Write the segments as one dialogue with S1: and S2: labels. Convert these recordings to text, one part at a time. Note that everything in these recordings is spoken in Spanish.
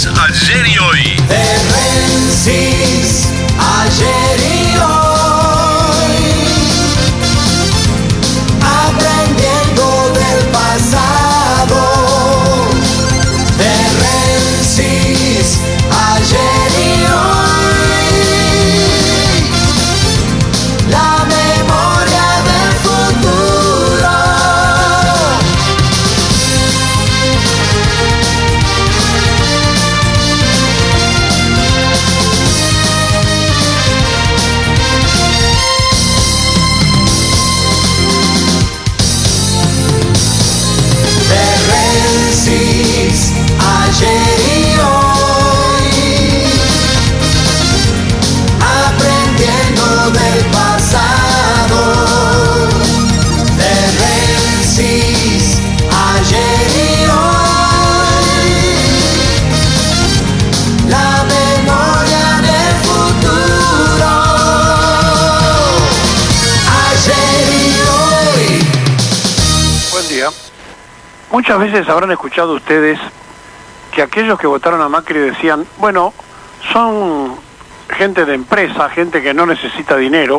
S1: Rensis, ayer y hoy.
S2: De Rensis, ayer y hoy. Aprendiendo del pasado. De Rensis, ayer y hoy. La memoria del futuro. Ayer y hoy, aprendiendo del pasado. De Rensis, ayer y hoy, la memoria del futuro. Ayer y hoy.
S3: Buen día. Muchas veces habrán escuchado ustedes que aquellos que votaron a Macri decían, bueno, son gente de empresa, gente que no necesita dinero,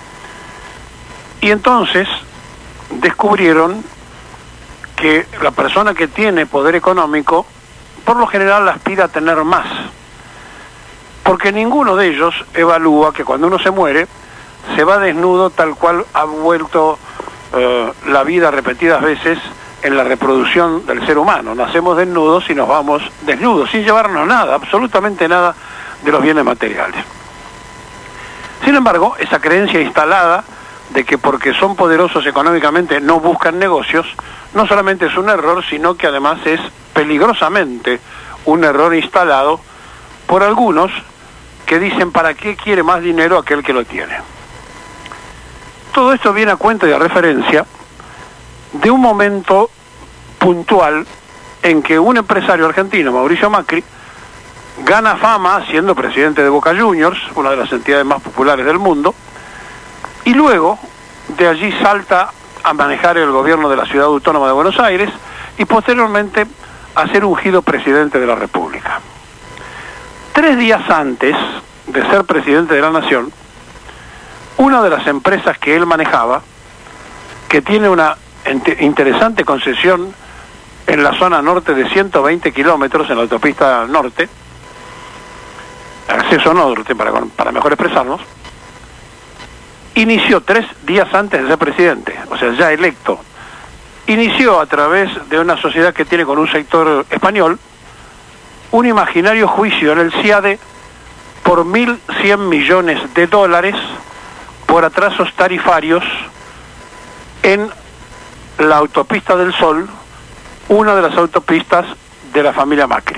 S3: y entonces descubrieron que la persona que tiene poder económico, por lo general aspira a tener más, porque ninguno de ellos evalúa que cuando uno se muere, se va desnudo tal cual ha vuelto la vida repetidas veces en la reproducción del ser humano. Nacemos desnudos y nos vamos desnudos, sin llevarnos nada, absolutamente nada de los bienes materiales. Sin embargo, esa creencia instalada de que porque son poderosos económicamente no buscan negocios, no solamente es un error, sino que además es peligrosamente un error instalado por algunos que dicen ¿para qué quiere más dinero aquel que lo tiene? Todo esto viene a cuenta y a referencia de un momento puntual en que un empresario argentino, Mauricio Macri, gana fama siendo presidente de Boca Juniors, una de las entidades más populares del mundo, y luego de allí salta a manejar el gobierno de la Ciudad Autónoma de Buenos Aires y posteriormente a ser ungido presidente de la República. 3 días antes de ser presidente de la Nación, una de las empresas que él manejaba, que tiene una interesante concesión en la zona norte de 120 kilómetros en la autopista norte, acceso norte para mejor expresarnos, inició 3 días antes de ser presidente, o sea, ya electo, inició a través de una sociedad que tiene con un sector español, un imaginario juicio en el CIADE por 1.100 millones de dólares por atrasos tarifarios en la autopista del Sol, una de las autopistas de la familia Macri.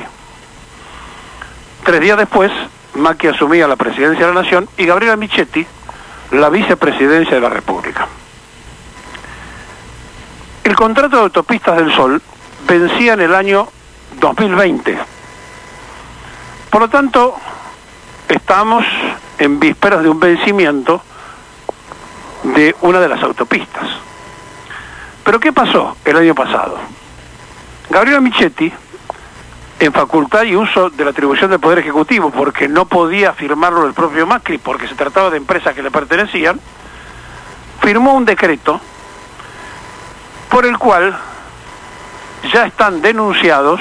S3: 3 días después, Macri asumía la presidencia de la Nación y Gabriela Michetti la vicepresidencia de la República. El contrato de autopistas del Sol vencía en el año 2020. Por lo tanto, estamos en vísperas de un vencimiento de una de las autopistas. ¿Pero qué pasó el año pasado? Gabriela Michetti, en facultad y uso de la atribución del Poder Ejecutivo, porque no podía firmarlo el propio Macri, porque se trataba de empresas que le pertenecían, firmó un decreto por el cual ya están denunciados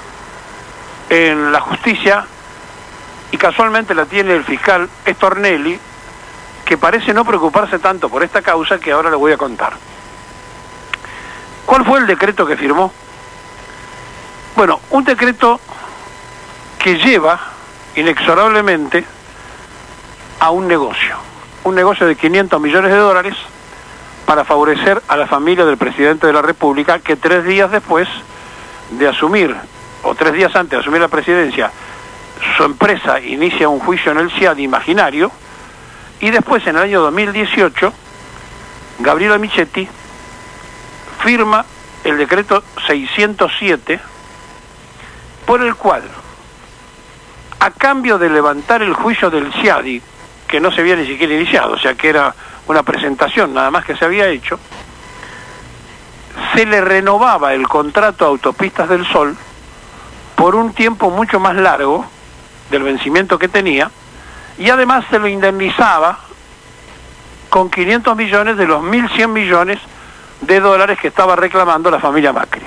S3: en la justicia, y casualmente la tiene el fiscal Stornelli, que parece no preocuparse tanto por esta causa que ahora le voy a contar. ¿Cuál fue el decreto que firmó? Bueno, un decreto que lleva inexorablemente a un negocio de 500 millones de dólares para favorecer a la familia del presidente de la República, que 3 días después de asumir, o 3 días antes de asumir la presidencia, su empresa inicia un juicio en el CIAD imaginario, y después en el año 2018, Gabriela Michetti firma el decreto 607, por el cual, a cambio de levantar el juicio del CIADI, que no se había ni siquiera iniciado, o sea que era una presentación nada más que se había hecho, se le renovaba el contrato a Autopistas del Sol por un tiempo mucho más largo del vencimiento que tenía, y además se lo indemnizaba con 500 millones de los 1.100 millones de dólares que estaba reclamando la familia Macri.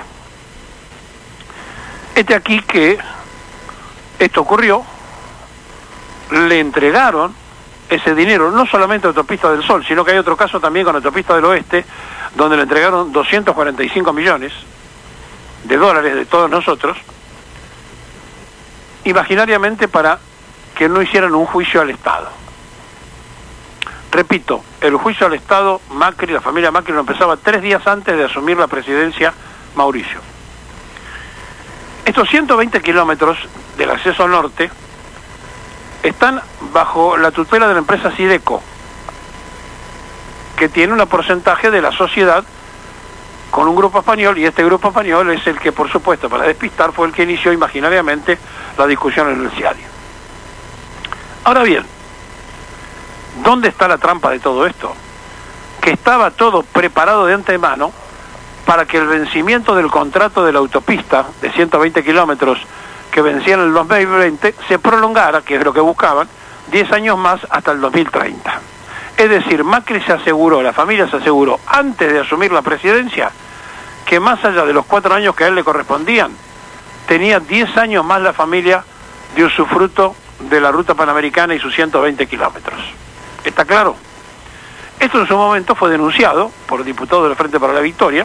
S3: Aquí que esto ocurrió, le entregaron ese dinero, no solamente a Autopista del Sol, sino que hay otro caso también con Autopista del Oeste, donde le entregaron 245 millones de dólares de todos nosotros, imaginariamente para que no hicieran un juicio al Estado. Repito, el juicio al Estado, Macri, la familia Macri, lo empezaba 3 días antes de asumir la presidencia Mauricio. Estos 120 kilómetros del acceso norte están bajo la tutela de la empresa Sideco, que tiene un porcentaje de la sociedad con un grupo español, y este grupo español es el que, por supuesto, para despistar, fue el que inició imaginariamente la discusión en el CIADI. Ahora bien, ¿dónde está la trampa de todo esto? Que estaba todo preparado de antemano para que el vencimiento del contrato de la autopista de 120 kilómetros que vencía en el 2020 se prolongara, que es lo que buscaban, 10 años más hasta el 2030. Es decir, Macri se aseguró, la familia se aseguró, antes de asumir la presidencia, que más allá de los 4 años que a él le correspondían, tenía 10 años más la familia de usufructo de la ruta panamericana y sus 120 kilómetros. ¿Está claro? Esto en su momento fue denunciado por diputados del Frente para la Victoria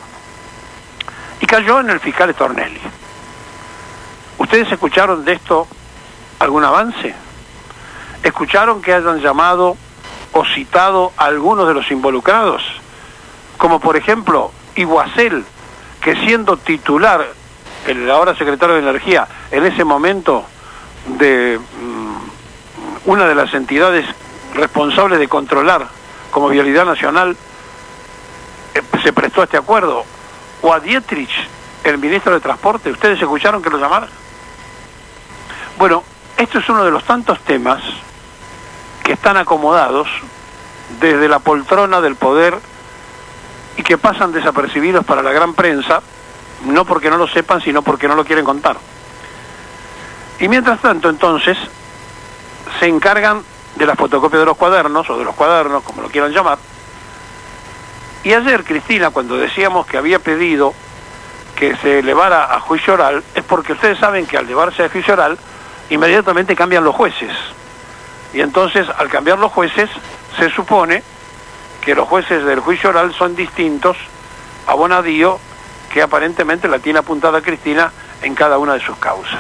S3: y cayó en el fiscal Stornelli. ¿Ustedes escucharon de esto algún avance? ¿Escucharon que hayan llamado o citado a algunos de los involucrados? Como por ejemplo Iguacel, que siendo titular, el ahora secretario de Energía, en ese momento de una de las entidades responsables de controlar como Vialidad Nacional, se prestó a este acuerdo, o a Dietrich, el ministro de Transporte. ¿Ustedes escucharon que lo llamaron? Bueno, esto es uno de los tantos temas que están acomodados desde la poltrona del poder y que pasan desapercibidos para la gran prensa, no porque no lo sepan, sino porque no lo quieren contar. Y mientras tanto, entonces, se encargan de las fotocopias de los cuadernos, o de los cuadernos, como lo quieran llamar. Y ayer, Cristina, cuando decíamos que había pedido que se elevara a juicio oral, es porque ustedes saben que al llevarse a juicio oral, inmediatamente cambian los jueces. Y entonces, al cambiar los jueces, se supone que los jueces del juicio oral son distintos a Bonadío, que aparentemente la tiene apuntada Cristina en cada una de sus causas.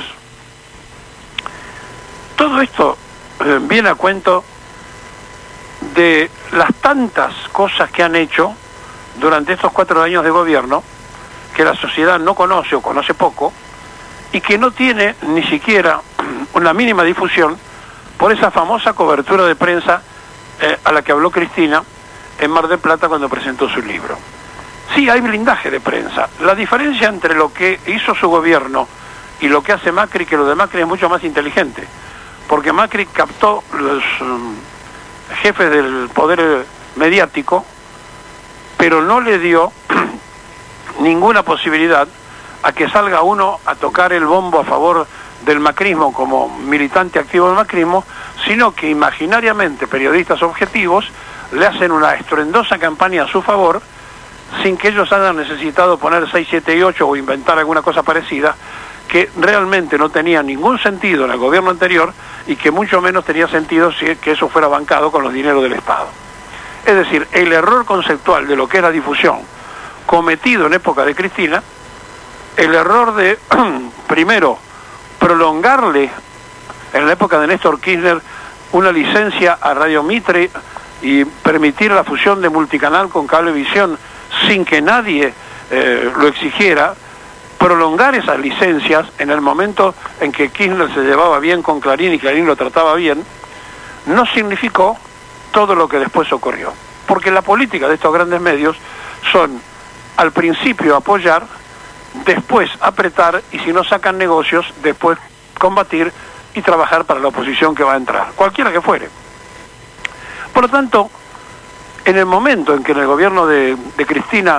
S3: Todo esto viene a cuento de las tantas cosas que han hecho durante estos 4 años de gobierno, que la sociedad no conoce o conoce poco, y que no tiene ni siquiera una mínima difusión por esa famosa cobertura de prensa a la que habló Cristina en Mar del Plata cuando presentó su libro. Sí, hay blindaje de prensa. La diferencia entre lo que hizo su gobierno y lo que hace Macri, que lo de Macri es mucho más inteligente, porque Macri captó los jefes del poder mediático, pero no le dio ninguna posibilidad a que salga uno a tocar el bombo a favor del macrismo como militante activo del macrismo, sino que imaginariamente periodistas objetivos le hacen una estruendosa campaña a su favor, sin que ellos hayan necesitado poner 6, 7 y 8 o inventar alguna cosa parecida, que realmente no tenía ningún sentido en el gobierno anterior y que mucho menos tenía sentido si que eso fuera bancado con los dineros del Estado. Es decir, el error conceptual de lo que es la difusión cometido en época de Cristina, el error de, primero, prolongarle en la época de Néstor Kirchner una licencia a Radio Mitre y permitir la fusión de multicanal con Cablevisión sin que nadie lo exigiera, prolongar esas licencias en el momento en que Kirchner se llevaba bien con Clarín y Clarín lo trataba bien, no significó todo lo que después ocurrió. Porque la política de estos grandes medios son al principio apoyar, después apretar y si no sacan negocios, después combatir y trabajar para la oposición que va a entrar, cualquiera que fuere. Por lo tanto, en el momento en que en el gobierno de Cristina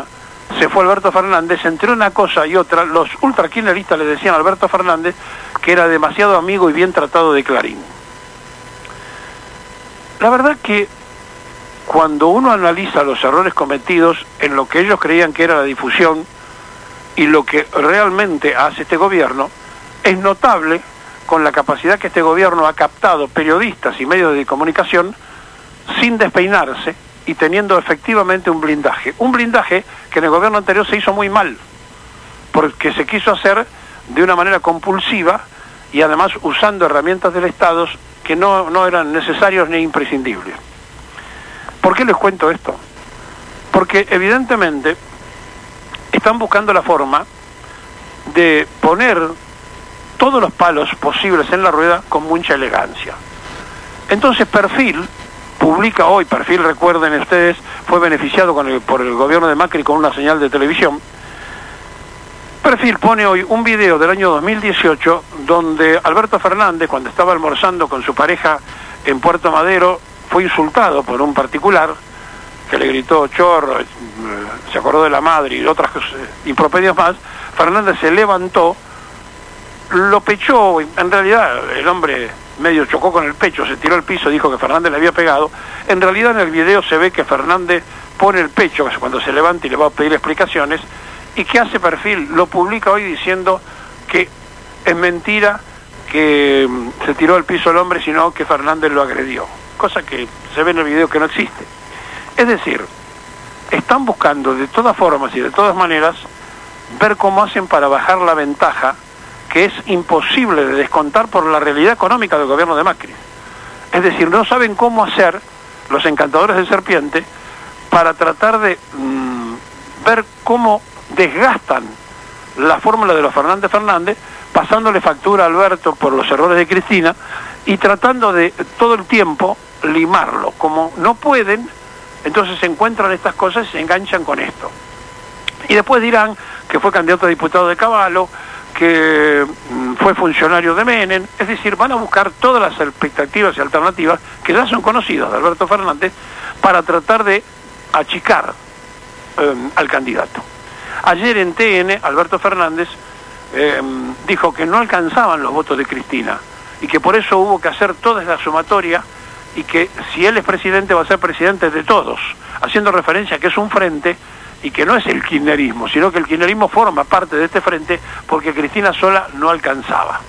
S3: se fue Alberto Fernández, entre una cosa y otra, los ultrakirchneristas le decían a Alberto Fernández que era demasiado amigo y bien tratado de Clarín. La verdad que cuando uno analiza los errores cometidos en lo que ellos creían que era la difusión y lo que realmente hace este gobierno, es notable con la capacidad que este gobierno ha captado periodistas y medios de comunicación sin despeinarse y teniendo efectivamente un blindaje que en el gobierno anterior se hizo muy mal, porque se quiso hacer de una manera compulsiva y además usando herramientas del Estado que no eran necesarios ni imprescindibles. ¿Por qué les cuento esto? Porque evidentemente están buscando la forma de poner todos los palos posibles en la rueda con mucha elegancia. Entonces Perfil publica hoy, Perfil, recuerden ustedes, fue beneficiado por el gobierno de Macri con una señal de televisión. Perfil pone hoy un video del año 2018 donde Alberto Fernández, cuando estaba almorzando con su pareja en Puerto Madero, fue insultado por un particular que le gritó chorro, se acordó de la madre y otras improperios más. Fernández se levantó, lo pechó, en realidad el hombre medio chocó con el pecho, se tiró al piso, dijo que Fernández le había pegado. En realidad en el video se ve que Fernández pone el pecho cuando se levanta y le va a pedir explicaciones. ¿Y qué hace Perfil? Lo publica hoy diciendo que es mentira que se tiró al piso el hombre, sino que Fernández lo agredió. Cosa que se ve en el video que no existe. Es decir, están buscando de todas formas y de todas maneras ver cómo hacen para bajar la ventaja que es imposible de descontar por la realidad económica del gobierno de Macri. Es decir, no saben cómo hacer los encantadores de serpiente para tratar de ver cómo desgastan la fórmula de los Fernández, pasándole factura a Alberto por los errores de Cristina y tratando de todo el tiempo limarlo. Como no pueden, entonces se encuentran estas cosas y se enganchan con esto. Y después dirán que fue candidato a diputado de Caballo, que fue funcionario de Menem. Es decir, van a buscar todas las expectativas y alternativas que ya son conocidas de Alberto Fernández para tratar de achicar al candidato. Ayer en TN, Alberto Fernández dijo que no alcanzaban los votos de Cristina y que por eso hubo que hacer toda la sumatoria y que si él es presidente va a ser presidente de todos, haciendo referencia a que es un frente y que no es el kirchnerismo, sino que el kirchnerismo forma parte de este frente porque Cristina sola no alcanzaba.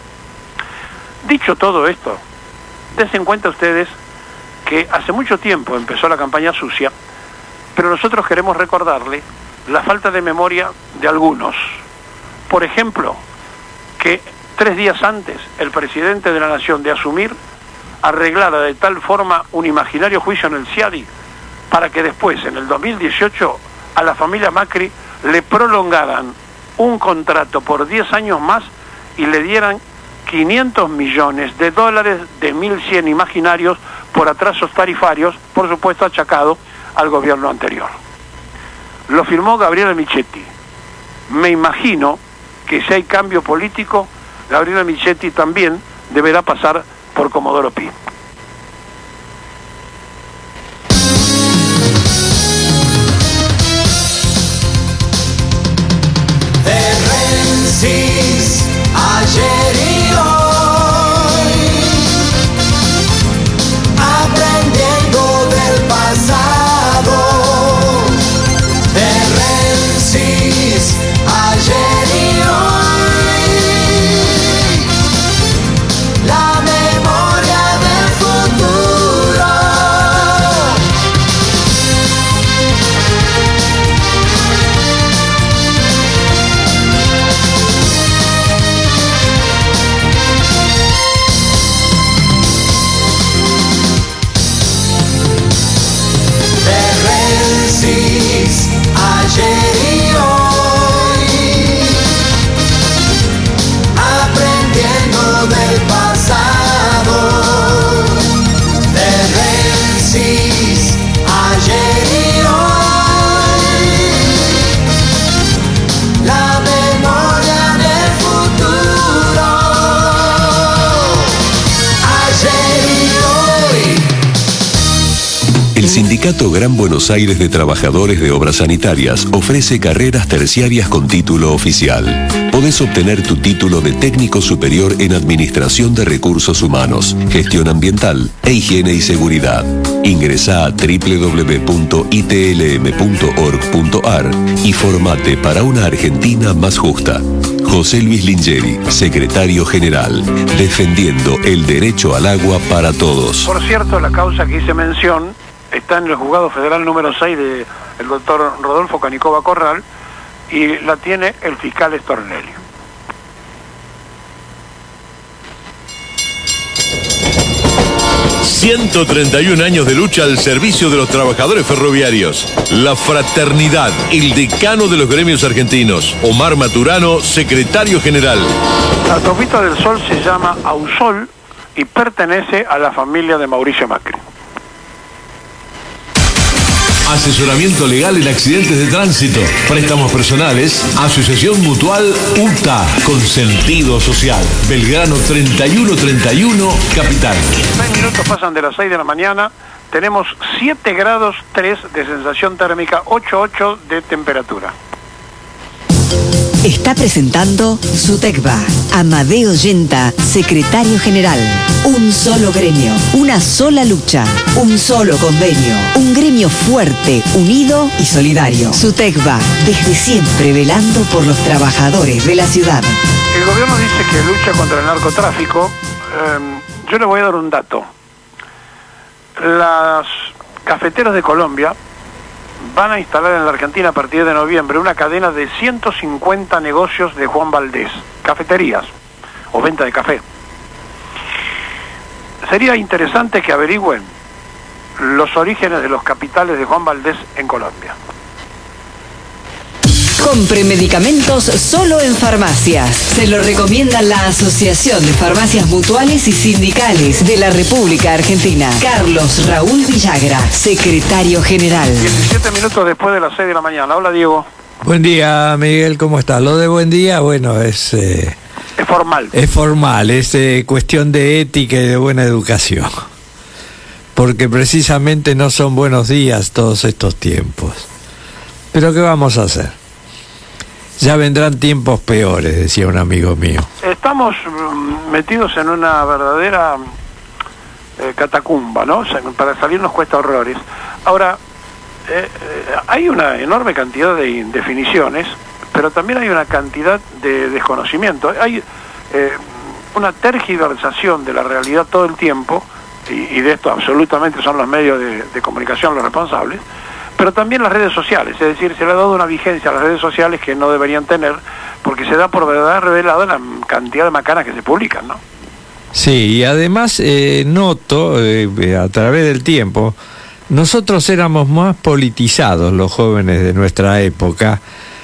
S3: Dicho todo esto, dense en cuenta ustedes que hace mucho tiempo empezó la campaña sucia, pero nosotros queremos recordarle la falta de memoria de algunos. Por ejemplo, que 3 días antes el presidente de la Nación de asumir arreglara de tal forma un imaginario juicio en el CIADI para que después, en el 2018, a la familia Macri le prolongaran un contrato por 10 años más y le dieran $500 millones de 1.100 imaginarios por atrasos tarifarios, por supuesto achacado al gobierno anterior. Lo firmó Gabriela Michetti. Me imagino que si hay cambio político, Gabriela Michetti también deberá pasar por Comodoro Pi.
S2: Ayer y hoy, aprendiendo del pasado. De Rensis, ayer y hoy, la memoria del
S1: Sindicato Gran Buenos Aires de Trabajadores de Obras Sanitarias ofrece carreras terciarias con título oficial. Podés obtener tu título de técnico superior en Administración de Recursos Humanos, Gestión Ambiental e Higiene y Seguridad. Ingresá a www.itlm.org.ar y formate para una Argentina más justa. José Luis Lingeri, secretario general, defendiendo el derecho al agua para todos.
S3: Por cierto, la causa que hice mención está en el juzgado federal número 6 del doctor Rodolfo Canicova Corral y la tiene el fiscal Stornelli.
S4: ...131 años de lucha al servicio de los trabajadores ferroviarios. La fraternidad, el decano de los gremios argentinos. Omar Maturano, secretario general.
S3: La autopista del Sol se llama Ausol y pertenece a la familia de Mauricio Macri.
S4: Asesoramiento legal en accidentes de tránsito, préstamos personales, asociación mutual UTA, con sentido social. Belgrano 3131, Capital.
S3: 6 minutos pasan de las 6 de la mañana, tenemos 7 grados 3 de sensación térmica, 8,8 de temperatura.
S5: Está presentando SUTECBA. Amadeo Yenta, secretario general. Un solo gremio, una sola lucha, un solo convenio. Un gremio fuerte, unido y solidario. SUTECBA, desde siempre velando por los trabajadores de la ciudad.
S3: El gobierno dice que lucha contra el narcotráfico. Yo le voy a dar un dato. Las cafeteras de Colombia van a instalar en la Argentina a partir de noviembre una cadena de 150 negocios de Juan Valdés, cafeterías o venta de café. Sería interesante que averigüen los orígenes de los capitales de Juan Valdés en Colombia.
S5: Compre medicamentos solo en farmacias. Se lo recomienda la Asociación de Farmacias Mutuales y Sindicales de la República Argentina. Carlos Raúl Villagra, secretario general.
S3: 17 minutos después de las 6 de la mañana. Hola, Diego.
S6: Buen día, Miguel, ¿cómo estás? Lo de buen día, bueno, es
S3: formal.
S6: Es formal, es cuestión de ética y de buena educación. Porque precisamente no son buenos días todos estos tiempos. Pero ¿qué vamos a hacer? Ya vendrán tiempos peores, decía un amigo mío.
S3: Estamos metidos en una verdadera catacumba, ¿no? Para salir nos cuesta horrores. Ahora, hay una enorme cantidad de indefiniciones, pero también hay una cantidad de desconocimiento. Hay una tergiversación de la realidad todo el tiempo, y de esto absolutamente son los medios de comunicación los responsables, pero también las redes sociales, es decir, se le ha dado una vigencia a las redes sociales que no deberían tener, porque se da por verdad revelada la cantidad de macanas que se publican, ¿no?
S6: Sí, y además noto, a través del tiempo, nosotros éramos más politizados los jóvenes de nuestra época,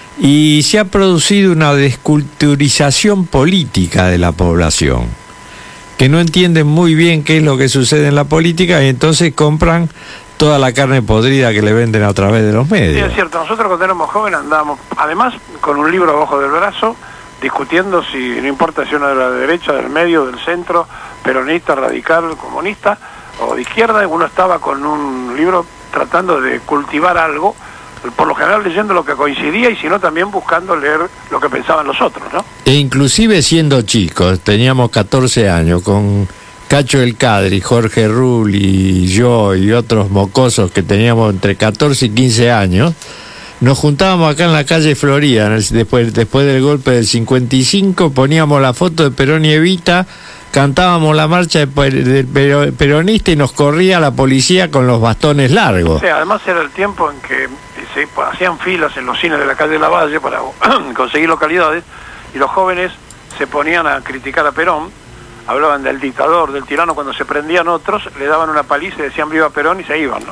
S6: y se ha producido una desculturización política de la población, que no entienden muy bien qué es lo que sucede en la política, y entonces compran toda la carne podrida que le venden a través de los medios.
S3: Sí, es cierto, nosotros cuando éramos jóvenes andábamos, además, con un libro abajo del brazo, discutiendo si, no importa si uno de la derecha, del medio, del centro, peronista, radical, comunista, o de izquierda, uno estaba con un libro tratando de cultivar algo, por lo general leyendo lo que coincidía, y si no también buscando leer lo que pensaban los otros, ¿no?
S6: E inclusive siendo chicos, teníamos 14 años, con Cacho El Cadri, Jorge Rull y yo y otros mocosos que teníamos entre 14 y 15 años, nos juntábamos acá en la calle Florida, después del golpe del 55, poníamos la foto de Perón y Evita, cantábamos la marcha del peronista y nos corría la policía con los bastones largos.
S3: Sí, además era el tiempo en que se hacían filas en los cines de la calle Lavalle para conseguir localidades, y los jóvenes se ponían a criticar a Perón, hablaban del dictador, del tirano, cuando se prendían otros, le daban una paliza y decían viva Perón y se iban, ¿no?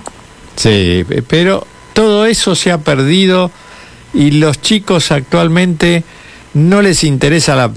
S6: Sí, pero todo eso se ha perdido y los chicos actualmente no les interesa la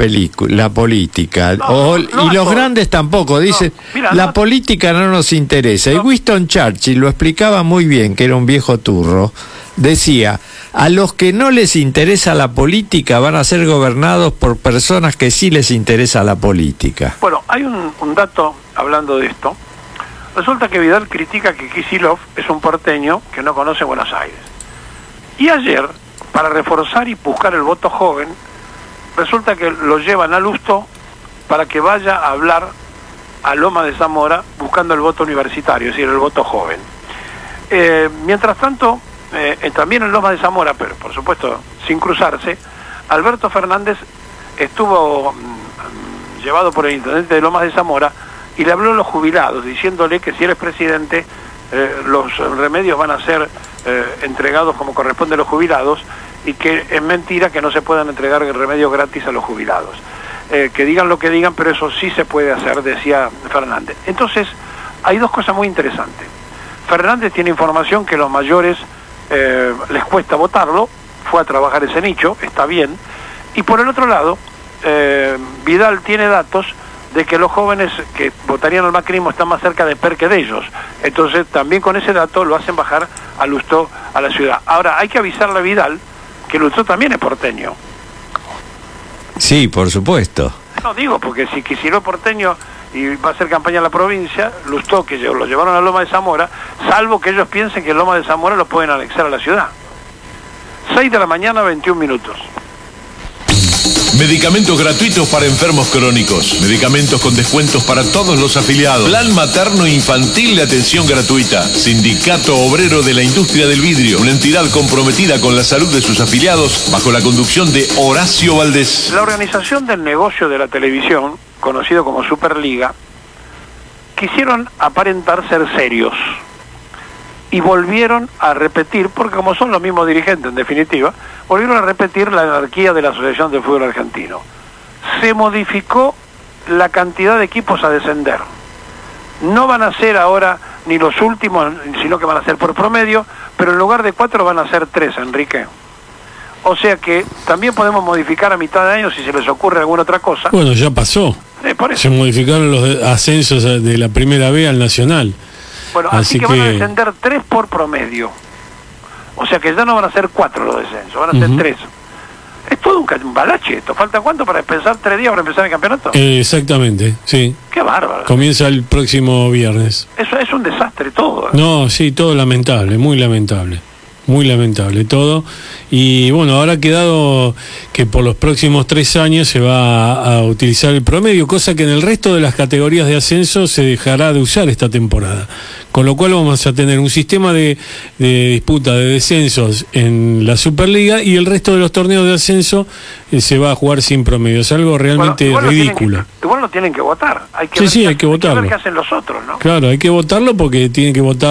S6: política, y los grandes tampoco, dicen, la política no nos interesa. Y Winston Churchill lo explicaba muy bien, que era un viejo turro, decía, a los que no les interesa la política van a ser gobernados por personas que sí les interesa la política.
S3: Bueno, hay un dato, hablando de esto, Resulta que Vidal critica que Kicillof es un porteño que no conoce Buenos Aires. Y ayer, para reforzar y buscar el voto joven, resulta que lo llevan a Lustó para que vaya a hablar a Loma de Zamora buscando el voto universitario, es decir, el voto joven. Mientras tanto, también en Loma de Zamora, pero por supuesto sin cruzarse, Alberto Fernández estuvo llevado por el intendente de Lomas de Zamora y le habló a los jubilados, diciéndole que si él es presidente, los remedios van a ser entregados como corresponde a los jubilados, y que es mentira que no se puedan entregar remedios gratis a los jubilados. Que digan lo que digan, pero eso sí se puede hacer, decía Fernández. Entonces, hay dos cosas muy interesantes. Fernández tiene información que los mayores les cuesta votarlo, fue a trabajar ese nicho, está bien, y por el otro lado, Vidal tiene datos de que los jóvenes que votarían al macrismo están más cerca de Per que de ellos. Entonces, también con ese dato lo hacen bajar a Lustó a la ciudad. Ahora, hay que avisarle a Vidal que Lustó también es porteño.
S6: Sí, por supuesto.
S3: No digo, porque si Kicillof es porteño y va a hacer campaña en la provincia, Lustó, que lo llevaron a Loma de Zamora, salvo que ellos piensen que Loma de Zamora lo pueden anexar a la ciudad. 6 de la mañana, 21 minutos.
S4: Medicamentos gratuitos para enfermos crónicos. Medicamentos con descuentos para todos los afiliados. Plan materno infantil de atención gratuita. Sindicato Obrero de la Industria del Vidrio. Una entidad comprometida con la salud de sus afiliados bajo la conducción de Horacio Valdés.
S3: La organización del negocio de la televisión, conocido como Superliga, quisieron aparentar ser serios y volvieron a repetir, porque como son los mismos dirigentes en definitiva, volvieron a repetir la anarquía de la Asociación del Fútbol Argentino. Se modificó la cantidad de equipos a descender. No van a ser ahora ni los últimos, sino que van a ser por promedio, pero en lugar de 4 van a ser 3, Enrique. O sea que también podemos modificar a mitad de año si se les ocurre alguna otra cosa.
S7: Bueno, ya pasó.
S3: Por eso.
S7: Se modificaron los ascensos de la primera B al Nacional.
S3: Bueno, así que van a descender 3 por promedio. O sea que ya no van a ser 4 los descensos, van a ser 3. Es todo un balache esto. ¿Falta cuánto para empezar? 3 días para empezar el campeonato.
S7: Exactamente, sí.
S3: Qué bárbaro.
S7: Comienza el próximo viernes.
S3: Eso es un desastre todo.
S7: No, sí, todo lamentable, muy lamentable. Muy lamentable todo. Y bueno, ahora ha quedado que por los próximos 3 años se va a utilizar el promedio, cosa que en el resto de las categorías de ascenso se dejará de usar esta temporada. Con lo cual vamos a tener un sistema de disputa de descensos en la Superliga y el resto de los torneos de ascenso se va a jugar sin promedio. Es algo realmente ridículo.
S3: Igual no tienen que votar. Hay que ver
S7: hay que votarlo.
S3: Hay que ver qué hacen los otros, ¿no?
S7: Claro, hay que votarlo porque tienen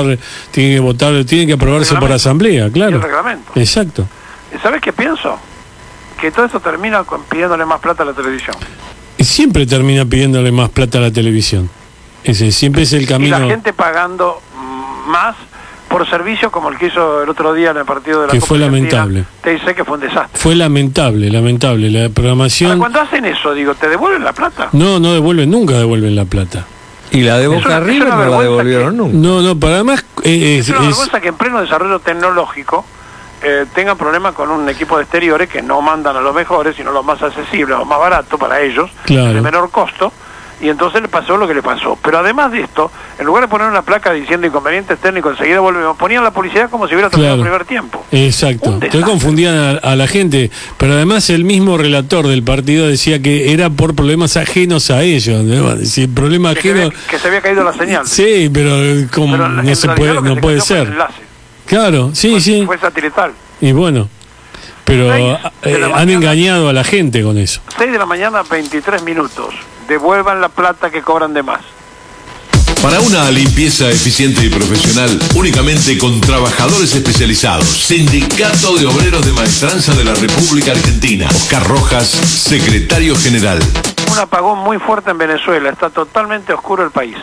S7: que aprobarse por asamblea, claro.
S3: Y el reglamento.
S7: Exacto.
S3: ¿Sabes qué pienso? Que todo esto termina pidiéndole más plata a la televisión.
S7: Siempre termina pidiéndole más plata a la televisión. Ese siempre es el camino.
S3: Y la gente pagando más por servicios como el que hizo el otro día en el partido de la
S7: que
S3: Copa
S7: fue
S3: Argentina.
S7: lamentable.
S3: Te dice que fue un desastre.
S7: Fue lamentable. La programación.
S3: Ahora, cuando hacen eso, digo, ¿te devuelven la plata?
S7: No nunca devuelven la plata.
S6: Y la de Boca River no la devolvieron nunca.
S7: No, para además...
S3: es una vergüenza que en pleno desarrollo tecnológico tengan problemas con un equipo de exteriores que no mandan a los mejores, sino los más accesibles, los más baratos para ellos,
S7: claro,
S3: de menor costo, y entonces le pasó lo que le pasó. Pero además de esto, en lugar de poner una placa diciendo inconvenientes técnicos, enseguida volvemos, ponían la publicidad como si hubiera terminado el primer tiempo.
S7: Exacto. Entonces confundían a la gente, pero además el mismo relator del partido decía que era por problemas ajenos a ellos, ¿no? Si el problema ajeno...
S3: Que se había caído la señal.
S7: Sí, pero como no puede ser. Claro, sí.
S3: Fue satelital.
S7: Y bueno, pero han engañado a la gente con eso.
S3: 6 de la mañana, 23 minutos. Devuelvan la plata que cobran de más.
S4: Para una limpieza eficiente y profesional, únicamente con trabajadores especializados. Sindicato de Obreros de Maestranza de la República Argentina. Oscar Rojas, secretario general.
S3: Un apagón muy fuerte en Venezuela. Está totalmente oscuro el país.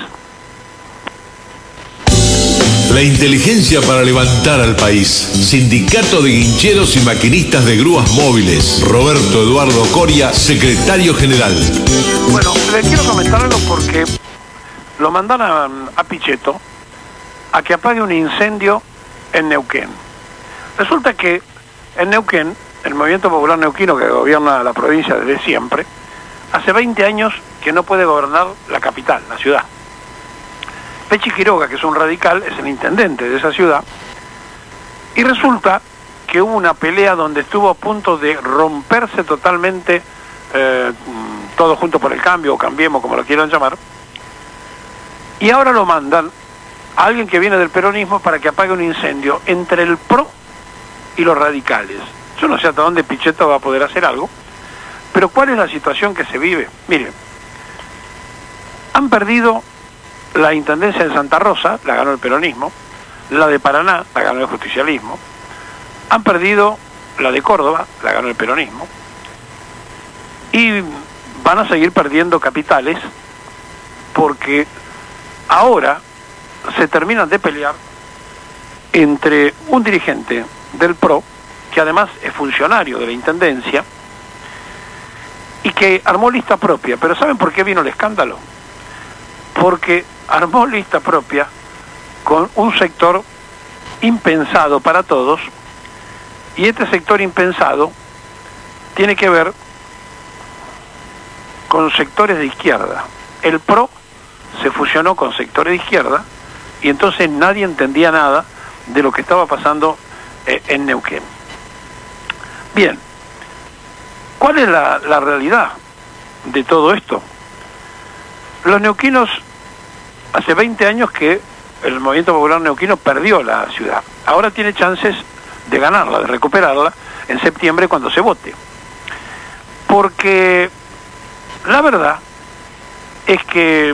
S4: La inteligencia para levantar al país. Sindicato de Guincheros y Maquinistas de Grúas Móviles. Roberto Eduardo Coria, secretario general.
S3: Bueno, le quiero comentar algo porque lo mandaron a Pichetto a que apague un incendio en Neuquén. Resulta que en Neuquén, el Movimiento Popular Neuquino, que gobierna la provincia desde siempre, hace 20 años que no puede gobernar la capital, la ciudad. Pechi Quiroga, que es un radical, es el intendente de esa ciudad, y resulta que hubo una pelea donde estuvo a punto de romperse totalmente todo junto por el cambio, o Cambiemos, como lo quieran llamar, y ahora lo mandan a alguien que viene del peronismo para que apague un incendio entre el PRO y los radicales. Yo no sé hasta dónde Pichetto va a poder hacer algo, pero ¿cuál es la situación que se vive? Miren, han perdido la intendencia de Santa Rosa, la ganó el peronismo, la de Paraná, la ganó el justicialismo, han perdido la de Córdoba, la ganó el peronismo, y van a seguir perdiendo capitales porque ahora se terminan de pelear entre un dirigente del PRO, que además es funcionario de la intendencia, y que armó lista propia. Pero ¿saben por qué vino el escándalo? Porque armó lista propia con un sector impensado para todos, y este sector impensado tiene que ver con sectores de izquierda. El PRO se fusionó con sectores de izquierda y entonces nadie entendía nada de lo que estaba pasando en Neuquén. Bien, ¿cuál es la realidad de todo esto? Los neuquinos, hace 20 años que el Movimiento Popular Neuquino perdió la ciudad. Ahora tiene chances de ganarla, de recuperarla en septiembre cuando se vote. Porque la verdad es que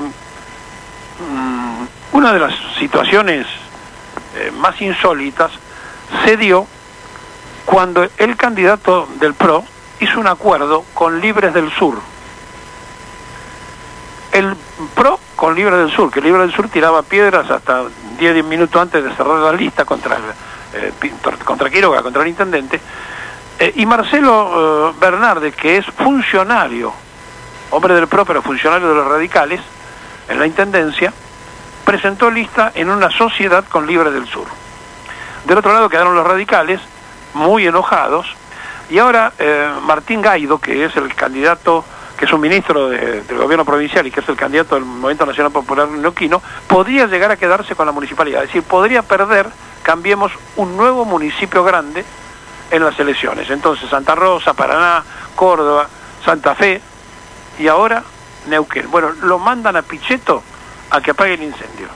S3: una de las situaciones más insólitas se dio cuando el candidato del PRO hizo un acuerdo con Libres del Sur. El PRO con Libres del Sur, que Libres del Sur tiraba piedras hasta 10 minutos antes de cerrar la lista contra Quiroga, contra el intendente, y Marcelo Bernardes, que es funcionario, hombre del PRO pero funcionario de los radicales en la intendencia, presentó lista en una sociedad con Libres del Sur. Del otro lado quedaron los radicales muy enojados, y ahora Martín Gaido, que es el candidato, que es un ministro del gobierno provincial y que es el candidato del Movimiento Nacional Popular Neuquino, podría llegar a quedarse con la municipalidad, es decir, podría perder, Cambiemos, un nuevo municipio grande en las elecciones. Entonces Santa Rosa, Paraná, Córdoba, Santa Fe y ahora Neuquén. Bueno, lo mandan a Pichetto a que apague el incendio.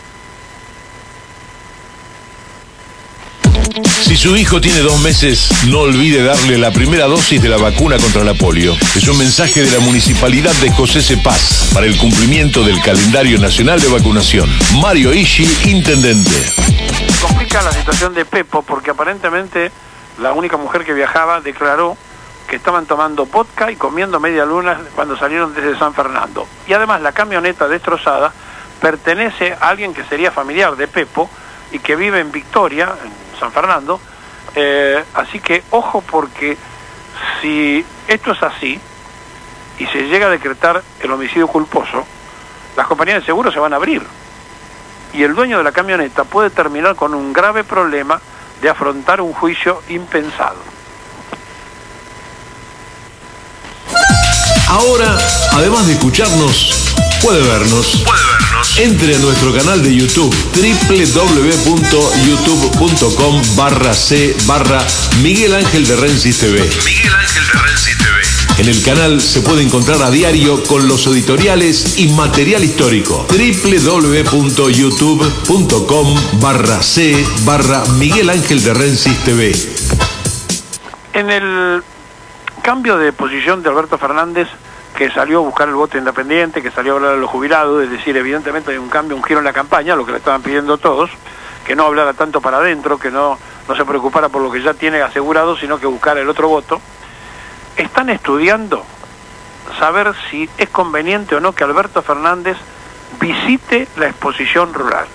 S4: Si su hijo tiene 2 meses, no olvide darle la primera dosis de la vacuna contra la polio. Es un mensaje de la Municipalidad de José Cepaz para el cumplimiento del calendario nacional de vacunación. Mario Ishi, intendente.
S3: Complica la situación de Pepo porque aparentemente la única mujer que viajaba declaró que estaban tomando vodka y comiendo media luna cuando salieron desde San Fernando. Y además la camioneta destrozada pertenece a alguien que sería familiar de Pepo y que vive en Victoria, en San Fernando, así que ojo, porque si esto es así y se llega a decretar el homicidio culposo, las compañías de seguros se van a abrir y el dueño de la camioneta puede terminar con un grave problema de afrontar un juicio impensado.
S4: Ahora, además de escucharnos, puede vernos. Entre a nuestro canal de YouTube, www.youtube.com/c/Miguel Ángel de Rensis TV. En el canal se puede encontrar a diario con los editoriales y material histórico. www.youtube.com/c/Miguel Ángel de Rensis TV.
S3: En el cambio de posición de Alberto Fernández, que salió a buscar el voto independiente, que salió a hablar a los jubilados, es decir, evidentemente hay un cambio, un giro en la campaña, lo que le estaban pidiendo todos, que no hablara tanto para adentro, que no se preocupara por lo que ya tiene asegurado, sino que buscara el otro voto. Están estudiando saber si es conveniente o no que Alberto Fernández visite la exposición rural.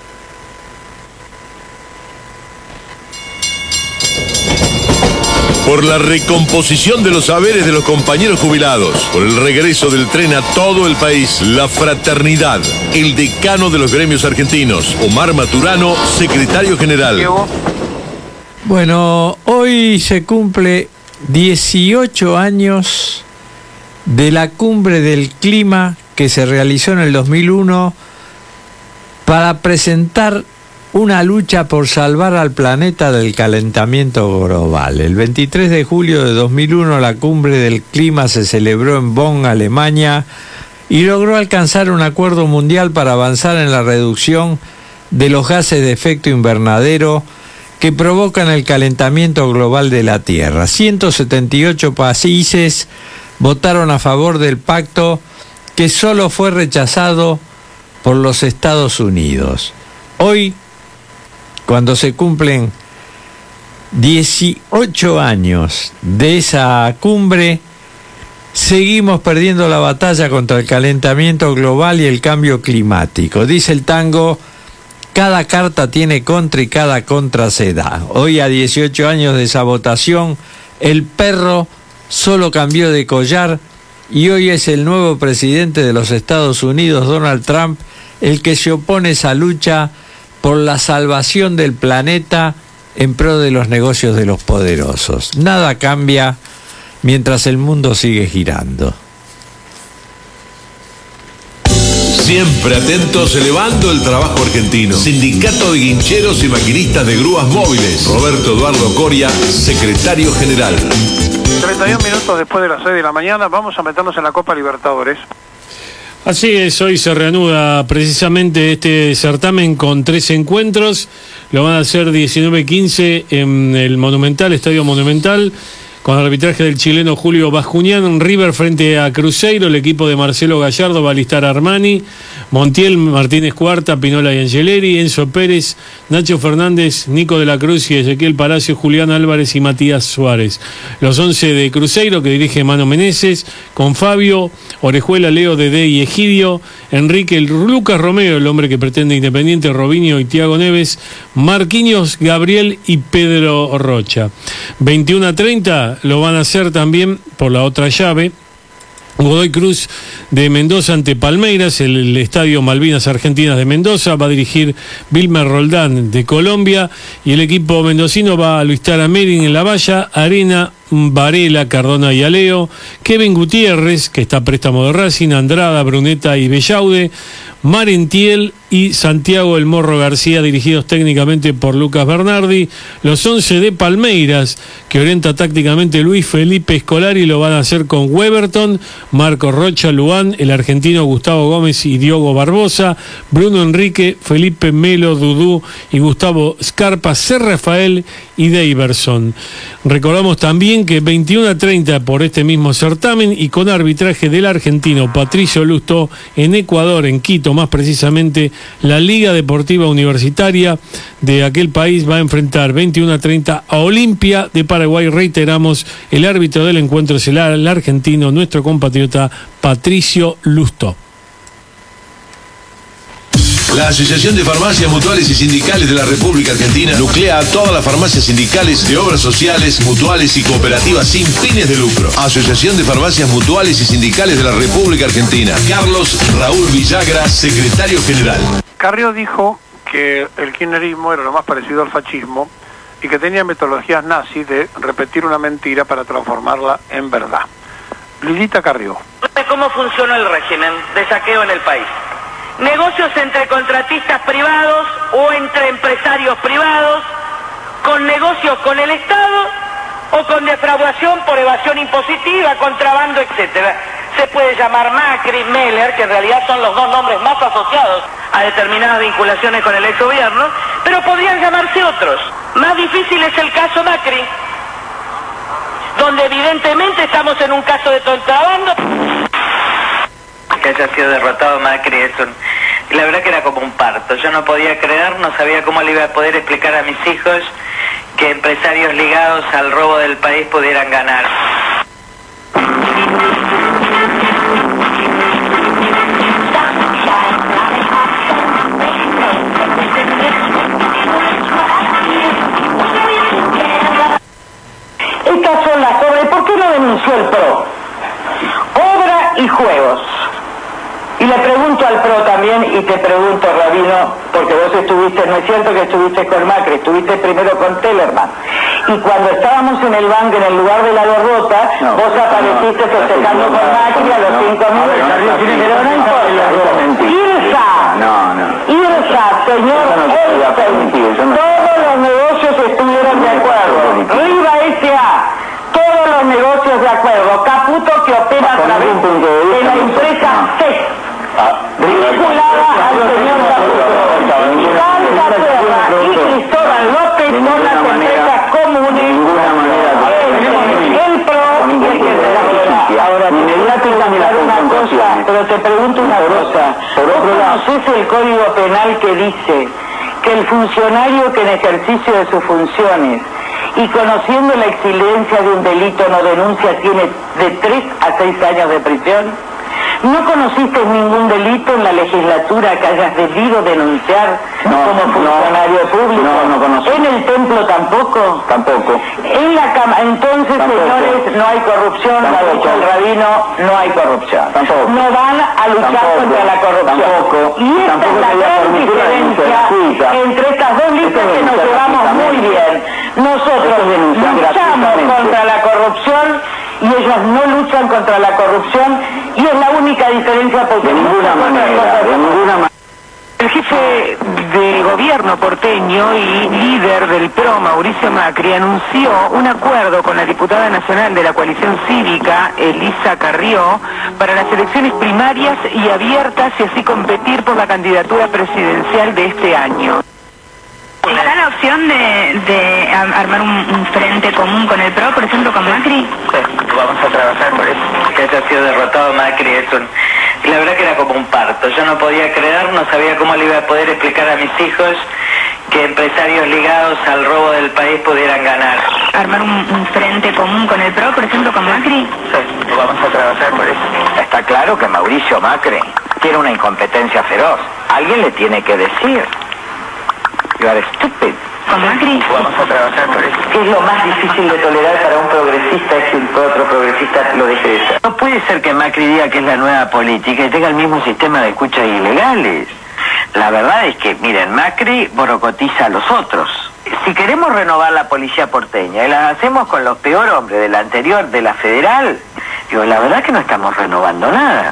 S4: Por la recomposición de los saberes de los compañeros jubilados, por el regreso del tren a todo el país, la fraternidad, el decano de los gremios argentinos, Omar Maturano, secretario general.
S3: Diego.
S6: Bueno, hoy se cumple 18 años de la cumbre del clima que se realizó en el 2001, para presentar una lucha por salvar al planeta del calentamiento global. El 23 de julio de 2001 la cumbre del clima se celebró en Bonn, Alemania, y logró alcanzar un acuerdo mundial para avanzar en la reducción de los gases de efecto invernadero que provocan el calentamiento global de la Tierra. 178 países votaron a favor del pacto, que solo fue rechazado por los Estados Unidos. Hoy, cuando se cumplen 18 años de esa cumbre, seguimos perdiendo la batalla contra el calentamiento global y el cambio climático. Dice el tango: cada carta tiene contra y cada contra se da. Hoy, a 18 años de esa votación, el perro solo cambió de collar y hoy es el nuevo presidente de los Estados Unidos, Donald Trump, el que se opone a esa lucha por la salvación del planeta en pro de los negocios de los poderosos. Nada cambia mientras el mundo sigue girando.
S4: Siempre atentos, elevando el trabajo argentino. Sindicato de Guincheros y Maquinistas de Grúas Móviles. Roberto Eduardo Coria, secretario general.
S3: 31 minutos después de las 6 de la mañana, vamos a meternos en la Copa Libertadores.
S7: Así es, hoy se reanuda precisamente este certamen con 3 encuentros. Lo van a hacer 19-15 en el Monumental, Estadio Monumental, con arbitraje del chileno Julio Bascuñán. River frente a Cruzeiro, el equipo de Marcelo Gallardo va a alistar a Armani, Montiel, Martínez Cuarta, Pinola y Angeleri, Enzo Pérez, Nacho Fernández, Nico de la Cruz y Ezequiel Palacio, Julián Álvarez y Matías Suárez. Los 11 de Cruzeiro, que dirige Mano Meneses, con Fabio, Orejuela, Leo, Dedé y Egidio, Enrique, Lucas Romero, el hombre que pretende Independiente, Robinho y Thiago Neves, Marquinhos, Gabriel y Pedro Rocha. 21-30 lo van a hacer también por la otra llave. Godoy Cruz de Mendoza ante Palmeiras, el Estadio Malvinas Argentinas de Mendoza, va a dirigir Wilmer Roldán de Colombia, y el equipo mendocino va a alistar a Merin en la valla, Arena, Varela, Cardona y Aleo, Kevin Gutiérrez, que está a préstamo de Racing, Andrada, Bruneta y Bellaude, Marentiel y Santiago El Morro García, dirigidos técnicamente por Lucas Bernardi. Los 11 de Palmeiras, que orienta tácticamente Luis Felipe Scolari, lo van a hacer con Weberton, Marco Rocha, Luán, el argentino Gustavo Gómez y Diogo Barbosa, Bruno Enrique, Felipe Melo, Dudú y Gustavo Scarpa, C. Rafael y Daverson. Recordamos también que 21-30 por este mismo certamen y con arbitraje del argentino Patricio Lusto en Ecuador, en Quito más precisamente, la Liga Deportiva Universitaria de aquel país va a enfrentar 21-30 a Olimpia de Paraguay. Reiteramos, el árbitro del encuentro es el argentino, nuestro compatriota Patricio Lusto.
S4: La Asociación de Farmacias Mutuales y Sindicales de la República Argentina nuclea a todas las farmacias sindicales de obras sociales, mutuales y cooperativas sin fines de lucro. Asociación de Farmacias Mutuales y Sindicales de la República Argentina. Carlos Raúl Villagra, secretario general.
S3: Carrió dijo que el kirchnerismo era lo más parecido al fascismo y que tenía metodologías nazis de repetir una mentira para transformarla en verdad. Lilita Carrió.
S8: ¿Cómo funciona el régimen de saqueo en el país? Negocios entre contratistas privados o entre empresarios privados, con negocios con el Estado o con defraudación por evasión impositiva, contrabando, etcétera. Se puede llamar Macri, Meller, que en realidad son los dos nombres más asociados a determinadas vinculaciones con el exgobierno, pero podrían llamarse otros. Más difícil es el caso Macri, donde evidentemente estamos en un caso de contrabando. Que haya sido derrotado Macri, la verdad que era como un parto. Yo no podía creer, no sabía cómo le iba a poder explicar a mis hijos que empresarios ligados al robo del país pudieran ganar. Estas son las obras. ¿Por qué no denunció el PRO? Obra y juegos. Y le pregunto al PRO también, y te pregunto, Rabino, porque vos estuviste, no es cierto que estuviste con Macri, estuviste primero con Tellerman. Y cuando estábamos en el banco, en el lugar de la derrota, vos apareciste festejando con Macri a los 5 minutos. Pero no importa. Irsa, señor Elstein, todos los negocios estuvieron de acuerdo. Riva S.A., todos los negocios de acuerdo. Caputo, que opera a través de la empresa CES, vinculada al señor Caputo. Santa Terra y Cristóbal López son las empresas comunes. El PRO y el que ahora te voy a preguntar una cosa, pero te pregunto una cosa. ¿Vos conocés el Código Penal que dice que el funcionario que en ejercicio de sus funciones y conociendo la existencia de un delito no denuncia tiene de 3 a 6 años de prisión? ¿No conociste ningún delito en la legislatura que hayas debido denunciar como funcionario público? No conocí. ¿En el templo tampoco? Tampoco. En la Cámara, entonces, tampoco. Señores, no hay corrupción, tampoco. Lo ha dicho el rabino, no hay corrupción. Tampoco. No van a luchar tampoco. Contra la corrupción. Tampoco. Y esta tampoco es la gran diferencia entre estas dos listas que nos llevamos muy bien. Nosotros luchamos contra la corrupción y ellos no luchan contra la corrupción, y es la única diferencia porque de ninguna manera. El jefe de gobierno porteño y líder del PRO, Mauricio Macri, anunció un acuerdo con la diputada nacional de la coalición cívica, Elisa Carrió, para las elecciones primarias y abiertas y así competir por la candidatura presidencial de este año. ¿Está la opción de armar un frente común con el PRO, por ejemplo, con Macri? Sí, vamos a trabajar por eso. Que haya sido derrotado Macri la verdad que era como un parto. Yo no podía creer, no sabía cómo le iba a poder explicar a mis hijos que empresarios ligados al robo del país pudieran ganar. ¿Armar un frente común con el PRO, por ejemplo, con Macri? Sí, vamos a trabajar por eso. Está claro que Mauricio Macri tiene una incompetencia feroz. Alguien le tiene que decir. You are stupid. ¿Con Macri? Vamos a trabajar por eso. ¿Qué es lo más difícil de tolerar para un progresista es que otro progresista lo deje de ser? No puede ser que Macri diga que es la nueva política y tenga el mismo sistema de escuchas ilegales. La verdad es que, miren, Macri borocotiza a los otros. Si queremos renovar la policía porteña y la hacemos con los peor hombres de la anterior, de la federal, digo, la verdad que no estamos renovando nada.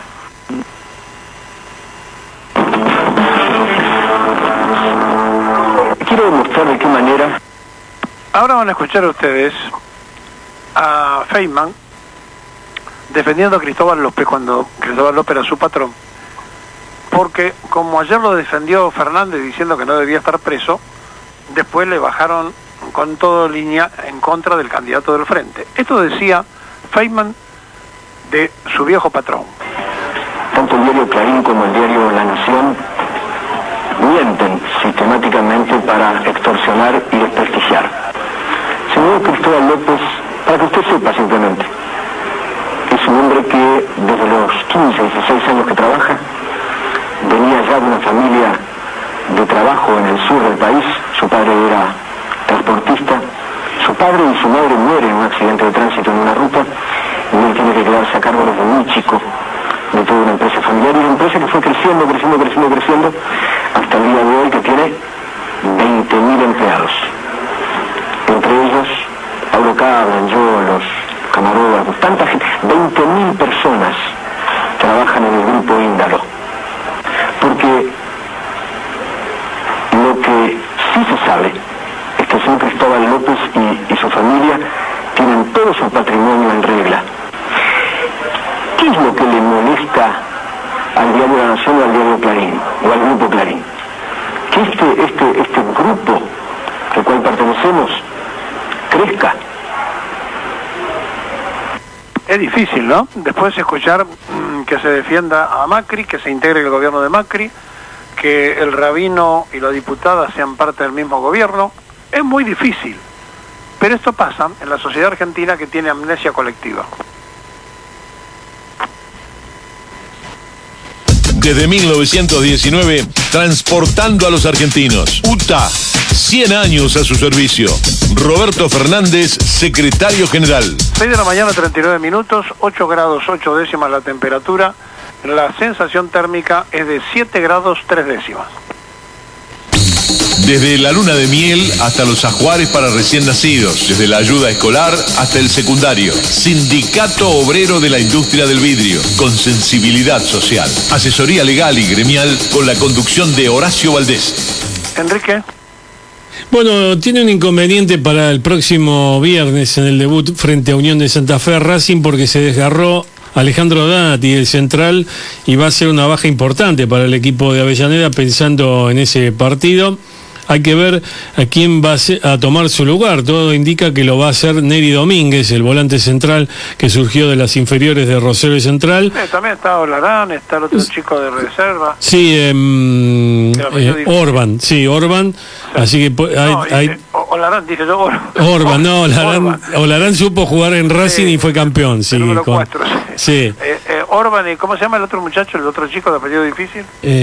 S8: Quiero demostrar de qué manera.
S3: Ahora van a escuchar ustedes a Feynman defendiendo a Cristóbal López cuando Cristóbal López era su patrón, porque como ayer lo defendió Fernández diciendo que no debía estar preso, después le bajaron con todo línea en contra del candidato del frente. Esto decía Feynman de su viejo patrón.
S9: Tanto el diario Clarín como el diario La Nación mienten sistemáticamente para extorsionar y desprestigiar. Señor Cristóbal López, para que usted sepa simplemente, es un hombre que desde los 15 o 16 años que trabaja, venía ya de una familia de trabajo en el sur del país. Su padre era transportista, su padre y su madre mueren en un accidente de tránsito en una ruta, y él tiene que quedarse a cargo desde muy chico de toda una empresa familiar, y una empresa que fue creciendo hasta el día de hoy, que tiene 20.000 empleados. Entre ellos, Pablo Cabran, yo, los camarógrafos, tanta gente, 20.000 personas trabajan en el grupo Índalo. Porque lo que sí se sabe es que el señor Cristóbal López y su familia tienen todo su patrimonio en regla. ¿Qué es lo que le molesta al diario La Nación o al diario Clarín, o al grupo Clarín? Que este grupo al cual pertenecemos crezca.
S3: Es difícil, ¿no? Después escuchar que se defienda a Macri, que se integre el gobierno de Macri, que el rabino y la diputada sean parte del mismo gobierno. Es muy difícil. Pero esto pasa en la sociedad argentina, que tiene amnesia colectiva.
S4: Desde 1919, transportando a los argentinos. UTA, 100 años a su servicio. Roberto Fernández, secretario general.
S3: 6 de la mañana, 39 minutos, 8 grados 8 décimas la temperatura. La sensación térmica es de 7 grados 3 décimas.
S4: Desde la luna de miel hasta los ajuares para recién nacidos, desde la ayuda escolar hasta el secundario. Sindicato Obrero de la Industria del Vidrio, con sensibilidad social. Asesoría legal y gremial con la conducción de Horacio Valdés.
S3: Enrique.
S7: Bueno, tiene un inconveniente para el próximo viernes en el debut frente a Unión de Santa Fe Racing, porque se desgarró Alejandro Donati, el central, y va a ser una baja importante para el equipo de Avellaneda pensando en ese partido. Hay que ver a quién va a tomar su lugar. Todo indica que lo va a hacer Neri Domínguez, el volante central que surgió de las inferiores de Rosario Central.
S3: También está Olarán, está el otro chico de reserva.
S7: Sí, Orban, sí, Orban. Sí. Así que hay
S3: Olarán, dije yo.
S7: Orban, no, Olarán supo jugar en Racing y fue campeón. Sí,
S3: número 4,
S7: sí.
S3: Orban, ¿y cómo se llama el otro muchacho, el otro chico de apellido difícil?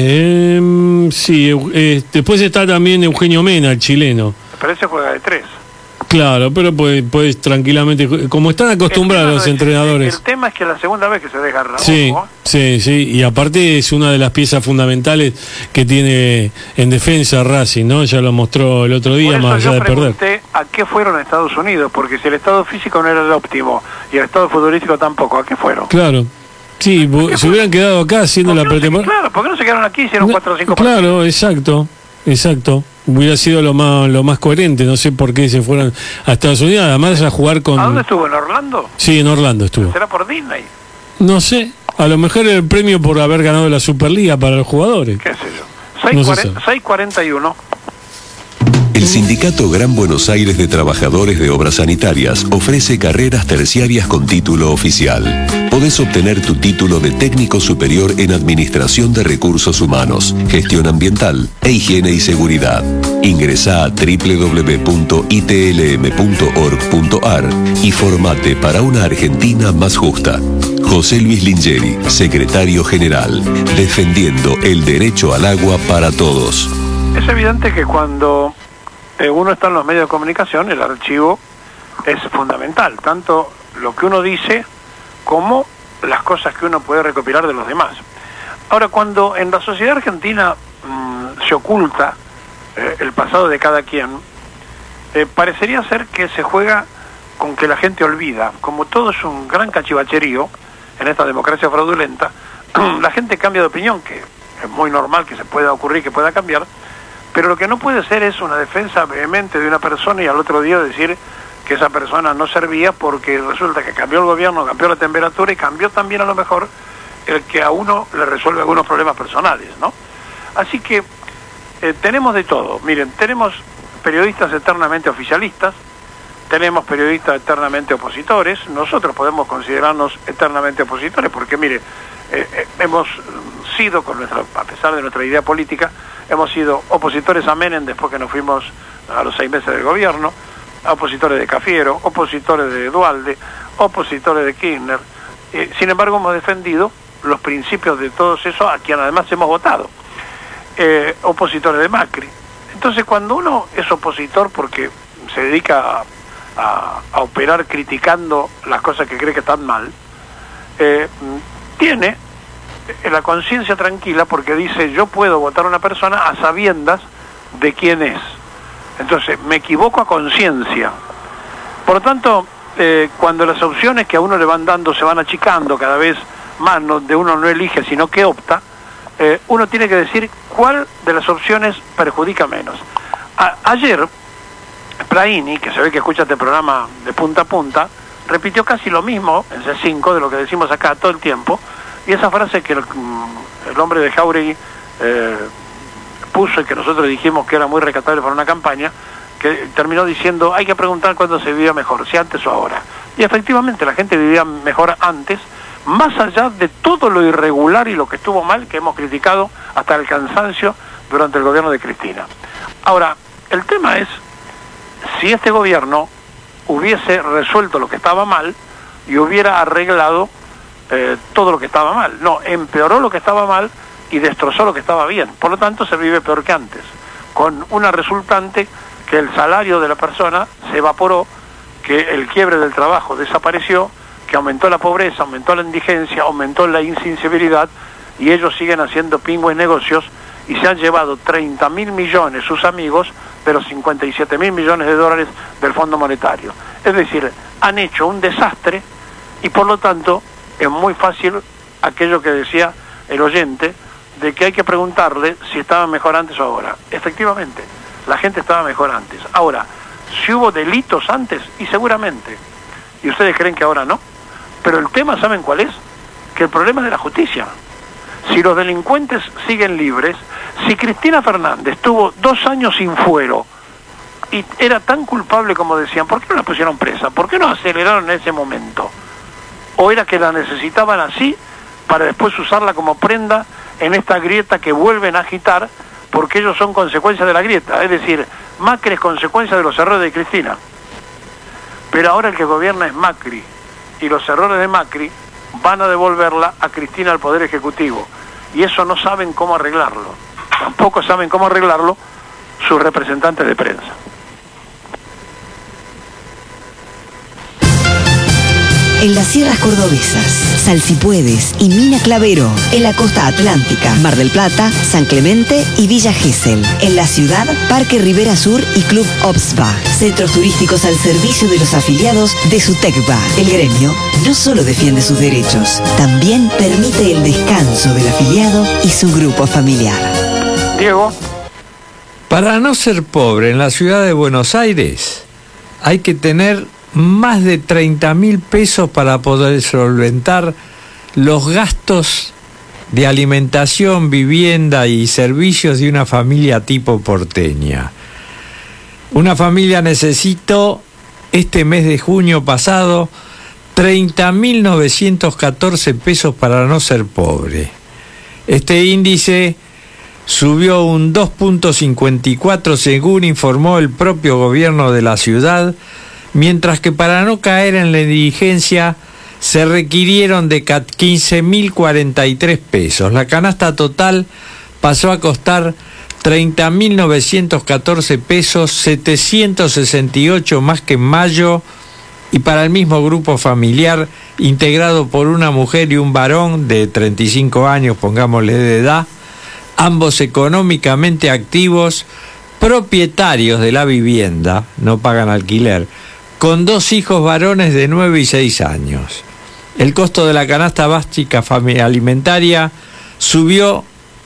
S7: Sí, después está también Eugenio Mena, el chileno.
S3: Pero ese juega de 3.
S7: Claro, pero puedes tranquilamente, como están acostumbrados los entrenadores.
S3: El tema es que la segunda vez que se desgarra.
S7: Sí, sí, y aparte es una de las piezas fundamentales que tiene en defensa Racing, ¿no? Ya lo mostró el otro día, más allá de perder.
S3: ¿A qué fueron a Estados Unidos? Porque si el estado físico no era el óptimo y el estado futbolístico tampoco, ¿a qué fueron?
S7: Claro. Sí, se hubieran quedado acá haciendo la pretemporada.
S3: Claro, ¿por qué no se quedaron aquí y hicieron 4 o 5
S7: partidos? Claro, exacto. Hubiera sido lo más coherente. No sé por qué se fueron a Estados Unidos, además a jugar con...
S3: ¿A dónde estuvo? ¿En Orlando?
S7: Sí, en Orlando estuvo.
S3: ¿Será por Disney?
S7: No sé, a lo mejor el premio por haber ganado la Superliga para los jugadores.
S3: ¿Qué sé yo? 6:41.
S1: El Sindicato Gran Buenos Aires de Trabajadores de Obras Sanitarias ofrece carreras terciarias con título oficial. Podés obtener tu título de técnico superior en Administración de Recursos Humanos, Gestión Ambiental e Higiene y Seguridad. Ingresá a www.itlm.org.ar y formate para una Argentina más justa. José Luis Lingeri, Secretario General, defendiendo el derecho al agua para todos.
S3: Es evidente que cuando uno está en los medios de comunicación, el archivo es fundamental, tanto lo que uno dice como las cosas que uno puede recopilar de los demás. Ahora, cuando en la sociedad argentina se oculta el pasado de cada quien, parecería ser que se juega con que la gente olvida. Como todo es un gran cachivacherío en esta democracia fraudulenta, la gente cambia de opinión, que es muy normal que se pueda ocurrir, que pueda cambiar, pero lo que no puede ser es una defensa vehemente de una persona y al otro día decir que esa persona no servía porque resulta que cambió el gobierno, cambió la temperatura y cambió también a lo mejor el que a uno le resuelve algunos problemas personales, ¿no? Así que tenemos de todo. Miren, tenemos periodistas eternamente oficialistas, tenemos periodistas eternamente opositores. Nosotros podemos considerarnos eternamente opositores porque, mire, hemos sido, a pesar de nuestra idea política, hemos sido opositores a Menem después que nos fuimos a los 6 meses del gobierno, opositores de Cafiero, opositores de Duhalde, opositores de Kirchner. Sin embargo, hemos defendido los principios de todos esos a quien además hemos votado. Opositores de Macri. Entonces, cuando uno es opositor porque se dedica a operar criticando las cosas que cree que están mal, tiene la conciencia tranquila porque dice, yo puedo votar a una persona a sabiendas de quién es. Entonces, me equivoco a conciencia. Por lo tanto, cuando las opciones que a uno le van dando se van achicando cada vez más, donde uno no elige, sino que opta, uno tiene que decir cuál de las opciones perjudica menos. Ayer, Praini, que se ve que escucha este programa de punta a punta, repitió casi lo mismo en C5 de lo que decimos acá todo el tiempo, y esa frase que el hombre de Jauregui puso y que nosotros dijimos que era muy rescatable para una campaña, que terminó diciendo, hay que preguntar cuándo se vivía mejor, si antes o ahora. Y efectivamente la gente vivía mejor antes, más allá de todo lo irregular y lo que estuvo mal, que hemos criticado hasta el cansancio durante el gobierno de Cristina. Ahora, el tema es, si este gobierno hubiese resuelto lo que estaba mal y hubiera arreglado todo lo que estaba mal. No, empeoró lo que estaba mal y destrozó lo que estaba bien. Por lo tanto, se vive peor que antes, con una resultante que el salario de la persona se evaporó, que el quiebre del trabajo desapareció, que aumentó la pobreza, aumentó la indigencia, aumentó la insensibilidad, y ellos siguen haciendo pingües negocios y se han llevado 30.000 millones sus amigos de los 57.000 millones de dólares del Fondo Monetario. Es decir, han hecho un desastre y por lo tanto es muy fácil aquello que decía el oyente, de que hay que preguntarle si estaban mejor antes o ahora. Efectivamente, la gente estaba mejor antes. Ahora, si hubo delitos antes, y seguramente, y ustedes creen que ahora no, pero el tema, ¿saben cuál es? Que el problema es de la justicia. Si los delincuentes siguen libres, si Cristina Fernández tuvo 2 años sin fuero y era tan culpable como decían, ¿por qué no la pusieron presa? ¿Por qué no aceleraron en ese momento? ¿O era que la necesitaban así para después usarla como prenda en esta grieta que vuelven a agitar, porque ellos son consecuencia de la grieta? Es decir, Macri es consecuencia de los errores de Cristina. Pero ahora el que gobierna es Macri, y los errores de Macri van a devolverla a Cristina al Poder Ejecutivo. Y eso no saben cómo arreglarlo. Tampoco saben cómo arreglarlo sus representantes de prensa.
S5: En las sierras cordobesas, Salsipuedes y Mina Clavero. En la costa atlántica, Mar del Plata, San Clemente y Villa Gesell. En la ciudad, Parque Rivera Sur y Club Obsva. Centros turísticos al servicio de los afiliados de SUTECBA. El gremio no solo defiende sus derechos, también permite el descanso del afiliado y su grupo familiar.
S3: Diego.
S6: Para no ser pobre en la ciudad de Buenos Aires, hay que tener más de 30.000 pesos para poder solventar los gastos de alimentación, vivienda y servicios de una familia tipo porteña. Una familia necesitó, este mes de junio pasado, 30.914 pesos para no ser pobre. Este índice subió un 2.54 según informó el propio gobierno de la ciudad, mientras que para no caer en la indigencia se requirieron de 15.043 pesos. La canasta total pasó a costar 30.914 pesos, 768 más que en mayo, y para el mismo grupo familiar, integrado por una mujer y un varón de 35 años, pongámosle de edad, ambos económicamente activos, propietarios de la vivienda, no pagan alquiler, con 2 hijos varones de 9 y 6 años. El costo de la canasta básica alimentaria subió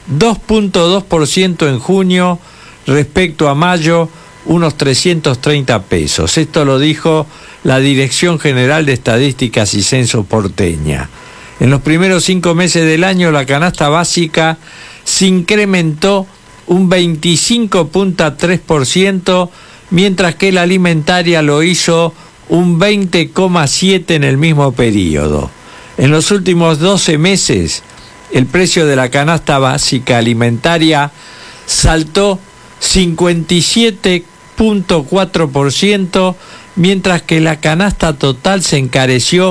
S6: 2.2% en junio respecto a mayo, unos 330 pesos. Esto lo dijo la Dirección General de Estadísticas y Censo porteña. En los primeros 5 meses del año la canasta básica se incrementó un 25.3%, mientras que la alimentaria lo hizo un 20,7% en el mismo periodo. En los últimos 12 meses, el precio de la canasta básica alimentaria saltó 57.4%, mientras que la canasta total se encareció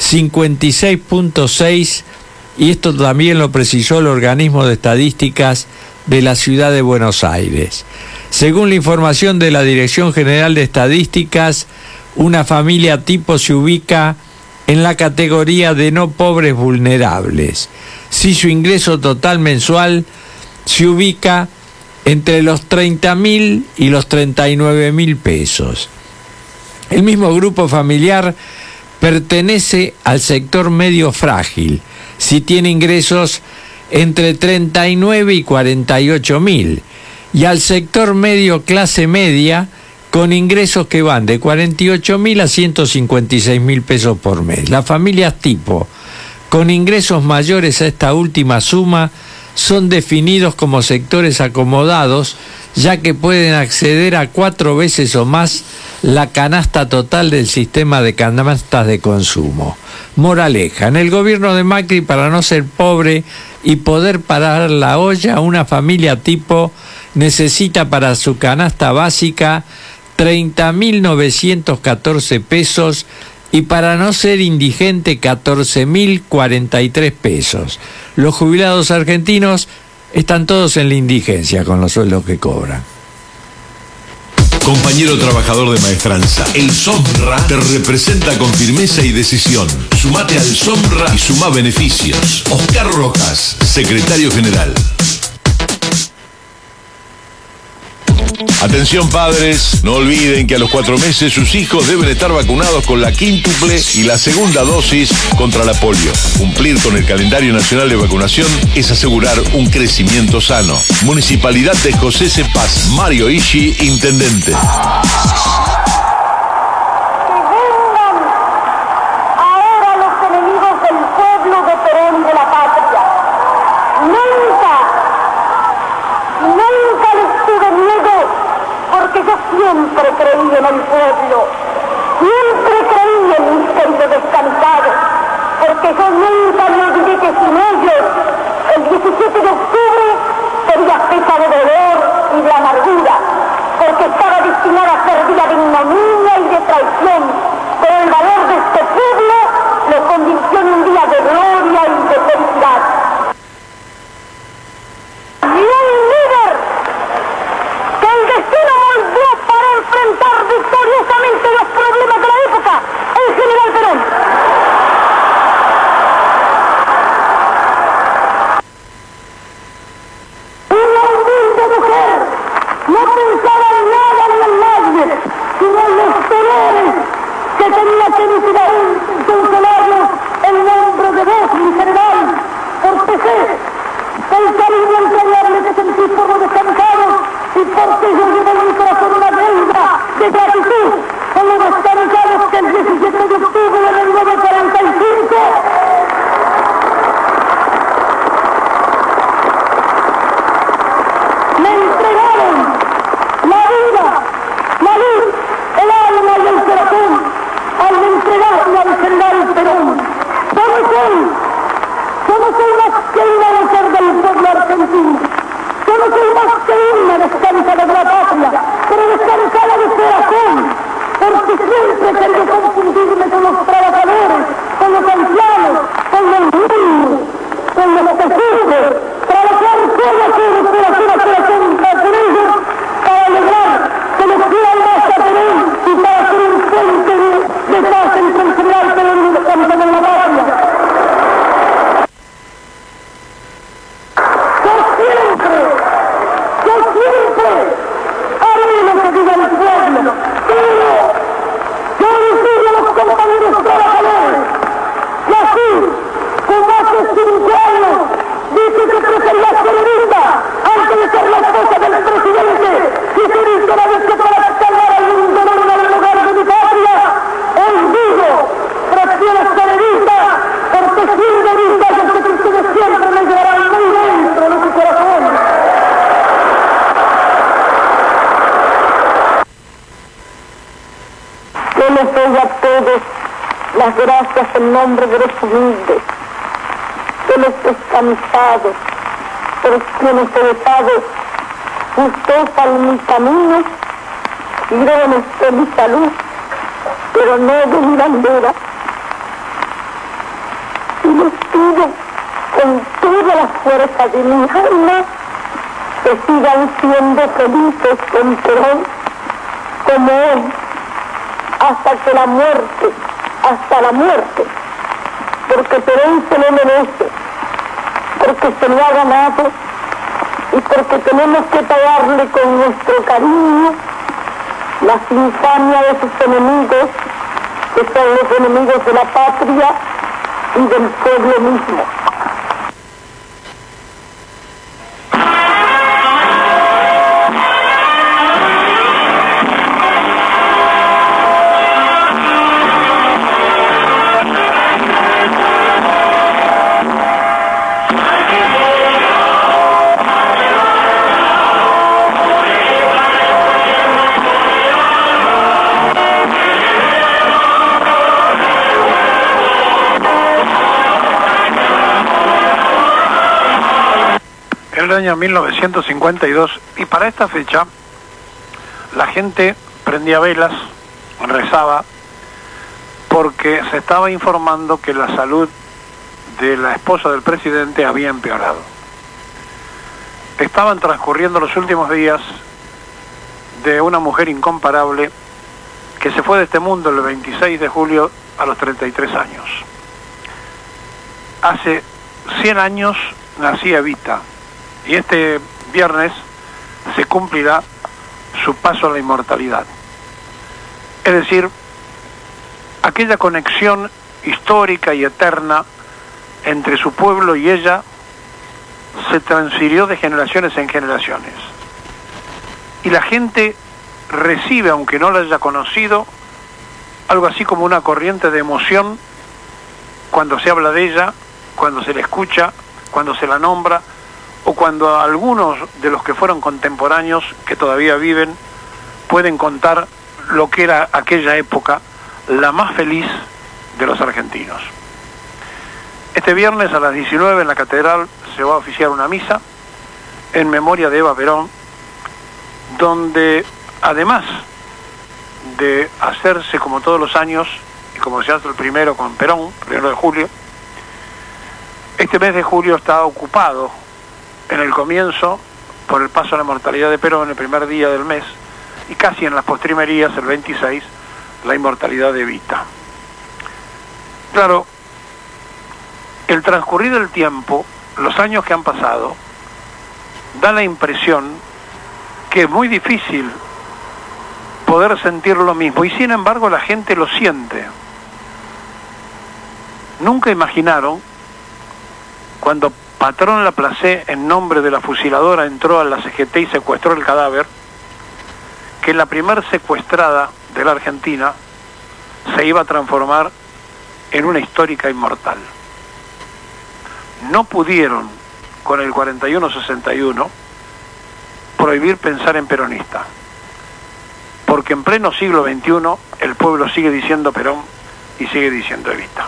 S6: 56.6%, y esto también lo precisó el organismo de estadísticas de la ciudad de Buenos Aires. Según la información de la Dirección General de Estadísticas, una familia tipo se ubica en la categoría de no pobres vulnerables, si su ingreso total mensual se ubica entre los 30.000 y los 39.000 pesos. El mismo grupo familiar pertenece al sector medio frágil, si tiene ingresos entre 39 y 48.000, y al sector medio clase media con ingresos que van de 48.000 a 156.000 pesos por mes. Las familias tipo con ingresos mayores a esta última suma son definidos como sectores acomodados, ya que pueden acceder a 4 veces o más la canasta total del sistema de canastas de consumo. Moraleja, en el gobierno de Macri, para no ser pobre y poder parar la olla, una familia tipo necesita para su canasta básica 30.914 pesos y para no ser indigente 14.043 pesos. Los jubilados argentinos están todos en la indigencia con los sueldos que cobran.
S4: Compañero trabajador de Maestranza, el SOMRA te representa con firmeza y decisión. Sumate al SOMRA y sumá beneficios. Oscar Rojas, secretario general. Atención padres, no olviden que a los 4 meses sus hijos deben estar vacunados con la quíntuple y la segunda dosis contra la polio. Cumplir con el calendario nacional de vacunación es asegurar un crecimiento sano. Municipalidad de José C. Paz, Mario Ishi, intendente.
S10: Siempre creí en el pueblo, siempre creí en mis queridos descansados, porque yo nunca me olvidé que sin ellos, el 17 de octubre sería fecha de dolor y de amargura, porque estaba destinada a ser día de ignominia y de traición, pero el valor de este pueblo lo convirtió en un día de gloria y de felicidad. Y un líder que el destino moldeó para enfrentar victoriosamente los problemas de la época, el general Perón. Una humilde mujer, no pensaba en nada ni en nadie, sino en los dolores que tenía que mitigar en funcionarios el nombre de vos, mi general, porque sé el cariño entrañable que sentí por los descansados y porque yo llevo en mi corazón una deuda de gratitud con los descansados que el 17 de octubre de 1945 me entregaron la vida, la luz, el alma y el corazón al entregarme al general Perón. Yo no soy más que una mujer del pueblo argentino. Yo no soy más que una descansada de la patria, pero descansada de corazón, porque siempre he querido confundirme con los trabajadores, con los ancianos, con los niños, con los pequeños, trabajar codo a codo, corazón con ellos, para lograr que nos quieran más a Perón y para ser un puente de paz entre el general Perón y los campesinos de la patria. Compañeros trabajadores, y así, como hace 5 años, dice que prefería ser herida antes de ser la esposa del presidente, y ser una vez que para salvar algún dolor en el lugar de mi patria, hoy digo, prefiero ser herida, porque sin herida yo sé que ustedes siempre me llevarán muy dentro de su corazón. Yo les doy a todos las gracias en nombre de los humildes, de los descansados, por quienes he dejado gustosa en mi camino, lirones de mi salud, pero no de mi bandera. Y les pido con toda la fuerza de mi alma que sigan siendo felices con Perón, como hoy, hasta la muerte, porque Perón se lo merece, porque se lo ha ganado y porque tenemos que pagarle con nuestro cariño las infamias de sus enemigos, que son los enemigos de la patria y del pueblo mismo.
S3: El año 1952, y para esta fecha la gente prendía velas, rezaba, porque se estaba informando que la salud de la esposa del presidente había empeorado. Estaban transcurriendo los últimos días de una mujer incomparable que se fue de este mundo el 26 de julio a los 33 años. Hace 100 años nacía Evita, y este viernes se cumplirá su paso a la inmortalidad. Es decir, aquella conexión histórica y eterna entre su pueblo y ella se transfirió de generaciones en generaciones. Y la gente recibe, aunque no la haya conocido, algo así como una corriente de emoción cuando se habla de ella, cuando se la escucha, cuando se la nombra, o cuando algunos de los que fueron contemporáneos, que todavía viven, pueden contar lo que era aquella época, la más feliz de los argentinos. Este viernes a las 19 en la Catedral se va a oficiar una misa en memoria de Eva Perón, donde además de hacerse como todos los años, y como se hace el primero con Perón, 1 de julio, este mes de julio está ocupado en el comienzo por el paso a la inmortalidad de Perón, el primer día del mes, y casi en las postrimerías, el 26, la inmortalidad de Evita. Claro, el transcurrir del tiempo, los años que han pasado, da la impresión que es muy difícil poder sentir lo mismo, y sin embargo la gente lo siente. Nunca imaginaron, cuando Patrón Laplace, en nombre de la fusiladora, entró a la CGT y secuestró el cadáver, que la primer secuestrada de la Argentina se iba a transformar en una histórica inmortal. No pudieron, con el 41-61, prohibir pensar en peronista, porque en pleno siglo XXI el pueblo sigue diciendo Perón y sigue diciendo Evita.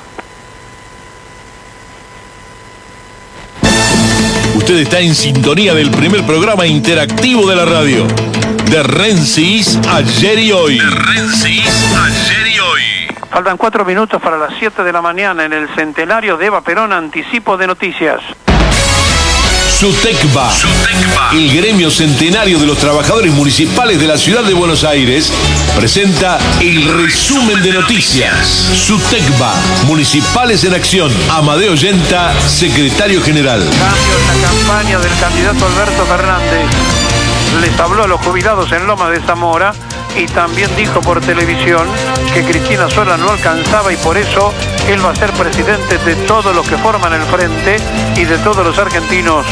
S4: Usted está en sintonía del primer programa interactivo de la radio, de Rensis Ayer y Hoy. De Rensis Ayer y Hoy.
S3: Faltan 4 minutos para las 7 de la mañana en el centenario de Eva Perón. Anticipo de noticias.
S4: SUTECBA, el gremio centenario de los trabajadores municipales de la ciudad de Buenos Aires, presenta el resumen de noticias. SUTECBA, Municipales en Acción. Amadeo Yenta, secretario general.
S3: Cambio en la campaña del candidato Alberto Fernández. Les habló a los jubilados en Lomas de Zamora y también dijo por televisión que Cristina sola no alcanzaba y por eso él va a ser presidente de todos los que forman el frente y de todos los argentinos.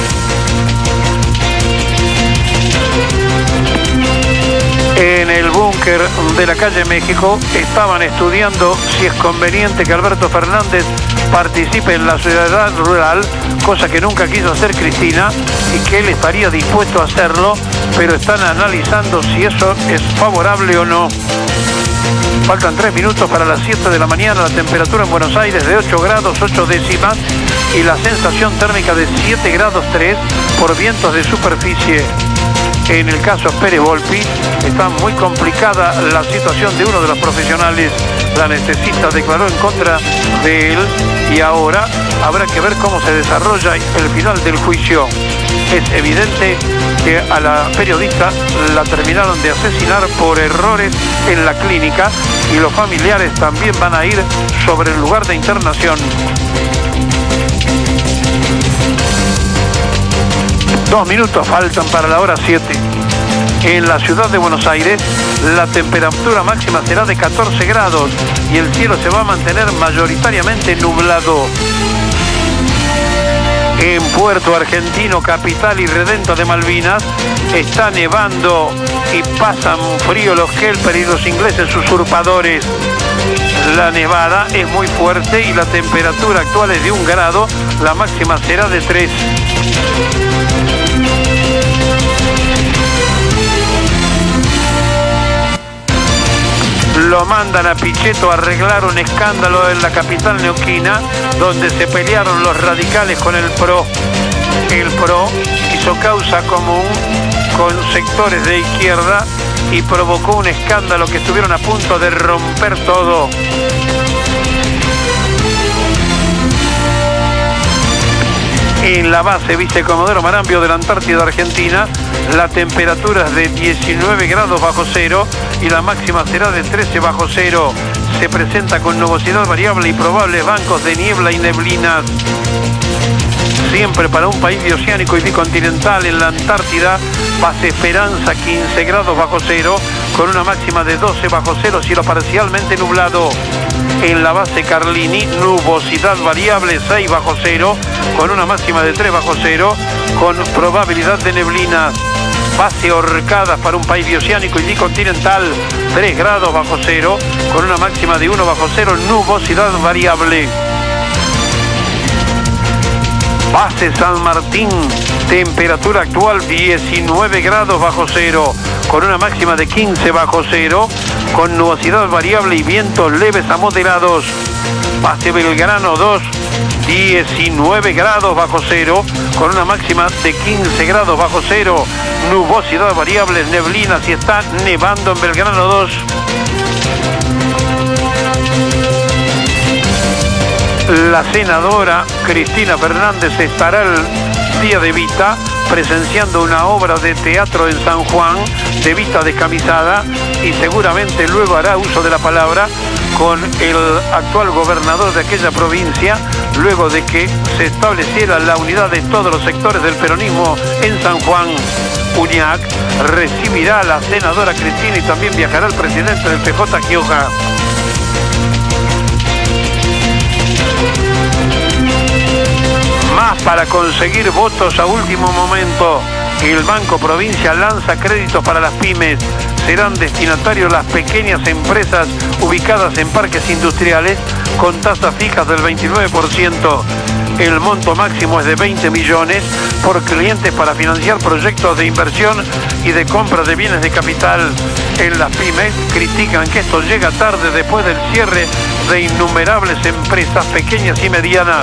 S3: En el búnker de la calle México estaban estudiando si es conveniente que Alberto Fernández participe en la ciudad rural, cosa que nunca quiso hacer Cristina, y que él estaría dispuesto a hacerlo, pero están analizando si eso es favorable o no. Faltan 3 minutos para las 7 de la mañana, la temperatura en Buenos Aires de 8 grados 8 décimas y la sensación térmica de 7 grados 3 por vientos de superficie. En el caso Pérez Volpi está muy complicada la situación de uno de los profesionales. La anestesista declaró en contra de él y ahora habrá que ver cómo se desarrolla el final del juicio. Es evidente que a la periodista la terminaron de asesinar por errores en la clínica y los familiares también van a ir sobre el lugar de internación. 2 minutos faltan para la hora 7. En la ciudad de Buenos Aires, la temperatura máxima será de 14 grados y el cielo se va a mantener mayoritariamente nublado. En Puerto Argentino, capital y redento de Malvinas, está nevando y pasan frío los kelper y los ingleses usurpadores. La nevada es muy fuerte y la temperatura actual es de 1 grado, la máxima será de 3. Lo mandan a Pichetto a arreglar un escándalo en la capital neuquina, donde se pelearon los radicales con el PRO. El PRO hizo causa común con sectores de izquierda y provocó un escándalo que estuvieron a punto de romper todo. En la base Vicecomodoro Marambio de la Antártida Argentina, la temperatura es de 19 grados bajo cero y la máxima será de 13 bajo cero. Se presenta con nubosidad variable y probables bancos de niebla y neblinas. siempre para un país bioceánico y bicontinental. En la Antártida, base Esperanza, 15 grados bajo cero, con una máxima de 12 bajo cero, cielo parcialmente nublado. En la base Carlini, nubosidad variable, 6 bajo cero, con una máxima de 3 bajo cero, con probabilidad de neblinas. Base Orcadas, para un país bioceánico y bicontinental, 3 grados bajo cero, con una máxima de 1 bajo cero, nubosidad variable. Base San Martín, temperatura actual 19 grados bajo cero, con una máxima de 15 bajo cero, con nubosidad variable y vientos leves a moderados. Base Belgrano 2, 19 grados bajo cero, con una máxima de 15 grados bajo cero, nubosidad variable, neblinas y está nevando en Belgrano 2. La senadora Cristina Fernández estará el día de Vita presenciando una obra de teatro en San Juan, de Vita descamisada, y seguramente luego hará uso de la palabra con el actual gobernador de aquella provincia, luego de que se estableciera la unidad de todos los sectores del peronismo en San Juan. Uñac recibirá a la senadora Cristina y también viajará el presidente del PJ, Gioja. Más para conseguir votos a último momento. El Banco Provincia lanza créditos para las pymes. Serán destinatarios las pequeñas empresas ubicadas en parques industriales con tasas fijas del 29%. El monto máximo es de 20 millones por clientes para financiar proyectos de inversión y de compra de bienes de capital. En las pymes critican que esto llega tarde después del cierre de innumerables empresas pequeñas y medianas.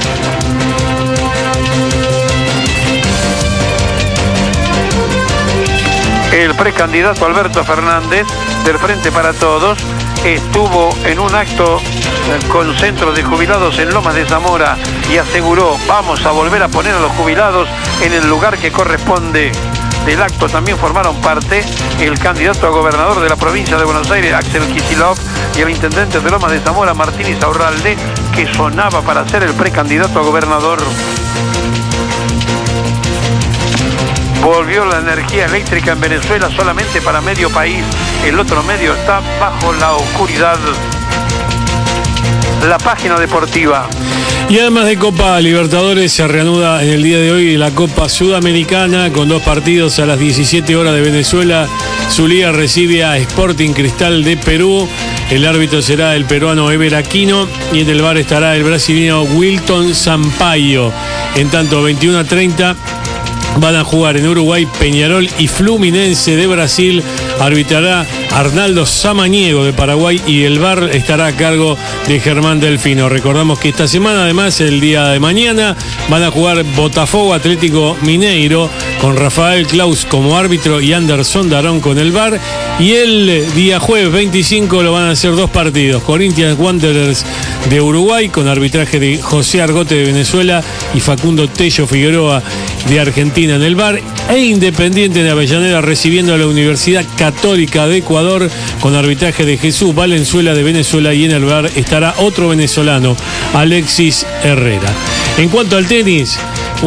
S3: El precandidato Alberto Fernández, del Frente para Todos, estuvo en un acto con centros de jubilados en Lomas de Zamora y aseguró: vamos a volver a poner a los jubilados en el lugar que corresponde. Del acto también formaron parte el candidato a gobernador de la provincia de Buenos Aires, Axel Kicillof, y el intendente de Lomas de Zamora, Martín Insaurralde, que sonaba para ser el precandidato a gobernador. Volvió la energía eléctrica en Venezuela solamente para medio país. El otro medio está bajo la oscuridad. La página deportiva.
S7: Y además de Copa Libertadores, se reanuda en el día de hoy la Copa Sudamericana con 2 partidos a las 17 horas de Venezuela. Zulia recibe a Sporting Cristal de Perú. El árbitro será el peruano Ever Aquino y en el VAR estará el brasileño Wilton Sampaio. En tanto, 21:30 van a jugar en Uruguay Peñarol y Fluminense de Brasil. Arbitrará Arnaldo Samaniego de Paraguay y el VAR estará a cargo de Germán Delfino. Recordamos que esta semana, además, el día de mañana, van a jugar Botafogo Atlético Mineiro con Rafael Claus como árbitro y Anderson Darón con el VAR. Y el día jueves 25 lo van a hacer 2 partidos. Corinthians Wanderers de Uruguay con arbitraje de José Argote de Venezuela y Facundo Tello Figueroa de Argentina en el VAR. E Independiente de Avellaneda recibiendo a la Universidad Católica de Ecuador con arbitraje de Jesús Valenzuela de Venezuela, y en el VAR estará otro venezolano, Alexis Herrera. En cuanto al tenis,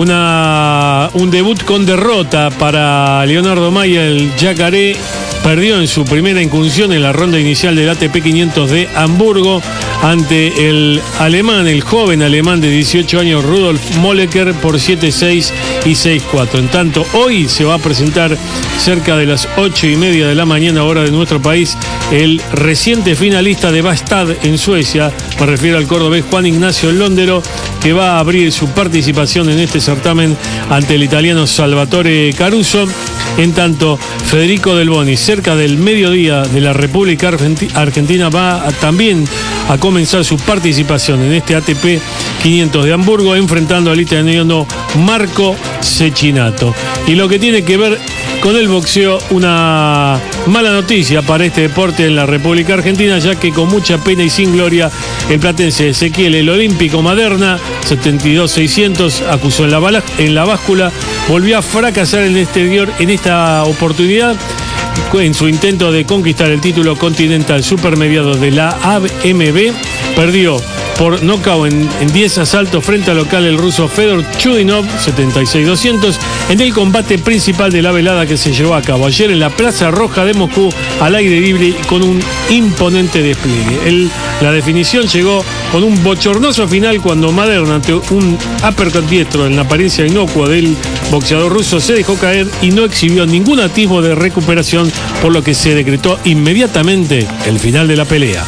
S7: un debut con derrota para Leonardo Maya. El yacaré perdió en su primera incursión en la ronda inicial del ATP 500 de Hamburgo ante el joven alemán de 18 años, Rudolf Molleker, por 7-6 y 6-4. En tanto, hoy se va a presentar cerca de las 8:30 de la mañana, hora de nuestro país, el reciente finalista de Bastad en Suecia. Me refiero al cordobés Juan Ignacio Londero, que va a abrir su participación en este certamen ante el italiano Salvatore Caruso. En tanto, Federico Del Boni, cerca del mediodía de la República Argentina, va también a comenzar su participación en este ATP 500 de Hamburgo, enfrentando al italiano Marco Cecchinato. Y lo que tiene que ver con el boxeo, una mala noticia para este deporte en la República Argentina, ya que con mucha pena y sin gloria, el platense Ezequiel El Olímpico Maderna, 72-600, acusó en la báscula, volvió a fracasar en el exterior en esta oportunidad en su intento de conquistar el título continental supermediado de la AMB. Perdió por nocaut en 10 asaltos frente al local el ruso Fedor Chudinov, 76-200, en el combate principal de la velada que se llevó a cabo ayer en la Plaza Roja de Moscú, al aire libre con un imponente despliegue. La definición llegó con un bochornoso final cuando Maderna, ante un uppercut diestro en la apariencia inocua del boxeador ruso, se dejó caer y no exhibió ningún atisbo de recuperación, por lo que se decretó inmediatamente el final de la pelea.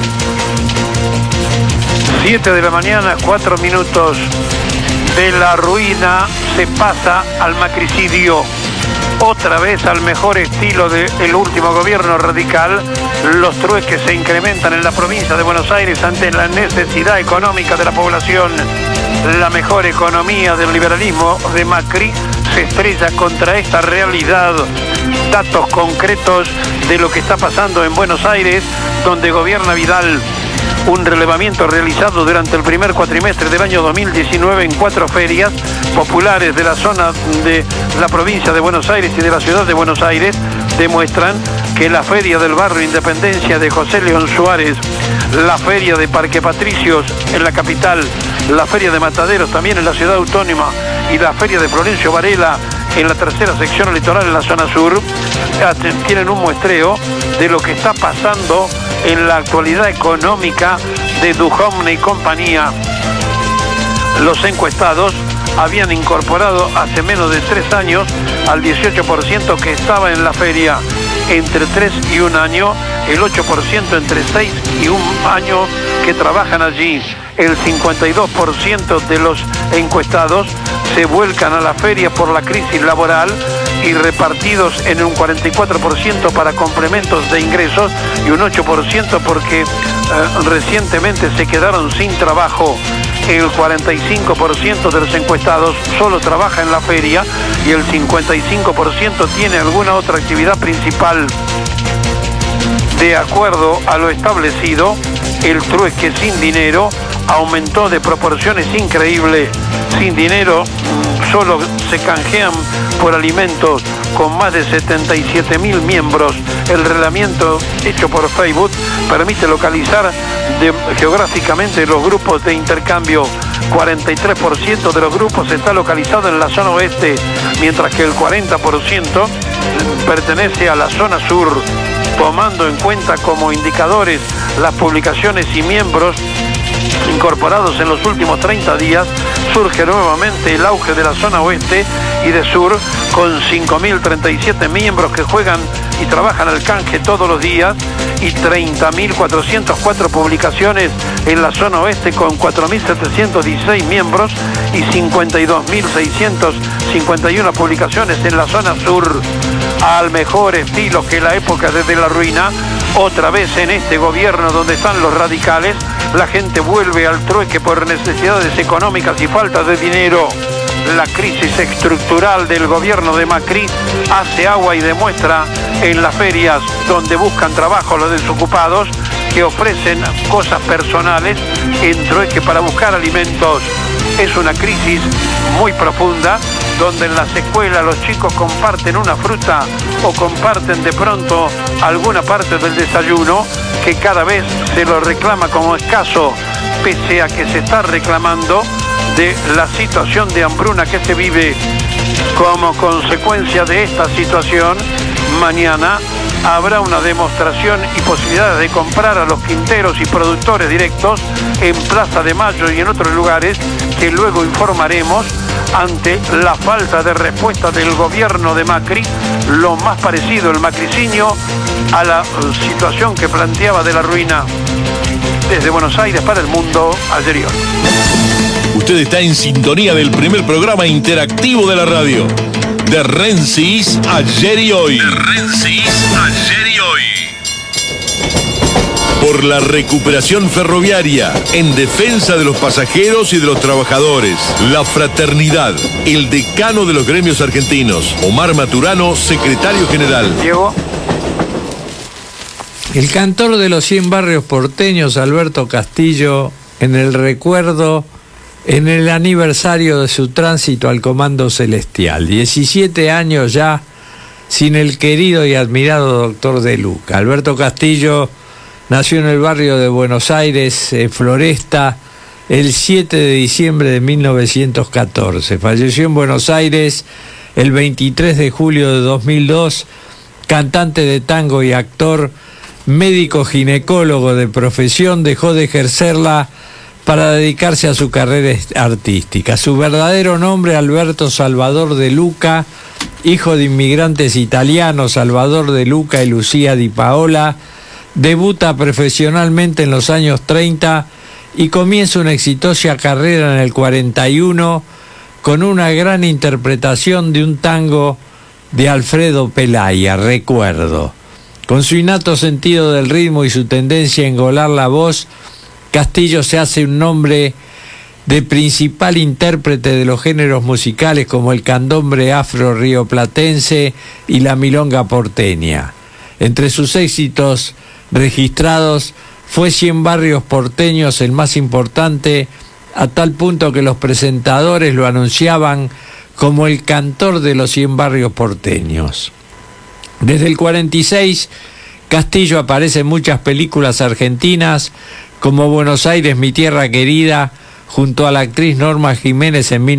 S3: 7 de la mañana, 4 minutos. De la ruina se pasa al macricidio. Otra vez al mejor estilo del último gobierno radical, los trueques se incrementan en la provincia de Buenos Aires ante la necesidad económica de la población. La mejor economía del liberalismo de Macri se estrella contra esta realidad. Datos concretos de lo que está pasando en Buenos Aires, donde gobierna Vidal. Un relevamiento realizado durante el primer cuatrimestre del año 2019 en 4 ferias populares de la zona de la provincia de Buenos Aires y de la ciudad de Buenos Aires demuestran que la feria del barrio Independencia de José León Suárez, la feria de Parque Patricios en la capital, la feria de Mataderos también en la ciudad autónoma y la feria de Florencio Varela en la tercera sección litoral en la zona sur, tienen un muestreo de lo que está pasando en la actualidad económica de Duhovne y compañía. Los encuestados habían incorporado hace menos de 3 años al 18% que estaba en la feria. Entre 3 y 1 año, el 8% entre 6 y 1 año que trabajan allí. El 52% de los encuestados se vuelcan a la feria por la crisis laboral y repartidos en un 44% para complementos de ingresos y un 8% porque recientemente se quedaron sin trabajo. El 45% de los encuestados solo trabaja en la feria y el 55% tiene alguna otra actividad principal. De acuerdo a lo establecido, el trueque sin dinero aumentó de proporciones increíbles. Sin dinero solo se canjean por alimentos con más de 77.000 miembros. El relevamiento hecho por Facebook permite localizar geográficamente los grupos de intercambio. 43% de los grupos está localizado en la zona oeste, mientras que el 40% pertenece a la zona sur. Tomando en cuenta como indicadores las publicaciones y miembros incorporados en los últimos 30 días, surge nuevamente el auge de la zona oeste y de sur, con 5.037 miembros que juegan y trabajan al canje todos los días y 30.404 publicaciones en la zona oeste con 4.716 miembros y 52.651 publicaciones en la zona sur. Al mejor estilo que la época desde la ruina, otra vez en este gobierno donde están los radicales, la gente vuelve al trueque por necesidades económicas y falta de dinero. La crisis estructural del gobierno de Macri hace agua y demuestra en las ferias donde buscan trabajo los desocupados que ofrecen cosas personales en trueque para buscar alimentos. Es una crisis muy profunda donde en las escuelas los chicos comparten una fruta o comparten de pronto alguna parte del desayuno que cada vez se lo reclama como escaso, pese a que se está reclamando de la situación de hambruna que se vive. Como consecuencia de esta situación, mañana habrá una demostración y posibilidades de comprar a los quinteros y productores directos en Plaza de Mayo y en otros lugares que luego informaremos ante la falta de respuesta del gobierno de Macri, lo más parecido el macricinio a la situación que planteaba de la ruina. Desde Buenos Aires para el mundo, ayer y hoy.
S4: Usted está en sintonía del primer programa interactivo de la radio. De Rensis, ayer y hoy. De Rensis, ayer y hoy. Por la recuperación ferroviaria, en defensa de los pasajeros y de los trabajadores. La fraternidad, el decano de los gremios argentinos. Omar Maturano, secretario general.
S3: Diego.
S6: El cantor de los 100 barrios porteños, Alberto Castillo, en el recuerdo, en el aniversario de su tránsito al Comando Celestial. 17 años ya sin el querido y admirado doctor De Luca. Alberto Castillo nació en el barrio de Buenos Aires, Floresta, el 7 de diciembre de 1914. Falleció en Buenos Aires el 23 de julio de 2002, cantante de tango y actor, médico ginecólogo de profesión, dejó de ejercerla para dedicarse a su carrera artística. Su verdadero nombre, Alberto Salvador de Luca, hijo de inmigrantes italianos, Salvador de Luca y Lucía Di Paola, debuta profesionalmente en los años 30 y comienza una exitosa carrera en el 41 con una gran interpretación de un tango de Alfredo Pelaya, Recuerdo. Con su innato sentido del ritmo y su tendencia a engolar la voz, Castillo se hace un nombre de principal intérprete de los géneros musicales como el candombe afro rioplatense y la milonga porteña. Entre sus éxitos registrados fue 100 barrios porteños el más importante, a tal punto que los presentadores lo anunciaban como el cantor de los 100 barrios porteños. Desde el 46, Castillo aparece en muchas películas argentinas, como Buenos Aires, mi tierra querida, junto a la actriz Norma Jiménez en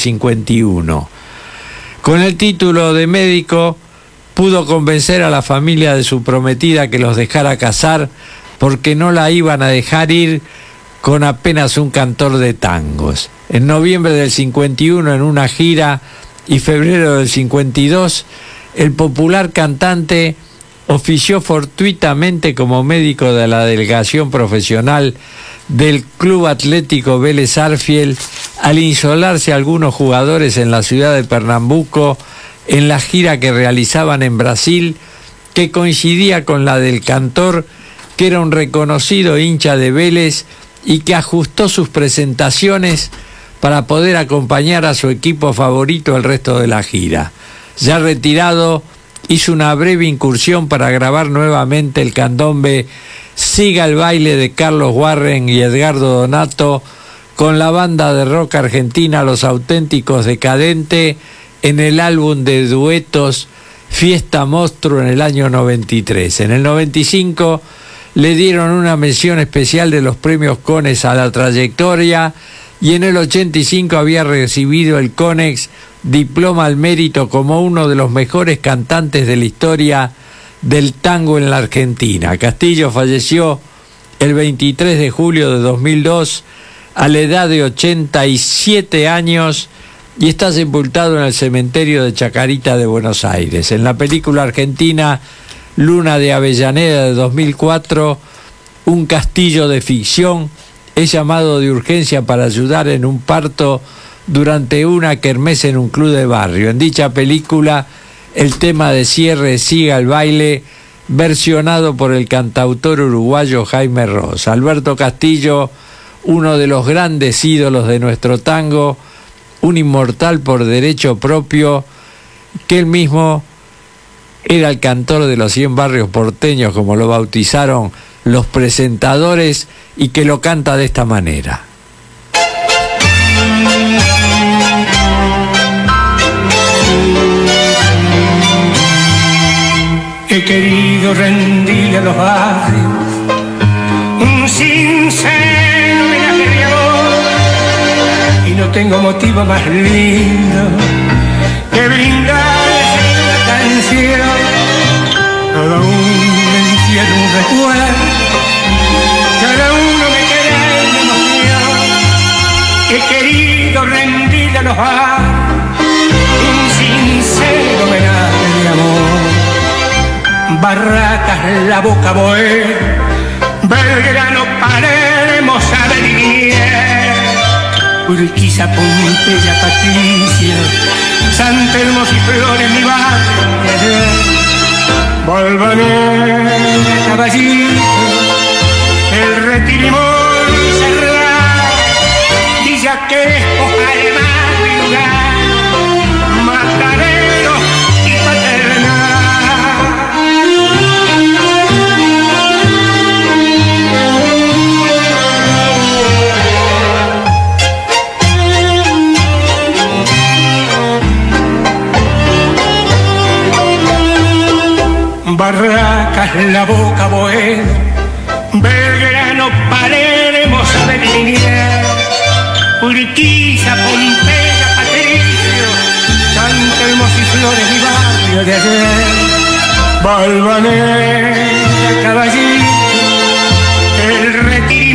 S6: 1951. Con el título de médico, pudo convencer a la familia de su prometida que los dejara casar, porque no la iban a dejar ir con apenas un cantor de tangos. En noviembre del 51, en una gira, y febrero del 52, el popular cantante ofició fortuitamente como médico de la delegación profesional del Club Atlético Vélez Sarsfield al insolarse algunos jugadores en la ciudad de Pernambuco en la gira que realizaban en Brasil, que coincidía con la del cantor, que era un reconocido hincha de Vélez y que ajustó sus presentaciones para poder acompañar a su equipo favorito el resto de la gira. Ya retirado, hizo una breve incursión para grabar nuevamente el candombe Siga el baile de Carlos Warren y Edgardo Donato con la banda de rock argentina Los Auténticos Decadentes en el álbum de duetos Fiesta Monstruo en el año 93. En el 95 le dieron una mención especial de los premios Conex a la trayectoria y en el 85 había recibido el Conex Diploma al Mérito como uno de los mejores cantantes de la historia del tango en la Argentina. Castillo falleció el 23 de julio de 2002 a la edad de 87 años y está sepultado en el cementerio de Chacarita de Buenos Aires. En la película argentina Luna de Avellaneda de 2004, un Castillo de ficción es llamado de urgencia para ayudar en un parto durante una kermés en un club de barrio. En dicha película, el tema de cierre Siga el baile, versionado por el cantautor uruguayo Jaime Ross. Alberto Castillo, uno de los grandes ídolos de nuestro tango, un inmortal por derecho propio, que él mismo era el cantor de los 100 barrios porteños, como lo bautizaron los presentadores, y que lo canta de esta manera.
S11: He querido rendirle a los barrios un sincero homenaje de amor, y no tengo motivo más lindo que brindarles una canción. Cada uno me encierra un recuerdo, cada uno me queda en emoción. He querido rendirle a los barrios un sincero homenaje de amor. Barracas, La Boca, Boer, Belgrano, Palermo, Saberinier, Urquiza, Pompeya, Patricia, San Telmo y Flores, mi barrio, Valvanera, Caballito, El Retiro y Montserrat, Villa Crespo, Alemán, Lugano, Matadero y Paternal. Barracas, La Boca, Boer, Belgrano, Palermo, de Liniers, Urquiza, Pompeya, Patricio, San Telmo y Flores, mi barrio de ayer, Balvanera, Caballito, El Retiro y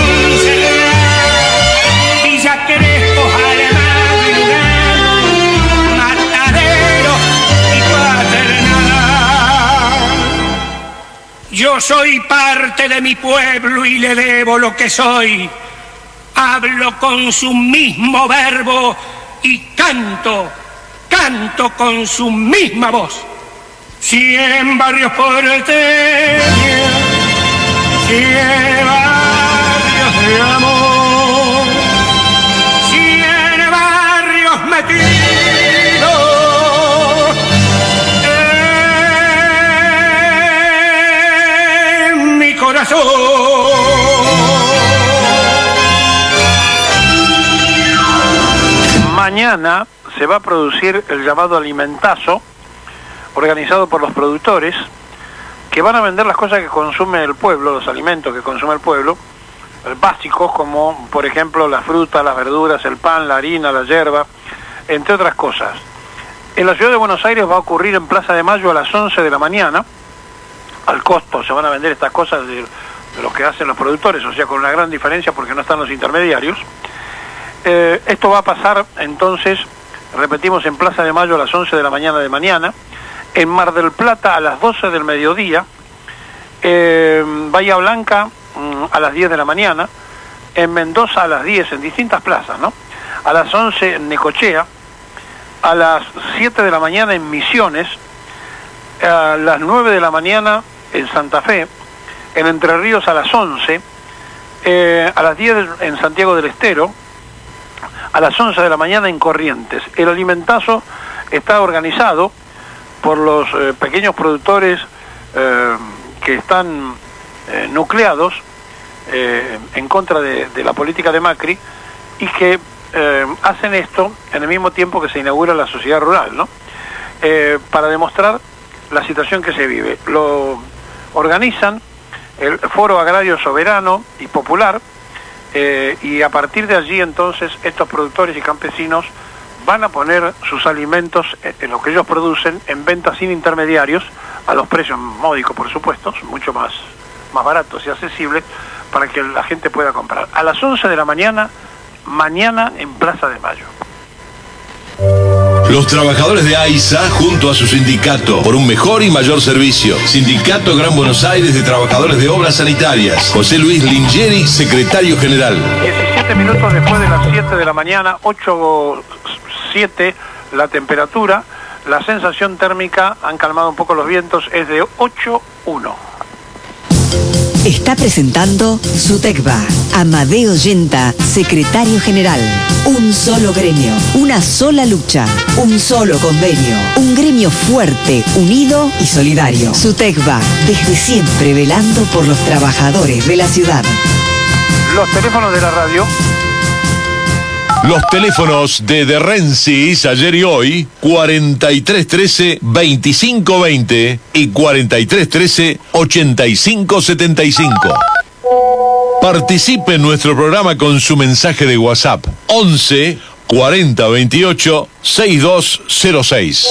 S11: Montserrat, Villa Crespo, Alemán, Lugano, Matadero y Paternal. Yo soy parte de mi pueblo y le debo lo que soy. Hablo con su mismo verbo y canto con su misma voz. 100 barrios porteños, 100 barrios de amor, 100 barrios metidos en mi corazón.
S3: Mañana se va a producir el llamado alimentazo, organizado por los productores, que van a vender las cosas que consume el pueblo, los alimentos que consume el pueblo, básicos como, por ejemplo, las frutas, las verduras, el pan, la harina, la yerba, entre otras cosas. En la ciudad de Buenos Aires va a ocurrir en Plaza de Mayo a las 11 de la mañana. Al costo se van a vender estas cosas de los que hacen los productores, o sea, con una gran diferencia porque no están los intermediarios. Esto va a pasar entonces, repetimos, en Plaza de Mayo a las 11 de la mañana de mañana, en Mar del Plata a las 12 del mediodía, Bahía Blanca a las 10 de la mañana, en Mendoza a las 10, en distintas plazas, ¿no? A las 11 en Necochea, a las 7 de la mañana en Misiones, a las 9 de la mañana en Santa Fe, en Entre Ríos a las 11, a las 10 en Santiago del Estero, a las 11 de la mañana en Corrientes. El alimentazo está organizado por los pequeños productores que están nucleados en contra de la política de Macri y que hacen esto en el mismo tiempo que se inaugura la sociedad rural, ¿no? Para demostrar la situación que se vive. Lo organizan el Foro Agrario Soberano y Popular, y a partir de allí entonces estos productores y campesinos van a poner sus alimentos, en lo que ellos producen, en venta sin intermediarios, a los precios módicos, por supuesto, mucho más baratos y accesibles, para que la gente pueda comprar. A las 11 de la mañana, mañana en Plaza de Mayo.
S4: Los trabajadores de AISA, junto a su sindicato, por un mejor y mayor servicio. Sindicato Gran Buenos Aires de Trabajadores de Obras Sanitarias. José Luis Lingieri, secretario general.
S3: 17 minutos después de las 7 de la mañana, 8:07 la temperatura. La sensación térmica, han calmado un poco los vientos, es de 8,1.
S5: Está presentando SUTECBA. Amadeo Yenta, secretario general. Un solo gremio, una sola lucha, un solo convenio. Un gremio fuerte, unido y solidario. SUTECBA, desde siempre velando por los trabajadores de la ciudad.
S3: Los teléfonos de la radio.
S4: Los teléfonos de Rensis, ayer y hoy, 4313-2520 y 4313-8575. Participe en nuestro programa con su mensaje de WhatsApp, 11 40 28 6206.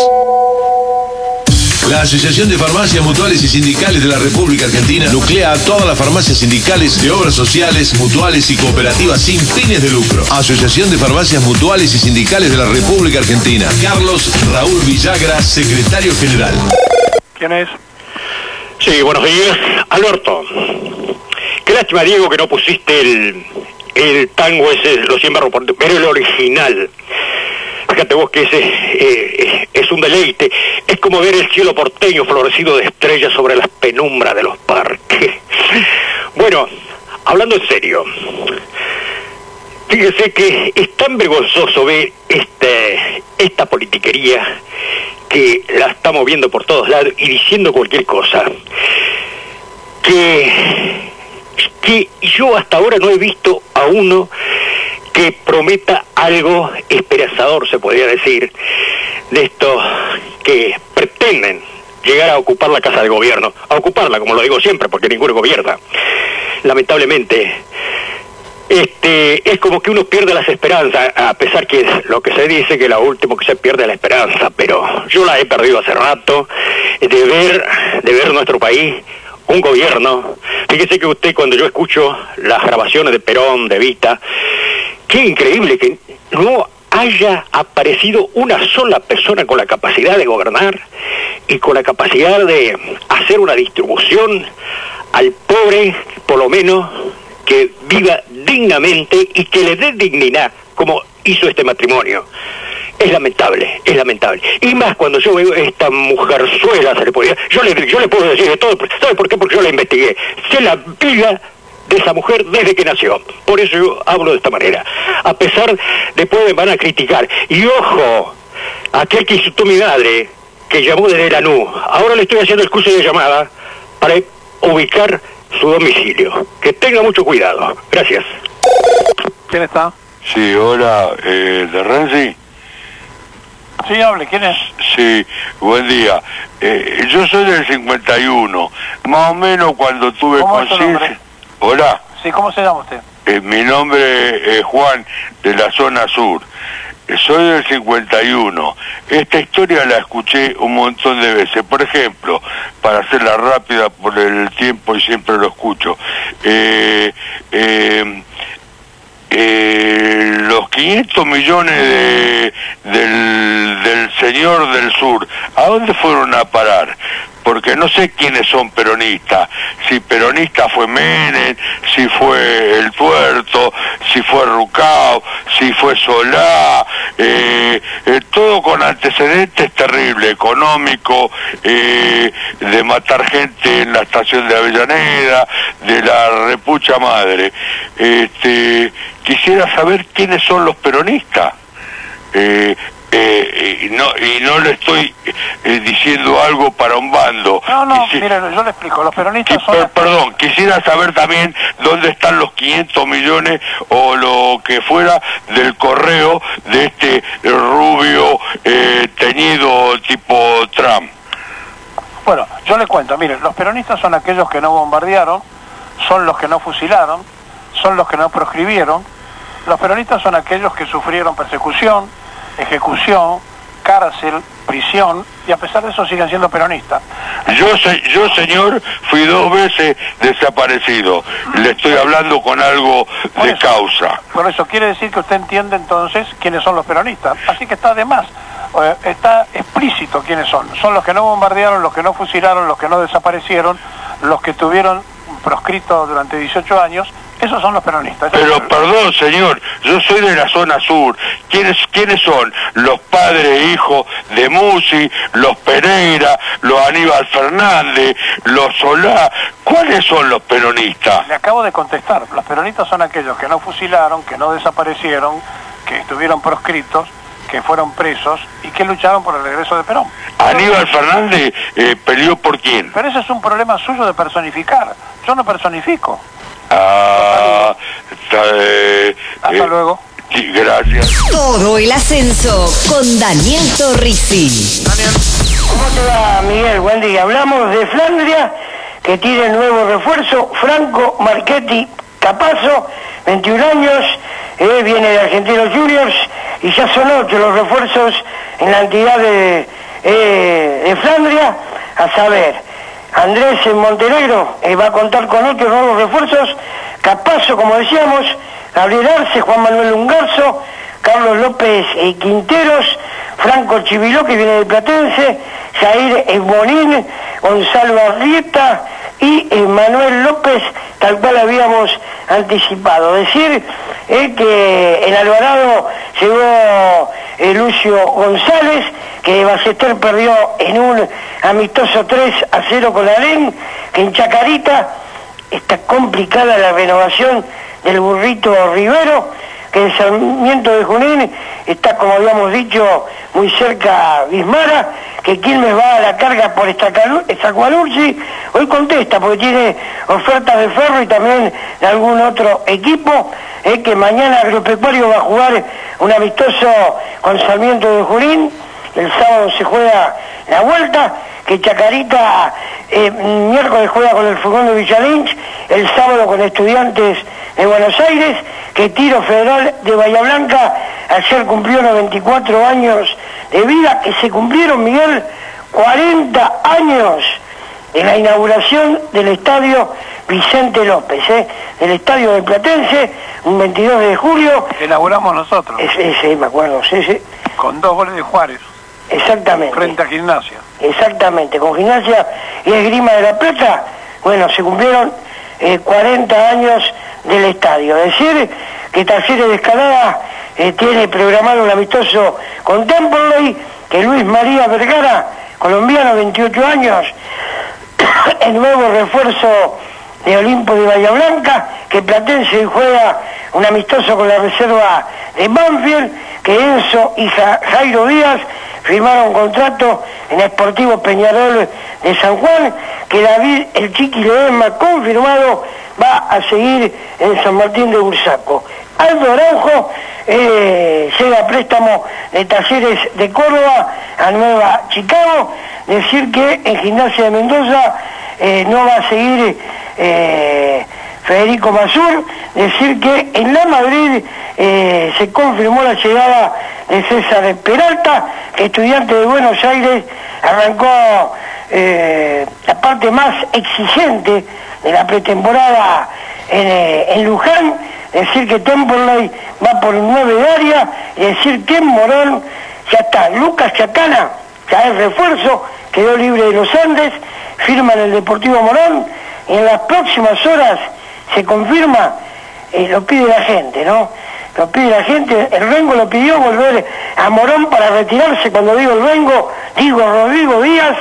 S4: La Asociación de Farmacias Mutuales y Sindicales de la República Argentina nuclea a todas las farmacias sindicales de obras sociales, mutuales y cooperativas sin fines de lucro. Asociación de Farmacias Mutuales y Sindicales de la República Argentina. Carlos Raúl Villagra, secretario general.
S3: ¿Quién es?
S12: Sí, buenos días. Alberto, qué lástima, Diego, que no pusiste el tango ese, los 100 barros, pero el original. Fíjate vos que ese es un deleite. Es como ver el cielo porteño florecido de estrellas sobre las penumbras de los parques. Bueno, hablando en serio, fíjese que es tan vergonzoso ver esta politiquería que la estamos viendo por todos lados y diciendo cualquier cosa, que yo hasta ahora no he visto a uno que prometa algo esperanzador, se podría decir, de estos que pretenden llegar a ocupar la casa del gobierno, a ocuparla, como lo digo siempre, porque ninguno gobierna. lamentablemente, es como que uno pierde las esperanzas, a pesar que es lo que se dice que lo último que se pierde es la esperanza, pero yo la he perdido hace rato, de ver nuestro país, un gobierno. Fíjese que usted, cuando yo escucho las grabaciones de Perón, de Evita, qué increíble que no haya aparecido una sola persona con la capacidad de gobernar y con la capacidad de hacer una distribución al pobre, por lo menos, que viva dignamente y que le dé dignidad, como hizo este matrimonio. Es lamentable, es lamentable. Y más cuando yo veo esta mujerzuela, yo le puedo decir de todo. ¿Sabe por qué? Porque yo la investigué. Sé la vida de esa mujer desde que nació. Por eso yo hablo de esta manera. A pesar, después me van a criticar. Y ojo, aquel que insultó a mi madre, que llamó desde Lanús, ahora le estoy haciendo el curso de llamada para ubicar su domicilio. Que tenga mucho cuidado. Gracias.
S3: ¿Quién está?
S13: Sí, hola, de Renzi.
S3: Sí, hable, ¿quién es?
S13: Sí, buen día. Yo soy del 51, más o menos cuando tuve conciencia. Hola.
S3: Sí, ¿cómo se llama usted?
S13: Mi nombre es Juan, de la zona sur. Soy del 51. Esta historia la escuché un montón de veces. Por ejemplo, para hacerla rápida por el tiempo y siempre lo escucho. Los 500 millones del señor del sur, ¿a dónde fueron a parar? Porque no sé quiénes son peronistas, si peronista fue Menem, si fue El Tuerto, si fue Rucao, si fue Solá, todo con antecedentes terribles, económico, de matar gente en la estación de Avellaneda, de la repucha madre. Quisiera saber quiénes son los peronistas. Y no le estoy diciendo algo para un bando.
S3: No, mire, yo le explico. Los peronistas son...
S13: Perdón, quisiera saber también dónde están los 500 millones o lo que fuera del correo de este rubio teñido tipo Trump.
S3: Bueno, yo le cuento. Mire, los peronistas son aquellos que no bombardearon, son los que no fusilaron, son los que no proscribieron. Los peronistas son aquellos que sufrieron persecución, ejecución, cárcel, prisión, y a pesar de eso siguen siendo peronistas.
S13: Yo, señor, fui 2 veces desaparecido. Le estoy hablando con algo de causa.
S3: Por eso quiere decir que usted entiende entonces quiénes son los peronistas. Así que está de más. Está explícito quiénes son. Son los que no bombardearon, los que no fusilaron, los que no desaparecieron, los que tuvieron proscritos durante 18 años. Esos son los peronistas.
S13: Pero perdón, señor, yo soy de la zona sur. ¿Quiénes son? Los padres e hijos de Musi, los Pereira, los Aníbal Fernández, los Solá. ¿Cuáles son los peronistas?
S3: Le acabo de contestar. Los peronistas son aquellos que no fusilaron, que no desaparecieron, que estuvieron proscritos, que fueron presos y que lucharon por el regreso de Perón.
S13: ¿Aníbal Fernández peleó por quién?
S3: Pero ese es un problema suyo de personificar. Yo no personifico. Hasta luego.
S13: Sí, gracias.
S5: Todo el ascenso con Daniel Torrisi.
S3: Daniel.
S14: ¿Cómo te va, Miguel? Buen día. Hablamos de Flandria, que tiene el nuevo refuerzo, Franco Marchetti Capazo, 21 años, viene de Argentinos Juniors, y ya son 8 los refuerzos en la entidad de Flandria, a saber... Andrés en Montenegro va a contar con otros nuevos refuerzos, Capazo, como decíamos, Gabriel Arce, Juan Manuel Ungarzo, Carlos López Quinteros, Franco Chiviló, que viene de Platense, Jair Bonín, Gonzalo Arrieta y Manuel López, tal cual habíamos anticipado. Decir que en Alvarado llegó Lucio González, que Ballester perdió en un amistoso 3-0 con Alén, que en Chacarita está complicada la renovación del Burrito Rivero, que en Sarmiento de Junín está, como habíamos dicho, muy cerca Bismara, que Quilmes va a la carga por Estacualursi. Hoy contesta porque tiene ofertas de Ferro y también de algún otro equipo, que mañana Agropecuario va a jugar un amistoso con Sarmiento de Junín. El sábado se juega la vuelta, que Chacarita miércoles juega con el Furgón de Villalinch, el sábado con Estudiantes de Buenos Aires, que Tiro Federal de Bahía Blanca ayer cumplió 94 años de vida, que se cumplieron, Miguel, 40 años de la inauguración del estadio Vicente López, del estadio del Platense, un 22 de julio.
S3: Que inauguramos nosotros.
S14: Sí, me acuerdo, sí.
S3: Con 2 goles de Juárez.
S14: Exactamente.
S3: Frente a Gimnasia.
S14: Exactamente, con Gimnasia y Esgrima de la Plata, bueno, se cumplieron 40 años del estadio. Es decir, que Talleres de Escalada tiene programado un amistoso con Temperley, que Luis María Vergara, colombiano, 28 años, el nuevo refuerzo de Olimpo de Bahía Blanca, que Platense juega un amistoso con la reserva de Banfield, que Enzo y Jairo Díaz firmaron contrato en Sportivo Peñarol de San Juan, que David el Chiqui Ledesma, confirmado, va a seguir en San Martín de Bursaco. Aldo Araujo llega a préstamo de Talleres de Córdoba a Nueva Chicago. Decir que en Gimnasia de Mendoza no va a seguir Federico Masur. Decir que en la Madrid se confirmó la llegada de César Peralta, que Estudiantes de Buenos Aires arrancó la parte más exigente de la pretemporada en Luján. Decir que Temperley va por 9 de área, y decir que en Morón ya está Lucas Chacana, ya es refuerzo, quedó libre de los Andes, firma en el Deportivo Morón, y en las próximas horas se confirma, lo pide la gente, ¿no? Lo pide la gente, el Rengo lo pidió volver a Morón para retirarse. Cuando digo el Rengo, digo Rodrigo Díaz.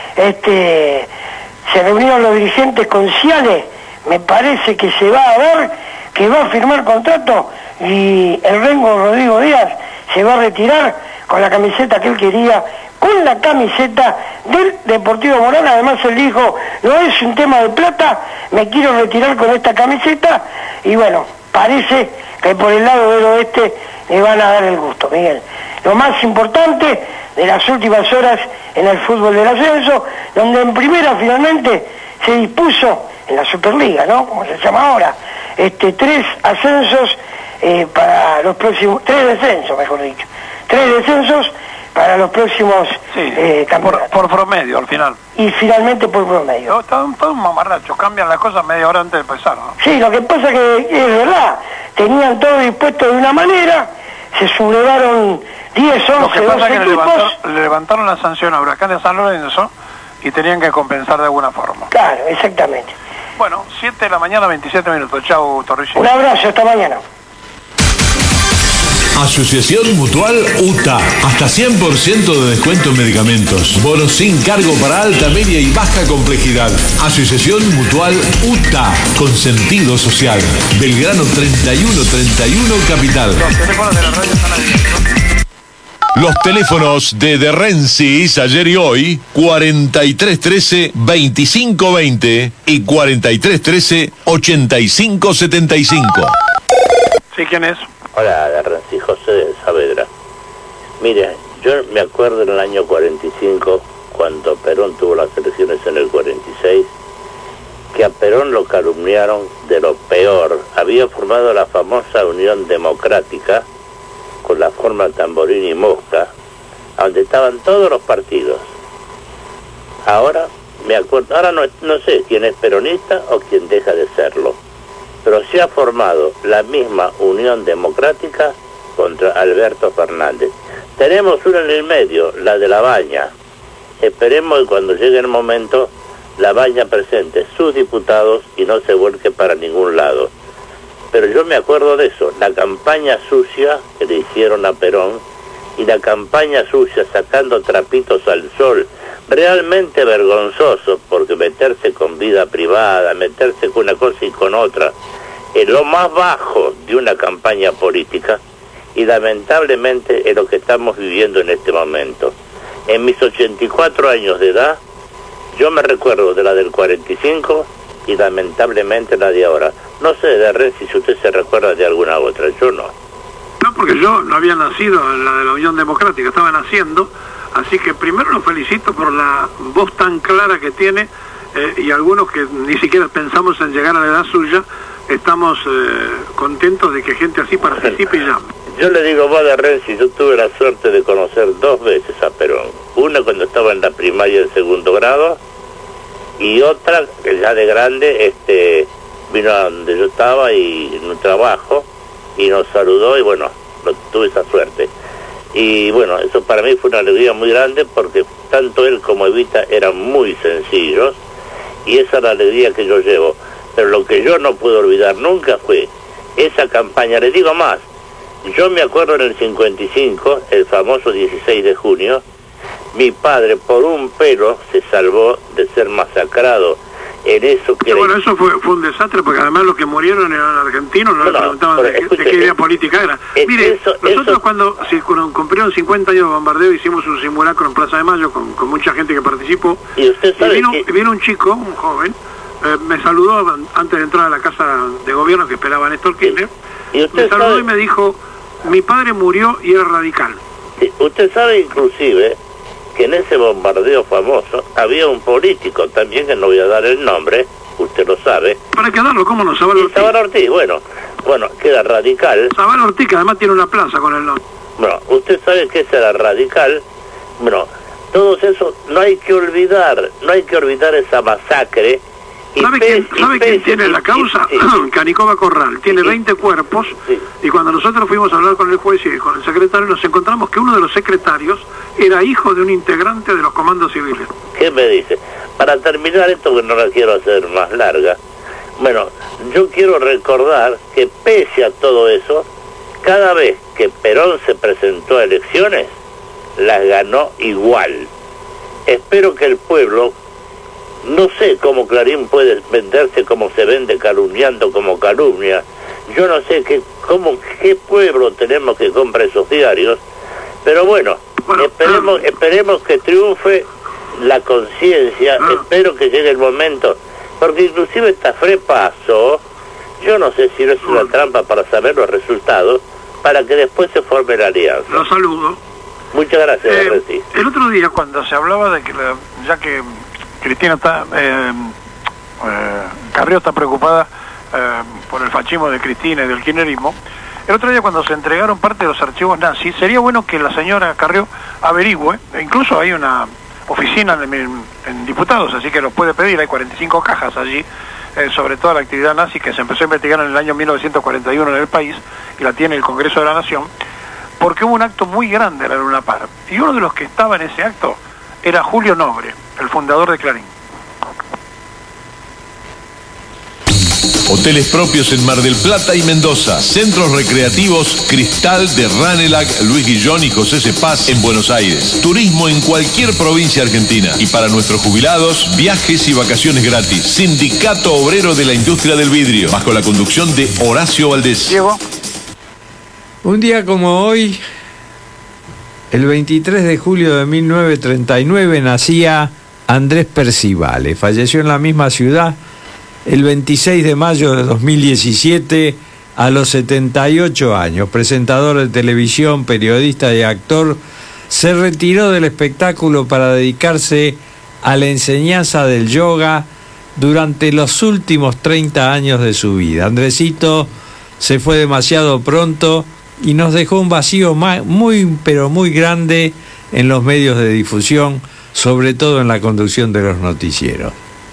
S14: Se reunieron los dirigentes con Ciales, me parece que se va a dar, que va a firmar contrato, y el Rengo Rodrigo Díaz se va a retirar con la camiseta que él quería, con la camiseta del Deportivo Morón. Además él dijo, no es un tema de plata, me quiero retirar con esta camiseta, y bueno, parece que por el lado del oeste le van a dar el gusto, Miguel. Lo más importante de las últimas horas en el fútbol del ascenso, donde en primera finalmente se dispuso, en la Superliga, ¿no?, como se llama ahora, 3 ascensos para los próximos, 3 descensos, mejor dicho, 3 descensos para los próximos campeonatos.
S3: Por promedio, al final.
S14: Y finalmente por promedio.
S3: Está un mamarracho, cambian las cosas media hora antes de empezar, ¿no?
S14: Sí, lo que pasa que es verdad, tenían todo dispuesto de una manera, se sublevaron 10, 11,
S3: Lo que pasa
S14: 12
S3: es que
S14: equipos.
S3: le levantaron la sanción a Huracán de San Lorenzo y tenían que compensar de alguna forma.
S14: Claro, exactamente.
S3: Bueno, 7 de la mañana, 27 minutos. Chau, Torrici.
S14: Un abrazo, hasta mañana.
S4: Asociación Mutual UTA. Hasta 100% de descuento en medicamentos. Bonos sin cargo para alta, media y baja complejidad. Asociación Mutual UTA. Con sentido social. Belgrano 3131 Capital.
S3: Los teléfonos de la radio están abiertos.
S4: Los teléfonos de Rensis ayer y hoy, 4313-2520 y 4313-8575.
S3: Sí, ¿quién es?
S15: Hola, de Rensis, José de Saavedra. Mire, yo me acuerdo en el año 45, cuando Perón tuvo las elecciones en el 46, que a Perón lo calumniaron de lo peor. Había formado la famosa Unión Democrática, con la forma Tamborín y Mosca, donde estaban todos los partidos. Ahora me acuerdo, ahora no sé quién es peronista o quién deja de serlo, pero se ha formado la misma Unión Democrática contra Alberto Fernández. Tenemos una en el medio, la de La Baña. Esperemos que cuando llegue el momento La Baña presente sus diputados y no se vuelque para ningún lado. Pero yo me acuerdo de eso, la campaña sucia que le hicieron a Perón y la campaña sucia sacando trapitos al sol, realmente vergonzoso, porque meterse con vida privada, meterse con una cosa y con otra, es lo más bajo de una campaña política, y lamentablemente es lo que estamos viviendo en este momento. En mis 84 años de edad, yo me recuerdo de la del 45 y lamentablemente la de ahora. No sé de Renzi si usted se recuerda de alguna otra, yo no.
S3: No, porque yo no había nacido en la de la Unión Democrática, estaba naciendo, así que primero lo felicito por la voz tan clara que tiene y algunos que ni siquiera pensamos en llegar a la edad suya, estamos contentos de que gente así participe y llame.
S15: Yo le digo, vos de Renzi, yo tuve la suerte de conocer 2 veces a Perón. Una cuando estaba en la primaria en 2º grado, y otra que ya de grande vino a donde yo estaba y en un trabajo y nos saludó, y bueno, tuve esa suerte. Y bueno, eso para mí fue una alegría muy grande, porque tanto él como Evita eran muy sencillos, y esa es la alegría que yo llevo. Pero lo que yo no puedo olvidar nunca fue esa campaña. Les digo más, yo me acuerdo en el 55, el famoso 16 de junio, mi padre por un pelo se salvó de ser masacrado en eso que...
S3: Bueno, eso fue un desastre, porque además los que murieron eran argentinos, no le preguntaban de qué idea política era. Mire, nosotros cuando cumplieron 50 años de bombardeo, hicimos un simulacro en Plaza de Mayo con mucha gente que participó, y vino un chico, un joven, me saludó antes de entrar a la casa de gobierno que esperaba Néstor Kirchner, me saludó y me dijo, mi padre murió y era radical.
S15: Sí, usted sabe inclusive que en ese bombardeo famoso había un político también, que no voy a dar el nombre, usted lo sabe.
S3: ¿Para qué darlo? ¿Cómo no? Zabal Ortiz.
S15: Zabal Ortiz, bueno, queda radical.
S3: Zabal Ortiz, que además tiene una plaza con el nombre.
S15: Bueno, usted sabe que ese era radical. Bueno, todos esos, no hay que olvidar esa masacre.
S3: ¿Sabe quién tiene la causa? Canicoba Corral. Tiene 20 cuerpos, y cuando nosotros fuimos a hablar con el juez y con el secretario, nos encontramos que uno de los secretarios era hijo de un integrante de los comandos civiles.
S15: ¿Qué me dice? Para terminar esto, que no la quiero hacer más larga, bueno, yo quiero recordar que pese a todo eso, cada vez que Perón se presentó a elecciones, las ganó igual. Espero que el pueblo... No sé cómo Clarín puede venderse como se vende, calumniando como calumnia. Yo no sé qué pueblo tenemos que comprar esos diarios. Pero bueno, esperemos que triunfe la conciencia. Espero que llegue el momento. Porque inclusive esta Frepaso, yo no sé si no es una trampa para saber los resultados, para que después se forme la alianza.
S3: Lo saludo.
S15: Muchas gracias, Renzi.
S3: El otro día, cuando se hablaba de que ya que Cristina está, Carrió está preocupada por el fascismo de Cristina y del kirchnerismo, el otro día cuando se entregaron parte de los archivos nazis, sería bueno que la señora Carrió averigüe, incluso hay una oficina en diputados, así que lo puede pedir, hay 45 cajas allí, sobre toda la actividad nazi que se empezó a investigar en el año 1941 en el país, y la tiene el Congreso de la Nación, porque hubo un acto muy grande en la Luna Par, y uno de los que estaba en ese acto era Julio Nobre, el fundador de Clarín.
S4: Hoteles propios en Mar del Plata y Mendoza. Centros recreativos Cristal de Ranelac, Luis Guillón y José Cepaz en Buenos Aires. Turismo en cualquier provincia argentina. Y para nuestros jubilados, viajes y vacaciones gratis. Sindicato Obrero de la Industria del Vidrio, bajo la conducción de Horacio Valdés.
S3: Diego.
S6: Un día como hoy, el 23 de julio de 1939, nacía Andrés Percivale. Falleció en la misma ciudad el 26 de mayo de 2017 a los 78 años. Presentador de televisión, periodista y actor, se retiró del espectáculo para dedicarse a la enseñanza del yoga durante los últimos 30 años de su vida. Andresito se fue demasiado pronto y nos dejó un vacío muy, pero muy grande en los medios de difusión, sobre todo en la conducción de los noticieros.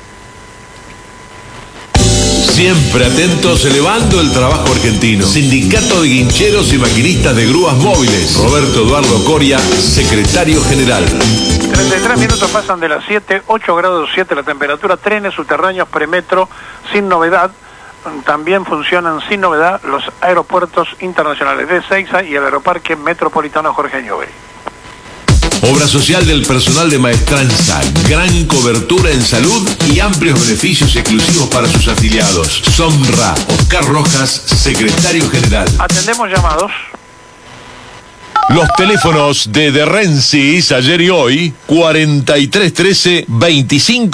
S4: Siempre atentos, elevando el trabajo argentino. Sindicato de Guincheros y Maquinistas de Grúas Móviles. Roberto Eduardo Coria, secretario general.
S3: 33 minutos pasan de las 7, 8 grados 7 la temperatura. Trenes subterráneos premetro sin novedad. También funcionan sin novedad los aeropuertos internacionales de Ezeiza y el aeroparque metropolitano Jorge Newbery.
S4: Obra social del personal de Maestranza, gran cobertura en salud y amplios beneficios exclusivos para sus afiliados. Sonra, Oscar Rojas, secretario general.
S3: Atendemos llamados.
S4: Los teléfonos de Rensis ayer y hoy,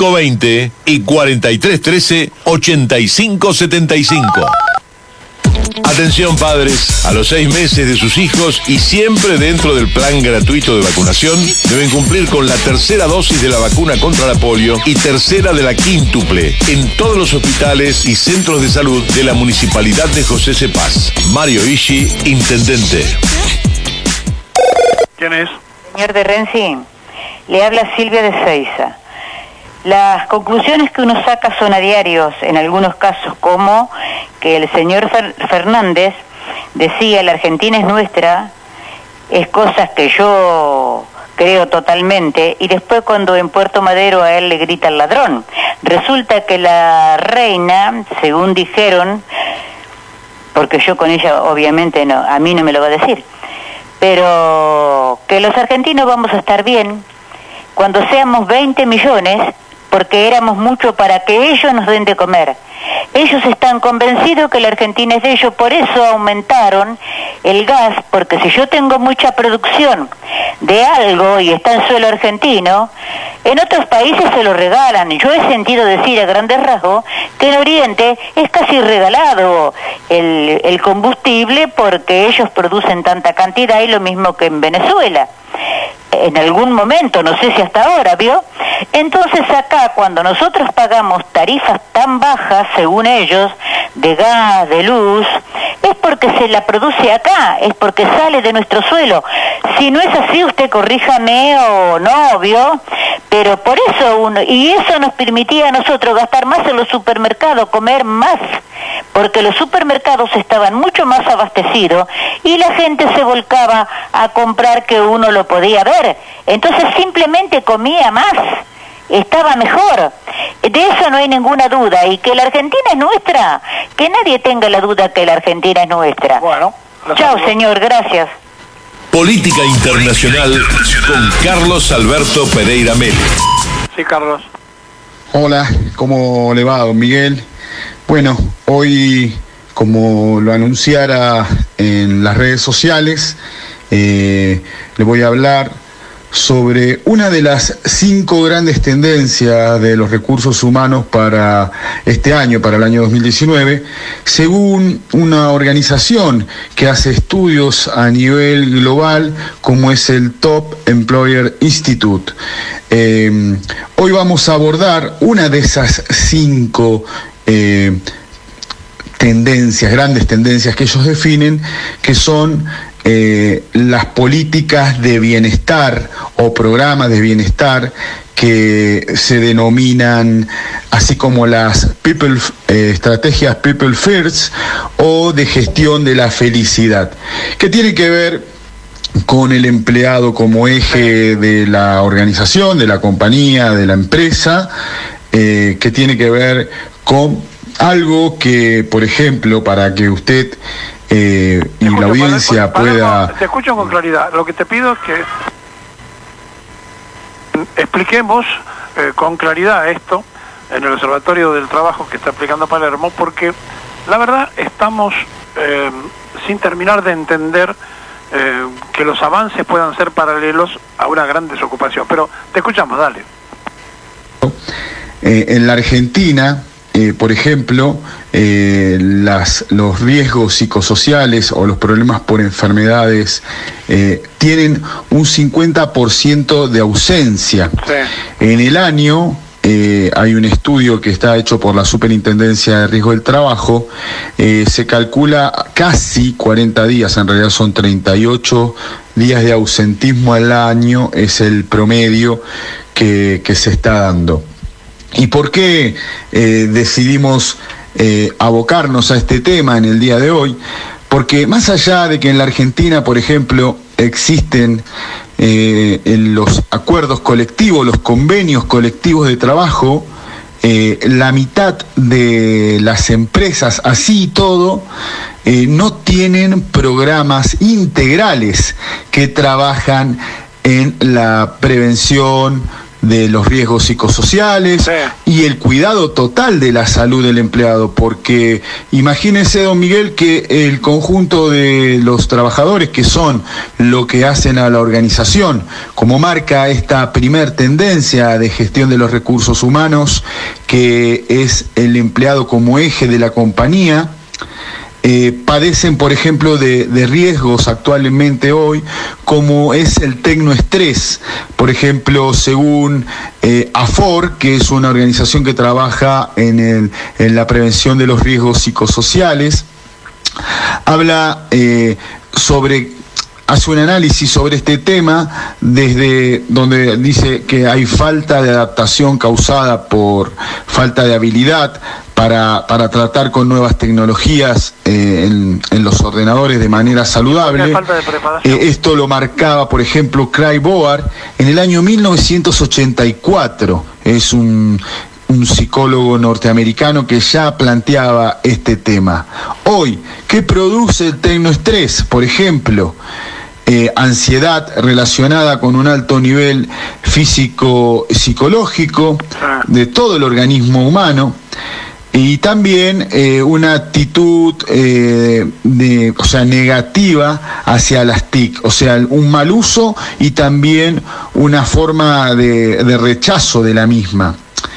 S4: 4313-2520 y 4313-8575. Atención padres, a los 6 meses de sus hijos y siempre dentro del plan gratuito de vacunación, deben cumplir con la tercera dosis de la vacuna contra la polio y tercera de la quíntuple en todos los hospitales y centros de salud de la Municipalidad de José C. Paz. Mario Ishi, intendente.
S3: ¿Quién es?
S16: Señor de Renzi, le habla Silvia de Seiza. Las conclusiones que uno saca son a diarios, en algunos casos, como que el señor Fernández decía la Argentina es nuestra, es cosas que yo creo totalmente, y después cuando en Puerto Madero a él le grita el ladrón. Resulta que la reina, según dijeron, porque yo con ella obviamente no, a mí no me lo va a decir, pero que los argentinos vamos a estar bien cuando seamos 20 millones, porque éramos mucho para que ellos nos den de comer. Ellos están convencidos que la Argentina es de ellos, por eso aumentaron el gas, porque si yo tengo mucha producción de algo y está en suelo argentino, en otros países se lo regalan. Yo he sentido decir a grandes rasgos que en Oriente es casi regalado el combustible porque ellos producen tanta cantidad, y lo mismo que en Venezuela. En algún momento, no sé si hasta ahora, ¿vio? Entonces acá, cuando nosotros pagamos tarifas tan bajas, según ellos, de gas, de luz, es porque se la produce acá, es porque sale de nuestro suelo. Si no es así, usted corríjame o no, ¿vio? Pero por eso y eso nos permitía a nosotros gastar más en los supermercados, comer más, porque los supermercados estaban mucho más abastecidos y la gente se volcaba a comprar que uno lo podía ver. Entonces simplemente comía más, estaba mejor. De eso no hay ninguna duda. Y que la Argentina es nuestra, que nadie tenga la duda que la Argentina es nuestra.
S3: Bueno,
S16: chao, señor, gracias.
S4: Política Internacional con Carlos Alberto Pereira Meli.
S3: Sí, Carlos.
S17: Hola, ¿cómo le va, don Miguel? Bueno, hoy, como lo anunciara en las redes sociales, le voy a hablar sobre una de las 5 grandes tendencias de los recursos humanos para este año, para el año 2019, según una organización que hace estudios a nivel global, como es el Top Employer Institute. Hoy vamos a abordar una de esas 5 tendencias, grandes tendencias que ellos definen, que son las políticas de bienestar o programas de bienestar que se denominan así como las estrategias People First o de gestión de la felicidad, que tiene que ver con el empleado como eje de la organización, de la compañía, de la empresa, que tiene que ver con algo que, por ejemplo, para que usted y la audiencia pueda...
S3: Te escucho con claridad. Lo que te pido es que expliquemos con claridad esto en el Observatorio del Trabajo que está aplicando Palermo, porque la verdad estamos sin terminar de entender que los avances puedan ser paralelos a una gran desocupación. Pero te escuchamos, dale.
S17: En la Argentina, por ejemplo, los riesgos psicosociales o los problemas por enfermedades tienen un 50% de ausencia. Sí. En el año hay un estudio que está hecho por la Superintendencia de Riesgo del Trabajo, se calcula casi 40 días, en realidad son 38 días de ausentismo al año, es el promedio que se está dando. ¿Y por qué decidimos abocarnos a este tema en el día de hoy? Porque más allá de que en la Argentina, por ejemplo, existen en los acuerdos colectivos, los convenios colectivos de trabajo, la mitad de las empresas, así y todo, no tienen programas integrales que trabajan en la prevención de los riesgos psicosociales, sí, y el cuidado total de la salud del empleado, porque imagínese, don Miguel, que el conjunto de los trabajadores, que son lo que hacen a la organización, como marca esta primer tendencia de gestión de los recursos humanos, que es el empleado como eje de la compañía, padecen, por ejemplo, de riesgos actualmente hoy, como es el tecnoestrés. Por ejemplo, según AFOR, que es una organización que trabaja en la prevención de los riesgos psicosociales, habla hace un análisis sobre este tema, desde donde dice que hay falta de adaptación causada por falta de habilidad para tratar con nuevas tecnologías en los ordenadores de manera saludable. Esto lo marcaba, por ejemplo, Craig Board en el año 1984. Es un psicólogo norteamericano que ya planteaba este tema. Hoy, ¿qué produce el tecnoestrés? Por ejemplo, ansiedad relacionada con un alto nivel físico-psicológico de todo el organismo humano, y también una actitud negativa hacia las TIC, o sea, un mal uso y también una forma de rechazo de la misma.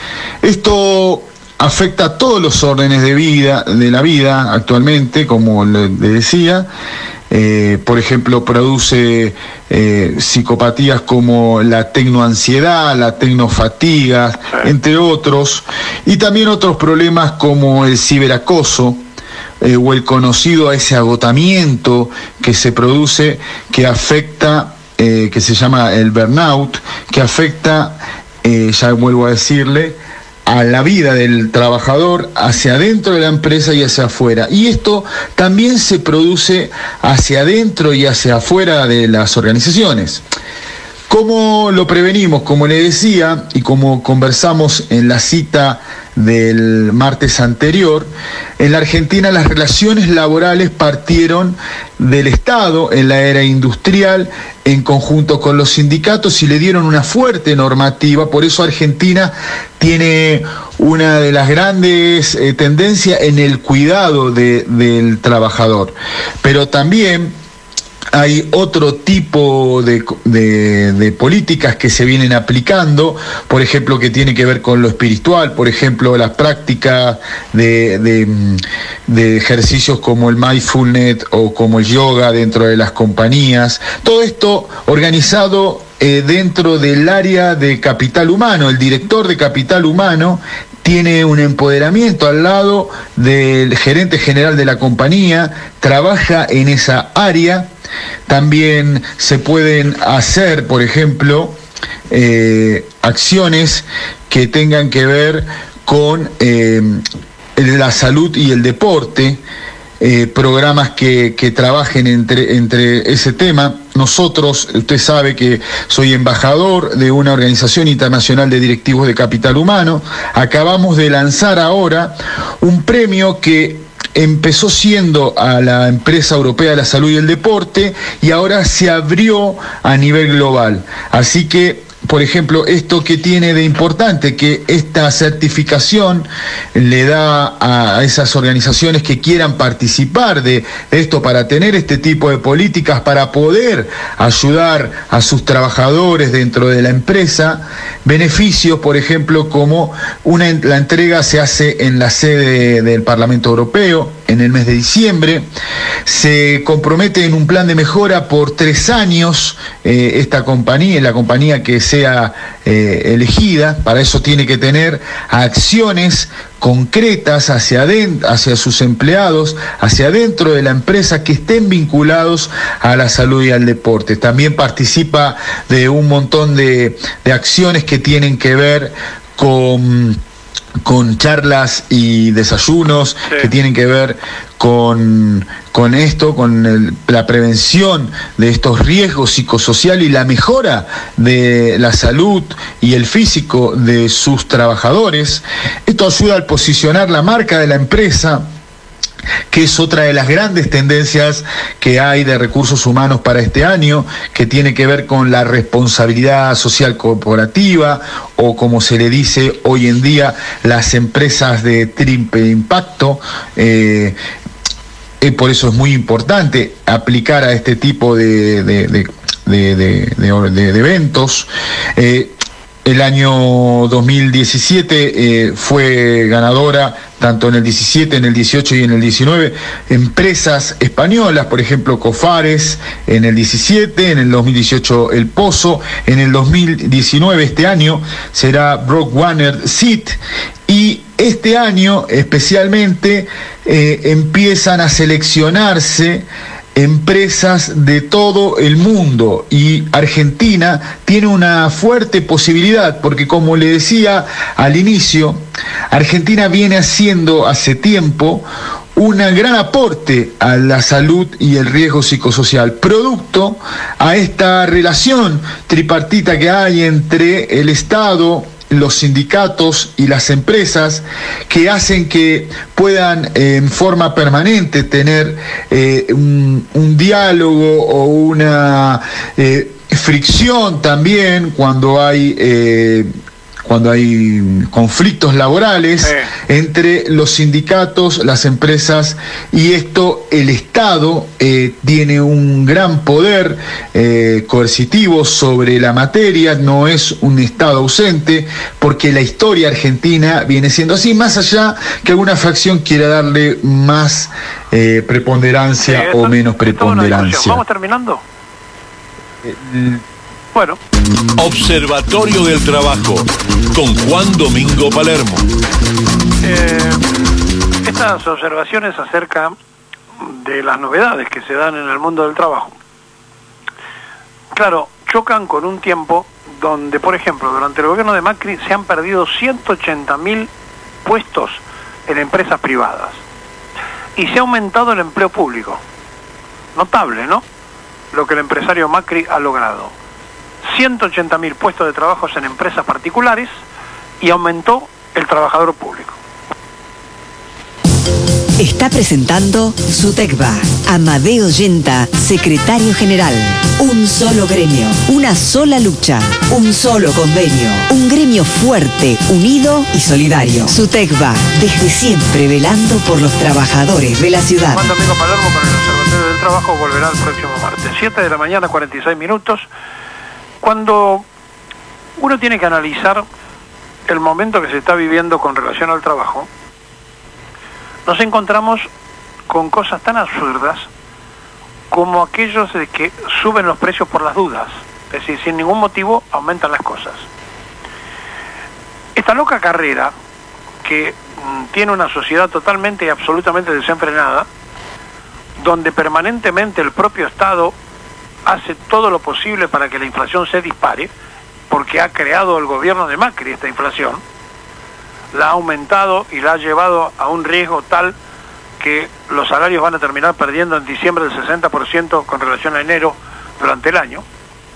S17: Esto afecta a todos los órdenes de la vida actualmente, como le decía. Por ejemplo, produce psicopatías como la tecnoansiedad, la tecnofatiga, entre otros, y también otros problemas como el ciberacoso, o el conocido a ese agotamiento que se produce, que afecta, que se llama el burnout, que afecta, ya vuelvo a decirle, a la vida del trabajador hacia adentro de la empresa y hacia afuera. Y esto también se produce hacia adentro y hacia afuera de las organizaciones. ¿Cómo lo prevenimos? Como le decía y como conversamos en la cita del martes anterior, en la Argentina las relaciones laborales partieron del Estado en la era industrial en conjunto con los sindicatos y le dieron una fuerte normativa. Por eso Argentina tiene una de las grandes tendencias en el cuidado del trabajador, pero también hay otro tipo de políticas que se vienen aplicando, por ejemplo, que tiene que ver con lo espiritual, por ejemplo, las prácticas de ejercicios como el mindfulness o como el yoga dentro de las compañías. Todo esto organizado dentro del área de capital humano. El director de capital humano tiene un empoderamiento al lado del gerente general de la compañía, trabaja en esa área. También se pueden hacer, por ejemplo, acciones que tengan que ver con la salud y el deporte, programas que trabajen entre ese tema. Nosotros, usted sabe que soy embajador de una organización internacional de directivos de capital humano. Acabamos de lanzar ahora un premio que empezó siendo a la empresa europea de la salud y el deporte y ahora se abrió a nivel global. Así que, por ejemplo, esto que tiene de importante, que esta certificación le da a esas organizaciones que quieran participar de esto para tener este tipo de políticas, para poder ayudar a sus trabajadores dentro de la empresa, beneficios, por ejemplo, como la entrega se hace en la sede del Parlamento Europeo en el mes de diciembre. Se compromete en un plan de mejora por 3 años esta compañía, la compañía que sea elegida. Para eso tiene que tener acciones concretas hacia sus empleados, hacia adentro de la empresa, que estén vinculados a la salud y al deporte. También participa de un montón de acciones que tienen que ver con charlas y desayunos, que tienen que ver con esto, con la prevención de estos riesgos psicosociales y la mejora de la salud y el físico de sus trabajadores. Esto ayuda a posicionar la marca de la empresa, que es otra de las grandes tendencias que hay de recursos humanos para este año, que tiene que ver con la responsabilidad social corporativa, o como se le dice hoy en día, las empresas de triple impacto. Por eso es muy importante aplicar a este tipo de eventos. el año 2017 fue ganadora tanto en el 17, en el 18 y en el 19, empresas españolas, por ejemplo Cofares en el 17, en el 2018 El Pozo, en el 2019, este año, será Brock Warner Seat, y este año especialmente empiezan a seleccionarse empresas de todo el mundo, y Argentina tiene una fuerte posibilidad porque, como le decía al inicio, Argentina viene haciendo hace tiempo un gran aporte a la salud y el riesgo psicosocial, producto a esta relación tripartita que hay entre el Estado, los sindicatos y las empresas, que hacen que puedan en forma permanente tener un diálogo o una fricción también cuando hay conflictos laborales entre los sindicatos, las empresas, y esto el Estado tiene un gran poder coercitivo sobre la materia, no es un Estado ausente, porque la historia argentina viene siendo así, más allá que alguna fracción quiera darle más preponderancia o menos preponderancia.
S3: ¿Vamos terminando? Bueno.
S4: Observatorio del Trabajo con Juan Domingo Palermo.
S3: Estas observaciones acerca de las novedades que se dan en el mundo del trabajo, claro, chocan con un tiempo donde, por ejemplo, durante el gobierno de Macri se han perdido 180.000 puestos en empresas privadas y se ha aumentado el empleo público. Notable, ¿no? Lo que el empresario Macri ha logrado. 180.000 puestos de trabajo en empresas particulares y aumentó el trabajador público.
S5: Está presentando SUTECBA. Amadeo Yenta, secretario general. Un solo gremio, una sola lucha, un solo convenio. Un gremio fuerte, unido y solidario. SUTECBA, desde siempre velando por los trabajadores de la ciudad.
S3: Juan Domingo Palermo para el Observatorio del Trabajo volverá el próximo martes, 7 de la mañana, 46 minutos. Cuando uno tiene que analizar el momento que se está viviendo con relación al trabajo, nos encontramos con cosas tan absurdas como aquellos de que suben los precios por las dudas, es decir, sin ningún motivo aumentan las cosas. Esta loca carrera que tiene una sociedad totalmente y absolutamente desenfrenada, donde permanentemente el propio Estado hace todo lo posible para que la inflación se dispare, porque ha creado el gobierno de Macri esta inflación, la ha aumentado y la ha llevado a un riesgo tal que los salarios van a terminar perdiendo en diciembre el 60% con relación a enero durante el año.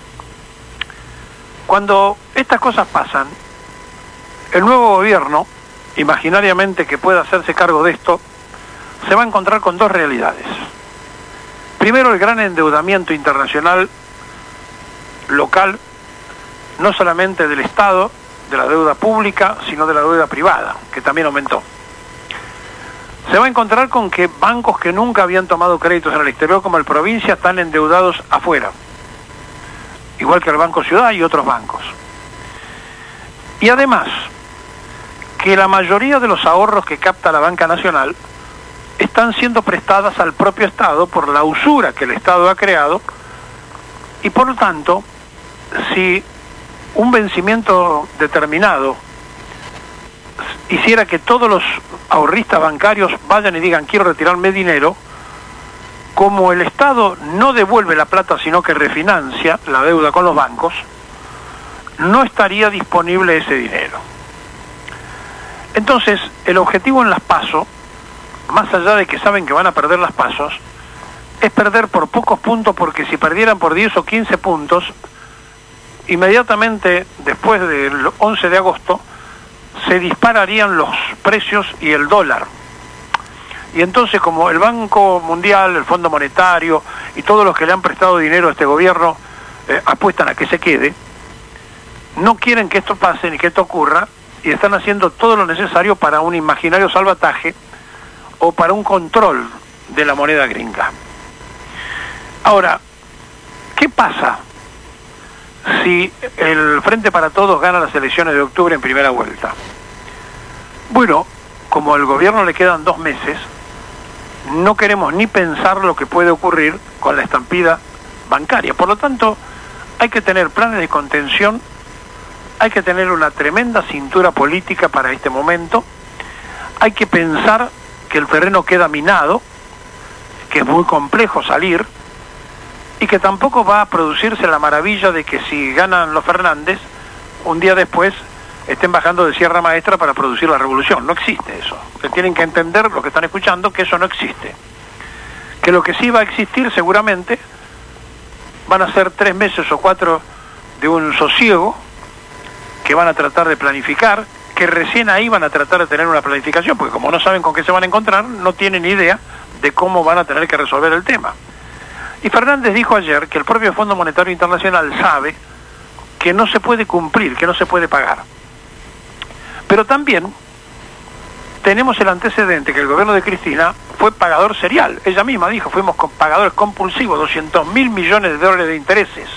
S3: Cuando estas cosas pasan, el nuevo gobierno, imaginariamente que pueda hacerse cargo de esto, se va a encontrar con dos realidades. Primero, el gran endeudamiento internacional local, no solamente del Estado, de la deuda pública, sino de la deuda privada, que también aumentó. Se va a encontrar con que bancos que nunca habían tomado créditos en el exterior, como el Provincia, están endeudados afuera, igual que el Banco Ciudad y otros bancos. Y además, que la mayoría de los ahorros que capta la Banca Nacional están siendo prestadas al propio Estado por la usura que el Estado ha creado, y por lo tanto, si un vencimiento determinado hiciera que todos los ahorristas bancarios vayan y digan quiero retirarme dinero, como el Estado no devuelve la plata sino que refinancia la deuda con los bancos, no estaría disponible ese dinero. Entonces, el objetivo en las PASO, más allá de que saben que van a perder las PASOs, es perder por pocos puntos, porque si perdieran por 10 o 15 puntos, inmediatamente después del 11 de agosto se dispararían los precios y el dólar. Y entonces, como el Banco Mundial, el Fondo Monetario y todos los que le han prestado dinero a este gobierno apuestan a que se quede, no quieren que esto pase ni que esto ocurra, y están haciendo todo lo necesario para un imaginario salvataje o para un control de la moneda gringa. Ahora, ¿qué pasa si el Frente para Todos gana las elecciones de octubre en primera vuelta. Bueno, como al gobierno le quedan 2 meses, no queremos ni pensar lo que puede ocurrir con la estampida bancaria. Por lo tanto, hay que tener planes de contención, hay que tener una tremenda cintura política para este momento, hay que pensar que el terreno queda minado, que es muy complejo salir, y que tampoco va a producirse la maravilla de que si ganan los Fernández, un día después estén bajando de Sierra Maestra para producir la revolución. No existe eso. Ustedes tienen que entender, los que están escuchando, que eso no existe. Que lo que sí va a existir seguramente van a ser 3 meses o 4 de un sosiego, que van a tratar de planificar, que recién ahí van a tratar de tener una planificación, porque como no saben con qué se van a encontrar, no tienen idea de cómo van a tener que resolver el tema. Y Fernández dijo ayer que el propio Fondo Monetario Internacional sabe que no se puede cumplir, que no se puede pagar. Pero también tenemos el antecedente que el gobierno de Cristina fue pagador serial. Ella misma dijo, fuimos pagadores compulsivos, 200.000 millones de dólares de intereses.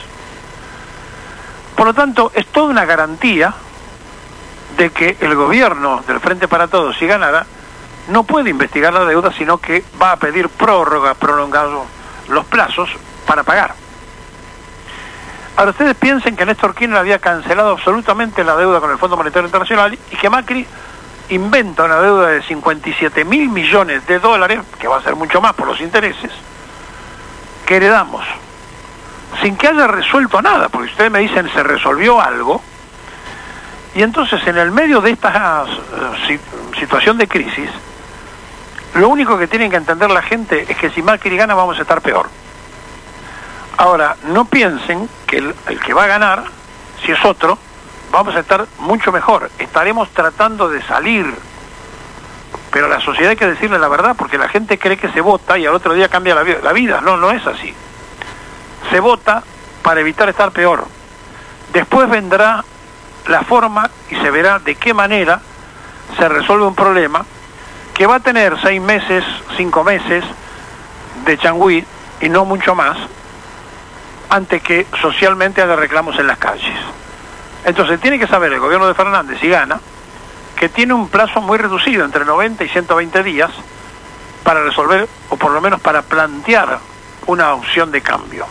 S3: Por lo tanto, es toda una garantía de que el gobierno del Frente para Todos, si ganara, no puede investigar la deuda, sino que va a pedir prórroga, prolongado los plazos para pagar. Ahora ustedes piensen que Néstor Kirchner había cancelado absolutamente la deuda con el Fondo Monetario Internacional y que Macri inventa una deuda de 57.000 millones de dólares, que va a ser mucho más por los intereses, que heredamos, sin que haya resuelto nada, porque ustedes me dicen se resolvió algo, y entonces en el medio de esta situación de crisis, lo único que tienen que entender la gente es que si Macri gana vamos a estar peor. Ahora, no piensen que el que va a ganar, si es otro, vamos a estar mucho mejor. Estaremos tratando de salir. Pero a la sociedad hay que decirle la verdad, porque la gente cree que se vota y al otro día cambia la vida. No, no es así. Se vota para evitar estar peor. Después vendrá la forma y se verá de qué manera se resuelve un problema que va a tener 6 meses, 5 meses de changüí y no mucho más, antes que socialmente haya reclamos en las calles. Entonces tiene que saber el gobierno de Fernández, si gana, que tiene un plazo muy reducido, entre 90 y 120 días, para resolver, o por lo menos para plantear una opción de cambio.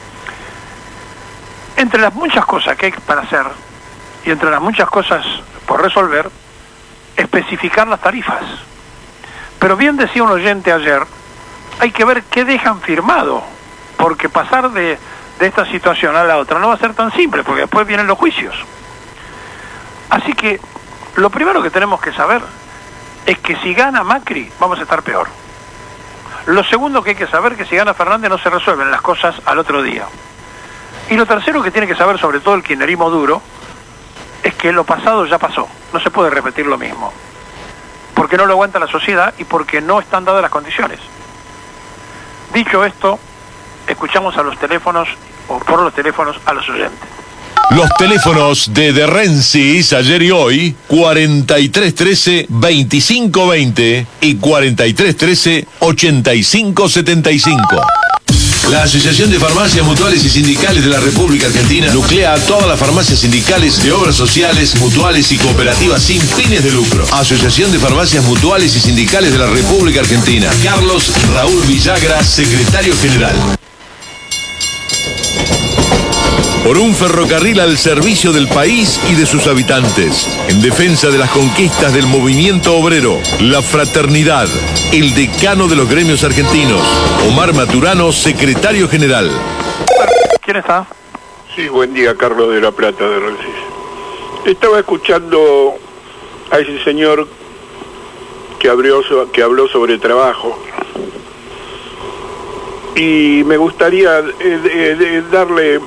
S3: Entre las muchas cosas que hay para hacer, y entre las muchas cosas por resolver, especificar las tarifas. Pero bien decía un oyente ayer, hay que ver qué dejan firmado, porque pasar de esta situación a la otra no va a ser tan simple, porque después vienen los juicios. Así que lo primero que tenemos que saber es que si gana Macri vamos a estar peor. Lo segundo que hay que saber es que si gana Fernández no se resuelven las cosas al otro día. Y lo tercero que tiene que saber, sobre todo el kirchnerismo duro, es que lo pasado ya pasó, no se puede repetir lo mismo, porque no lo aguanta la sociedad y porque no están dadas las condiciones. Dicho esto, escuchamos a los teléfonos, o por los teléfonos, a los oyentes.
S4: Los teléfonos de Rensis ayer y hoy, 4313-2520 y 4313-8575. La Asociación de Farmacias Mutuales y Sindicales de la República Argentina nuclea a todas las farmacias sindicales de obras sociales, mutuales y cooperativas sin fines de lucro. Asociación de Farmacias Mutuales y Sindicales de la República Argentina. Carlos Raúl Villagra, secretario general. Por un ferrocarril al servicio del país y de sus habitantes, en defensa de las conquistas del movimiento obrero, la fraternidad, el decano de los gremios argentinos, Omar Maturano, secretario general.
S3: ¿Quién está?
S18: Sí, buen día, Carlos de la Plata de Rensis. Estaba escuchando a ese señor que habló sobre trabajo y me gustaría darle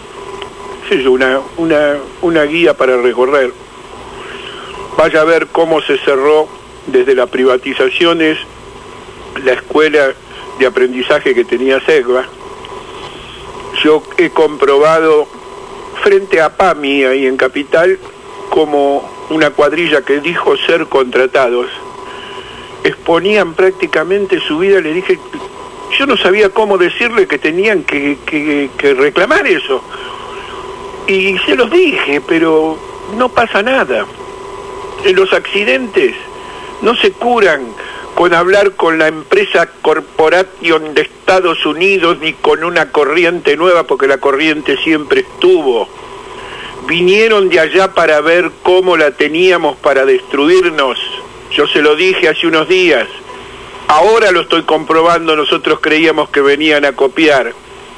S18: una guía para recorrer. Vaya a ver cómo se cerró desde las privatizaciones la escuela de aprendizaje que tenía Segva. Yo he comprobado frente a PAMI ahí en Capital como una cuadrilla que dijo ser contratados exponían prácticamente su vida. Le dije, yo no sabía cómo decirle que tenían que reclamar eso. Y se los dije, pero no pasa nada. Los accidentes no se curan con hablar con la empresa Corporation de Estados Unidos ni con una corriente nueva, porque la corriente siempre estuvo. Vinieron de allá para ver cómo la teníamos para destruirnos. Yo se lo dije hace unos días. Ahora lo estoy comprobando, nosotros creíamos que venían a copiar.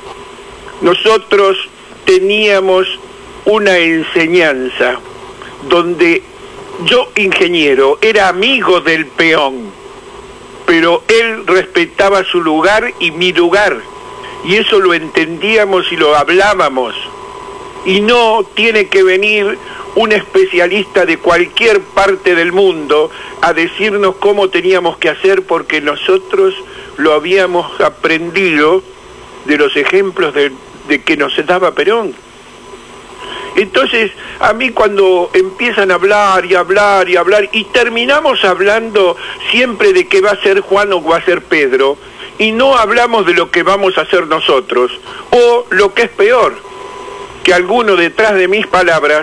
S18: Nosotros teníamos una enseñanza donde yo, ingeniero, era amigo del peón, pero él respetaba su lugar y mi lugar, y eso lo entendíamos y lo hablábamos. Y no tiene que venir un especialista de cualquier parte del mundo a decirnos cómo teníamos que hacer, porque nosotros lo habíamos aprendido de los ejemplos de que nos daba Perón. Entonces, a mí cuando empiezan a hablar y hablar y hablar, y terminamos hablando siempre de que va a ser Juan o va a ser Pedro, y no hablamos de lo que vamos a hacer nosotros, o lo que es peor, que alguno detrás de mis palabras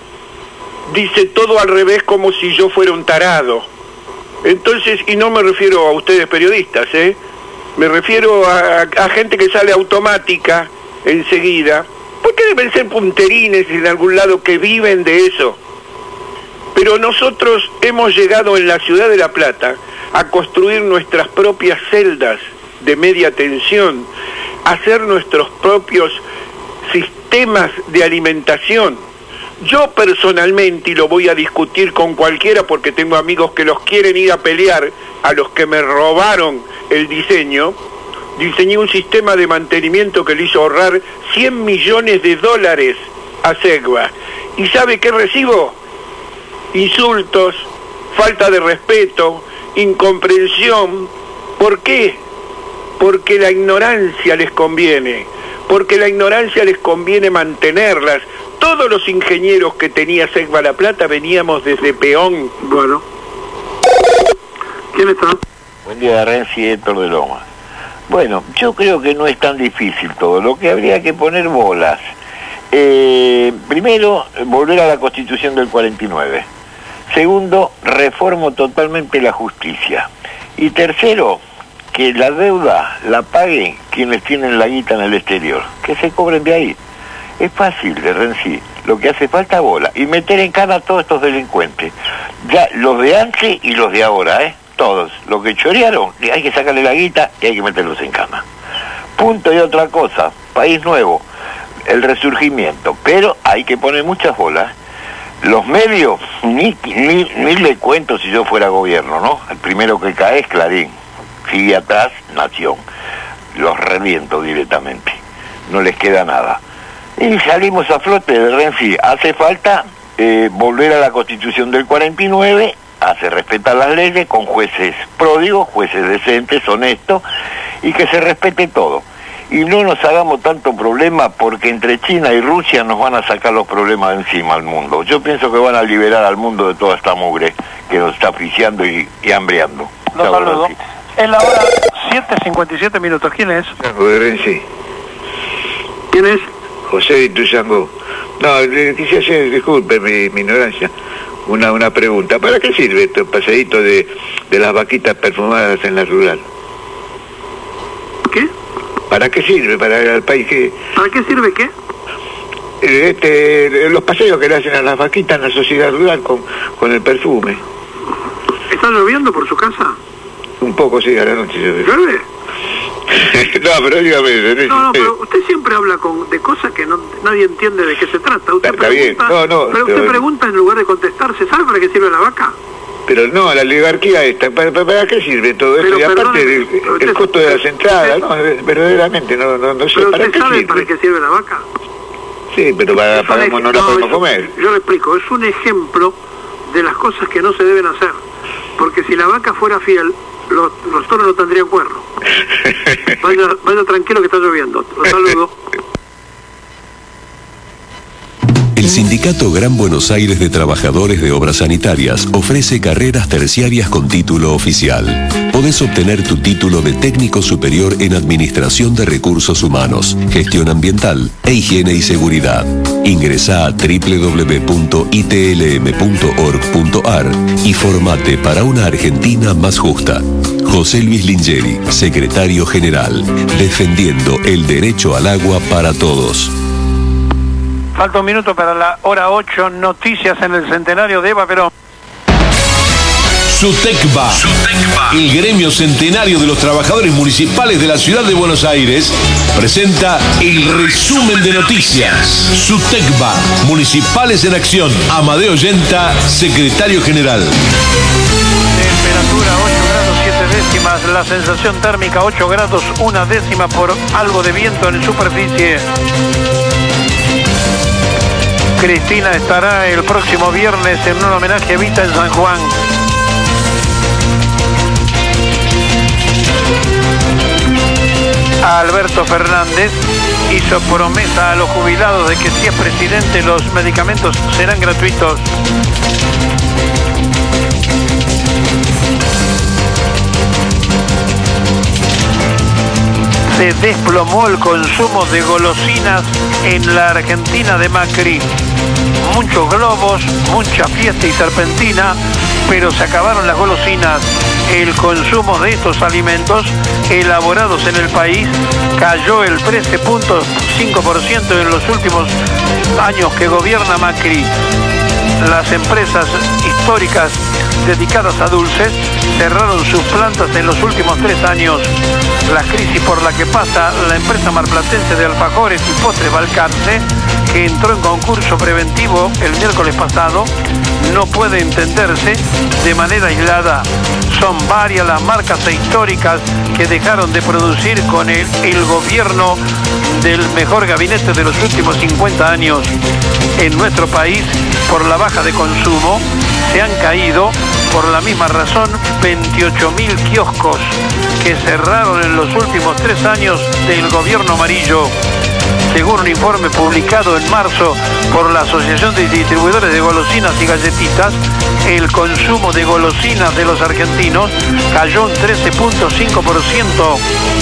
S18: dice todo al revés como si yo fuera un tarado. Entonces, y no me refiero a ustedes periodistas, me refiero a gente que sale automática enseguida, porque deben ser punterines en algún lado que viven de eso. Pero nosotros hemos llegado en la ciudad de La Plata a construir nuestras propias celdas de media tensión, a hacer nuestros propios sistemas de alimentación. Yo personalmente, y lo voy a discutir con cualquiera porque tengo amigos que los quieren ir a pelear a los que me robaron el diseño, diseñé un sistema de mantenimiento que le hizo ahorrar $100 millones a Segva. ¿Y sabe qué recibo? Insultos, falta de respeto, incomprensión. ¿Por qué? Porque la ignorancia les conviene. Porque la ignorancia les conviene mantenerlas. Todos los ingenieros que tenía Segva La Plata veníamos desde Peón.
S3: Bueno. ¿Quién está?
S19: Buen día, Renzi, Héctor de Loma. Bueno, yo creo que no es tan difícil todo. Lo que habría que poner bolas. Primero, volver a la Constitución del 49. Segundo, reformo totalmente la justicia. Y tercero, que la deuda la paguen quienes tienen la guita en el exterior. Que se cobren de ahí. Es fácil, Renzi. Lo que hace falta bola. Y meter en cana a todos estos delincuentes. Ya, los de antes y los de ahora, todos. Los que chorearon, hay que sacarle la guita y hay que meterlos en cama. Punto. Y otra cosa, país nuevo, el resurgimiento. Pero hay que poner muchas bolas. Los medios, ni le cuento si yo fuera gobierno, ¿no? El primero que cae es Clarín. Sigue atrás, Nación. Los reviento directamente. No les queda nada. Y salimos a flote de Renzi. Hace falta volver a la Constitución del 49, hace respetar las leyes con jueces pródigos, jueces decentes, honestos, y que se respete todo. Y no nos hagamos tanto problema porque entre China y Rusia nos van a sacar los problemas de encima al mundo. Yo pienso que van a liberar al mundo de toda esta mugre que nos está asfixiando y hambreando.
S3: Los saludo. Es la hora 7:57 minutos. ¿Quién es?
S20: Renzi.
S3: ¿Quién es?
S20: José de Ituzaingó. No, quisiera hacer, disculpe mi ignorancia, una pregunta. ¿Para qué sirve este paseíto de las vaquitas perfumadas en la rural?
S3: ¿Qué?
S20: ¿Para qué sirve? ¿Para el país que...?
S3: ¿Para qué sirve qué?
S20: Los paseos que le hacen a las vaquitas en la sociedad rural con el perfume.
S3: ¿Está lloviendo por su casa?
S20: Un poco, sí, a la noche llueve.
S3: ¿Llueve?
S20: No, pero dígame.
S3: No, pero usted siempre habla de cosas que nadie entiende de qué se trata. Usted
S20: está pregunta, bien,
S3: pero usted pregunta en lugar de contestarse. ¿Sabe para qué sirve la vaca?
S20: Pero no, la oligarquía esta, ¿para qué sirve todo eso? Y aparte el costo de las entradas, no, verdaderamente, no sé,
S3: pero
S20: ¿para qué
S3: ¿usted sabe
S20: sirve?
S3: para qué sirve la vaca?
S20: Sí, pero no la podemos comer.
S3: Yo le explico, es un ejemplo de las cosas que no se deben hacer. Porque si la vaca fuera fiel, los toros no tendrían cuerno. Vaya tranquilo que está lloviendo. Los saludo.
S1: El Sindicato Gran Buenos Aires de Trabajadores de Obras Sanitarias ofrece carreras terciarias con título oficial. podés obtener tu título de técnico superior en Administración de Recursos Humanos, Gestión Ambiental e Higiene y Seguridad. Ingresá a www.itlm.org.ar y formate para una Argentina más justa. José Luis Lingeri, Secretario General, defendiendo el derecho al agua para todos.
S3: Falta un minuto para la hora 8, noticias en el centenario de Eva Perón.
S4: SUTECBA, el gremio centenario de los trabajadores municipales de la ciudad de Buenos Aires, presenta el resumen de noticias. SUTECBA, Municipales en Acción. Amadeo Yenta, Secretario General.
S3: Temperatura 8 grados 7 décimas, la sensación térmica 8 grados 1 décima por algo de viento en superficie. Cristina estará el próximo viernes en un homenaje a Evita en San Juan. Alberto Fernández hizo promesa a los jubilados de que si es presidente los medicamentos serán gratuitos. Se desplomó el consumo de golosinas en la Argentina de Macri. Muchos globos, mucha fiesta y serpentina, pero se acabaron las golosinas. El consumo de estos alimentos elaborados en el país cayó el 13.5% en los últimos años que gobierna Macri. Las empresas históricas dedicadas a dulces cerraron sus plantas en los últimos 3 años. La crisis por la que pasa la empresa marplatense de alfajores y postres Balcarce, que entró en concurso preventivo el miércoles pasado, no puede entenderse de manera aislada. Son varias las marcas históricas que dejaron de producir con el gobierno del mejor gabinete de los últimos 50 años. En nuestro país, por la baja de consumo, se han caído, por la misma razón, 28.000 kioscos que cerraron en los últimos 3 años del gobierno amarillo. Según un informe publicado en marzo por la Asociación de Distribuidores de Golosinas y Galletitas, el consumo de golosinas de los argentinos cayó un 13.5%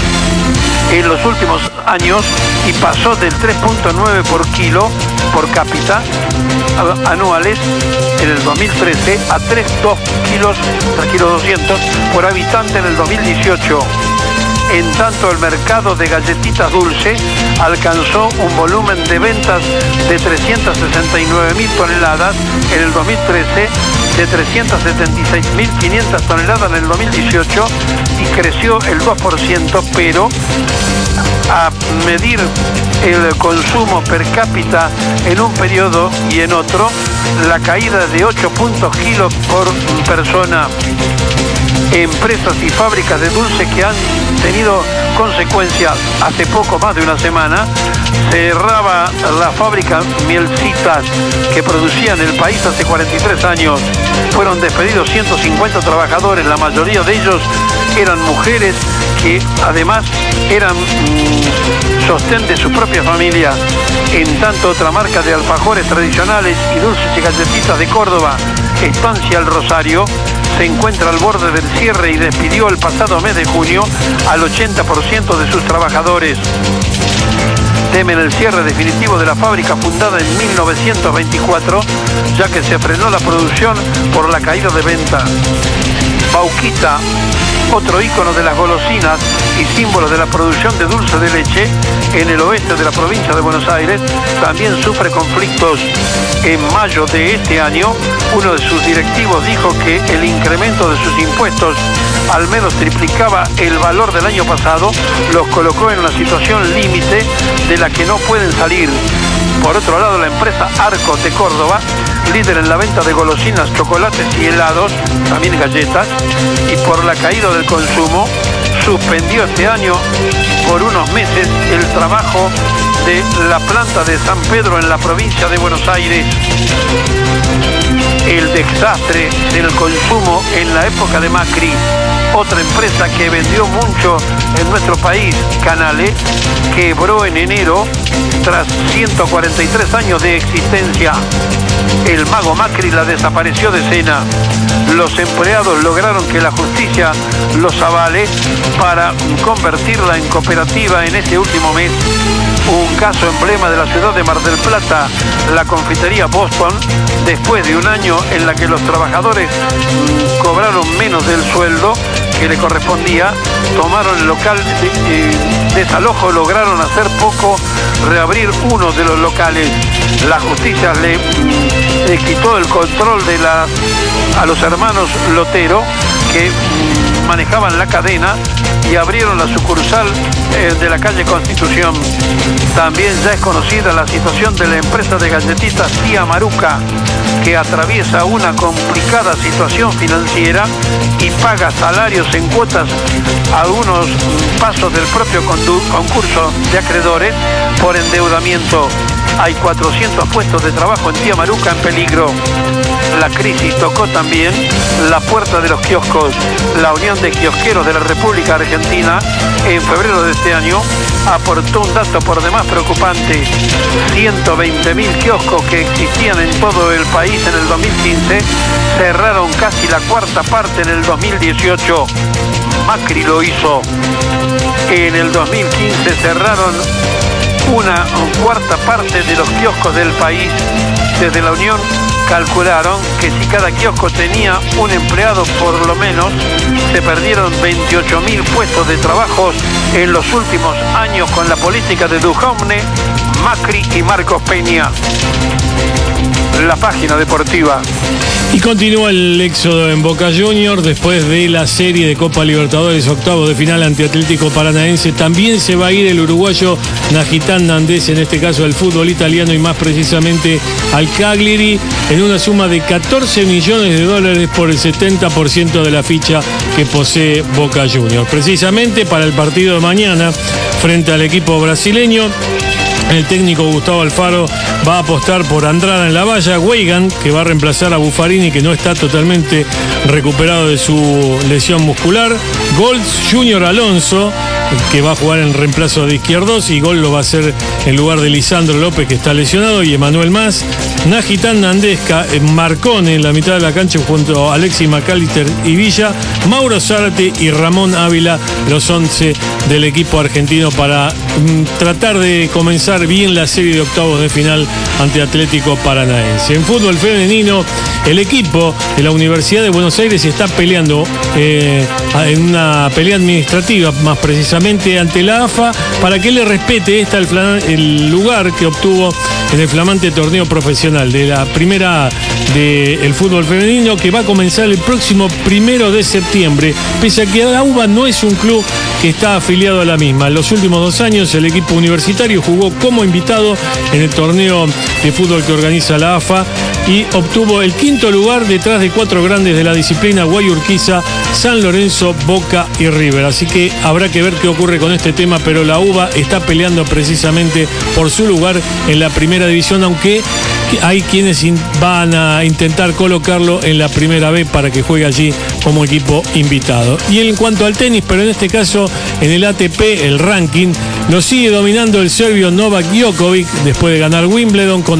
S3: en los últimos años y pasó del 3.9 por kilo por cápita anuales en el 2013 a 3,2 kilos, 3,200 por habitante en el 2018. En tanto, el mercado de galletitas dulce alcanzó un volumen de ventas de 369.000 toneladas en el 2013, de 376.500 toneladas en el 2018 y creció el 2%, pero a medir el consumo per cápita en un periodo y en otro, la caída de 8 puntos kilos por persona. Empresas y fábricas de dulce que han tenido consecuencias. Hace poco más de una semana cerraba la fábrica Mielcitas que producía en el país hace 43 años. Fueron despedidos 150 trabajadores, la mayoría de ellos eran mujeres que además eran sostén de su propia familia. En tanto, otra marca de alfajores tradicionales y dulces y galletitas de Córdoba, Estancia El Rosario, se encuentra al borde del cierre y despidió el pasado mes de junio al 80% de sus trabajadores. Temen el cierre definitivo de la fábrica fundada en 1924, ya que se frenó la producción por la caída de venta. Bauquita, otro ícono de las golosinas y símbolo de la producción de dulce de leche en el oeste de la provincia de Buenos Aires, también sufre conflictos. En mayo de este año, uno de sus directivos dijo que el incremento de sus impuestos al menos triplicaba el valor del año pasado, los colocó en una situación límite de la que no pueden salir. Por otro lado, la empresa Arcos de Córdoba, líder en la venta de golosinas, chocolates y helados, también galletas, y por la caída del consumo, suspendió este año por unos meses el trabajo de la planta de San Pedro en la provincia de Buenos Aires. El desastre del consumo en la época de Macri. Otra empresa que vendió mucho en nuestro país, Canale, quebró en enero tras 143 años de existencia. El mago Macri la desapareció de escena. Los empleados lograron que la justicia los avale para convertirla en cooperativa en este último mes. Un caso emblema de la ciudad de Mar del Plata, la confitería Boston, después de un año en la que los trabajadores cobraron menos del sueldo que le correspondía, tomaron el local de desalojo, lograron hacer poco reabrir uno de los locales. La justicia le quitó el control a los hermanos Lotero, que manejaban la cadena, y abrieron la sucursal de la calle Constitución. También ya es conocida la situación de la empresa de galletitas Tía Maruca, que atraviesa una complicada situación financiera y paga salarios en cuotas a unos pasos del propio concurso de acreedores por endeudamiento. Hay 400 puestos de trabajo en Tía Maruca en peligro. La crisis tocó también la puerta de los kioscos. La Unión de Kiosqueros de la República Argentina, en febrero de este año, aportó un dato por demás preocupante. 120.000 kioscos que existían en todo el país en el 2015 cerraron casi la cuarta parte en el 2018. Macri lo hizo. En el 2015 cerraron una cuarta parte de los kioscos del país. Desde la Unión calcularon que si cada kiosco tenía un empleado por lo menos, se perdieron 28.000 puestos de trabajo en los últimos años con la política de Duhovne, Macri y Marcos Peña. La página deportiva.
S7: Y continúa el éxodo en Boca Juniors después de la serie de Copa Libertadores, octavos de final ante Atlético Paranaense. También se va a ir el uruguayo Najitán Nández, en este caso al fútbol italiano y más precisamente al Cagliari, en una suma de $14 millones por el 70% de la ficha que posee Boca Juniors. Precisamente para el partido de mañana frente al equipo brasileño, el técnico Gustavo Alfaro va a apostar por Andrada en la valla, Weigand, que va a reemplazar a Buffarini, que no está totalmente recuperado de su lesión muscular, Golds, Junior Alonso, que va a jugar en reemplazo de Izquierdos, y Gol lo va a hacer en lugar de Lisandro López, que está lesionado, y Emanuel Más, Najitán Nández, Marcone en la mitad de la cancha junto a Alexis McAllister y Villa, Mauro Zárate y Ramón Ávila, los 11 del equipo argentino para tratar de comenzar bien la serie de octavos de final ante Atlético Paranaense. En fútbol femenino, el equipo de la Universidad de Buenos Aires está peleando en una pelea administrativa, más precisamente ante la AFA, para que le respete el lugar que obtuvo en el flamante torneo profesional de la primera del fútbol femenino, que va a comenzar el próximo 1 de septiembre, pese a que AUBA no es un club que está afiliado a la misma. En los últimos 2 años el equipo universitario jugó como invitado en el torneo de fútbol que organiza la AFA y obtuvo el 5º lugar detrás de 4 grandes de la disciplina: Guayurquiza, San Lorenzo, Boca y River. Así que habrá que ver qué ocurre con este tema, pero la UBA está peleando precisamente por su lugar en la primera división, aunque hay quienes van a intentar colocarlo en la primera B para que juegue allí como equipo invitado. Y en cuanto al tenis, pero en este caso en el ATP, el ranking lo sigue dominando el serbio Novak Djokovic después de ganar Wimbledon con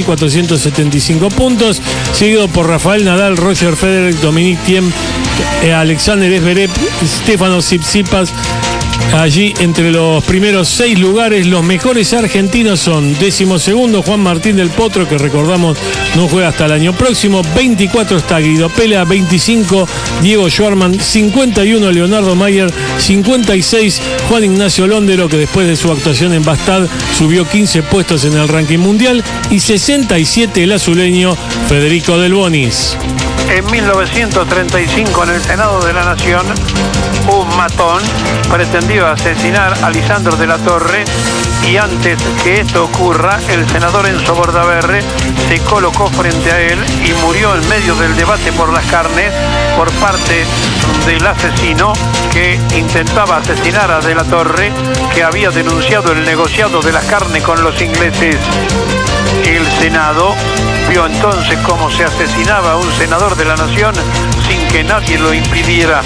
S7: 12.475 puntos, seguido por Rafael Nadal, Roger Federer, Dominic Thiem, Alexander Zverev, Stefanos Tsitsipas. Allí entre los primeros 6 lugares, los mejores argentinos son: 12º Juan Martín del Potro, que recordamos no juega hasta el año próximo, 24 está Guido Pella, 25 Diego Schwarman, 51 Leonardo Mayer, 56 Juan Ignacio Londero, que después de su actuación en Bastad subió 15 puestos en el ranking mundial, y 67 el azuleño Federico Del Bonis.
S3: En 1935, en el Senado de la Nación, un matón pretendió asesinar a Lisandro de la Torre, y antes que esto ocurra, el senador Enzo Bordaberry se colocó frente a él y murió en medio del debate por las carnes por parte del asesino que intentaba asesinar a de la Torre, que había denunciado el negociado de las carnes con los ingleses. El Senado vio entonces cómo se asesinaba a un senador de la Nación sin que nadie lo impidiera.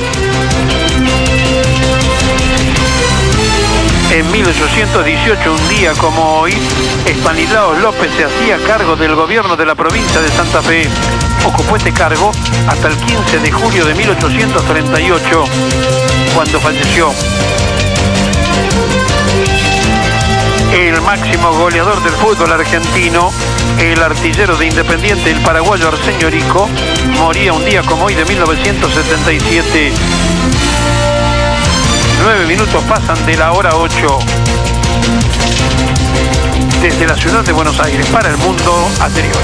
S3: En 1818, un día como hoy, Estanislao López se hacía cargo del gobierno de la provincia de Santa Fe. Ocupó este cargo hasta el 15 de julio de 1838, cuando falleció. El máximo goleador del fútbol argentino, el artillero de Independiente, el paraguayo Arsenio Rico, moría un día como hoy de 1977. 9 minutos pasan de la hora 8. Desde la ciudad de Buenos Aires para el mundo anterior.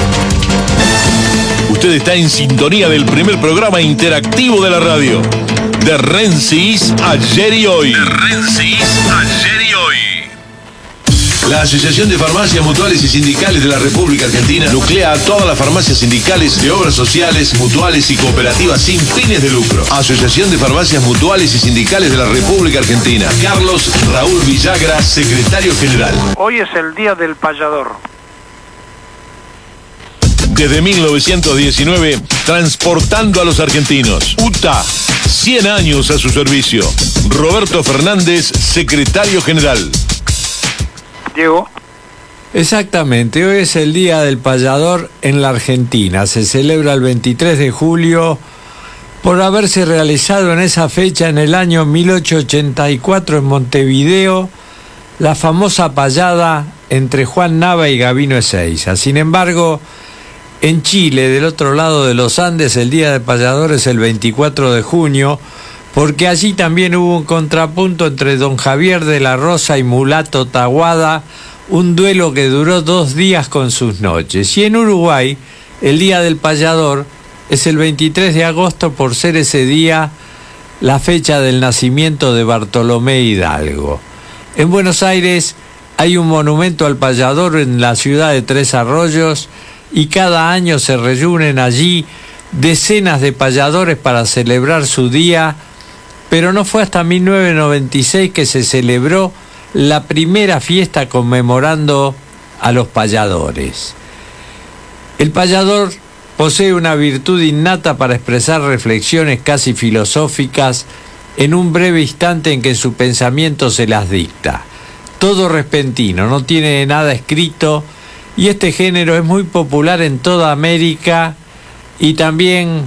S4: Usted está en sintonía del primer programa interactivo de la radio. De Rensis ayer y hoy. De Rensis ayer y hoy. La Asociación de Farmacias Mutuales y Sindicales de la República Argentina nuclea a todas las farmacias sindicales de obras sociales, mutuales y cooperativas sin fines de lucro. Asociación de Farmacias Mutuales y Sindicales de la República Argentina. Carlos Raúl Villagra, secretario general.
S3: Hoy es el Día del Payador.
S4: Desde 1919, transportando a los argentinos. UTA, 100 años a su servicio. Roberto Fernández, secretario general.
S3: Diego.
S6: Exactamente, hoy es el Día del Payador en la Argentina. Se celebra el 23 de julio por haberse realizado en esa fecha, en el año 1884, en Montevideo, la famosa payada entre Juan Nava y Gabino Ezeiza. Sin embargo, en Chile, del otro lado de los Andes, el Día del Payador es el 24 de junio, porque allí también hubo un contrapunto entre don Javier de la Rosa y Mulato Taguada, un duelo que duró 2 días con sus noches. Y en Uruguay, el Día del Payador es el 23 de agosto por ser ese día la fecha del nacimiento de Bartolomé Hidalgo. En Buenos Aires hay un monumento al payador en la ciudad de Tres Arroyos y cada año se reúnen allí decenas de payadores para celebrar su día, pero no fue hasta 1996 que se celebró la primera fiesta conmemorando a los payadores. El payador posee una virtud innata para expresar reflexiones casi filosóficas en un breve instante en que su pensamiento se las dicta. Todo repentino, no tiene nada escrito, y este género es muy popular en toda América y también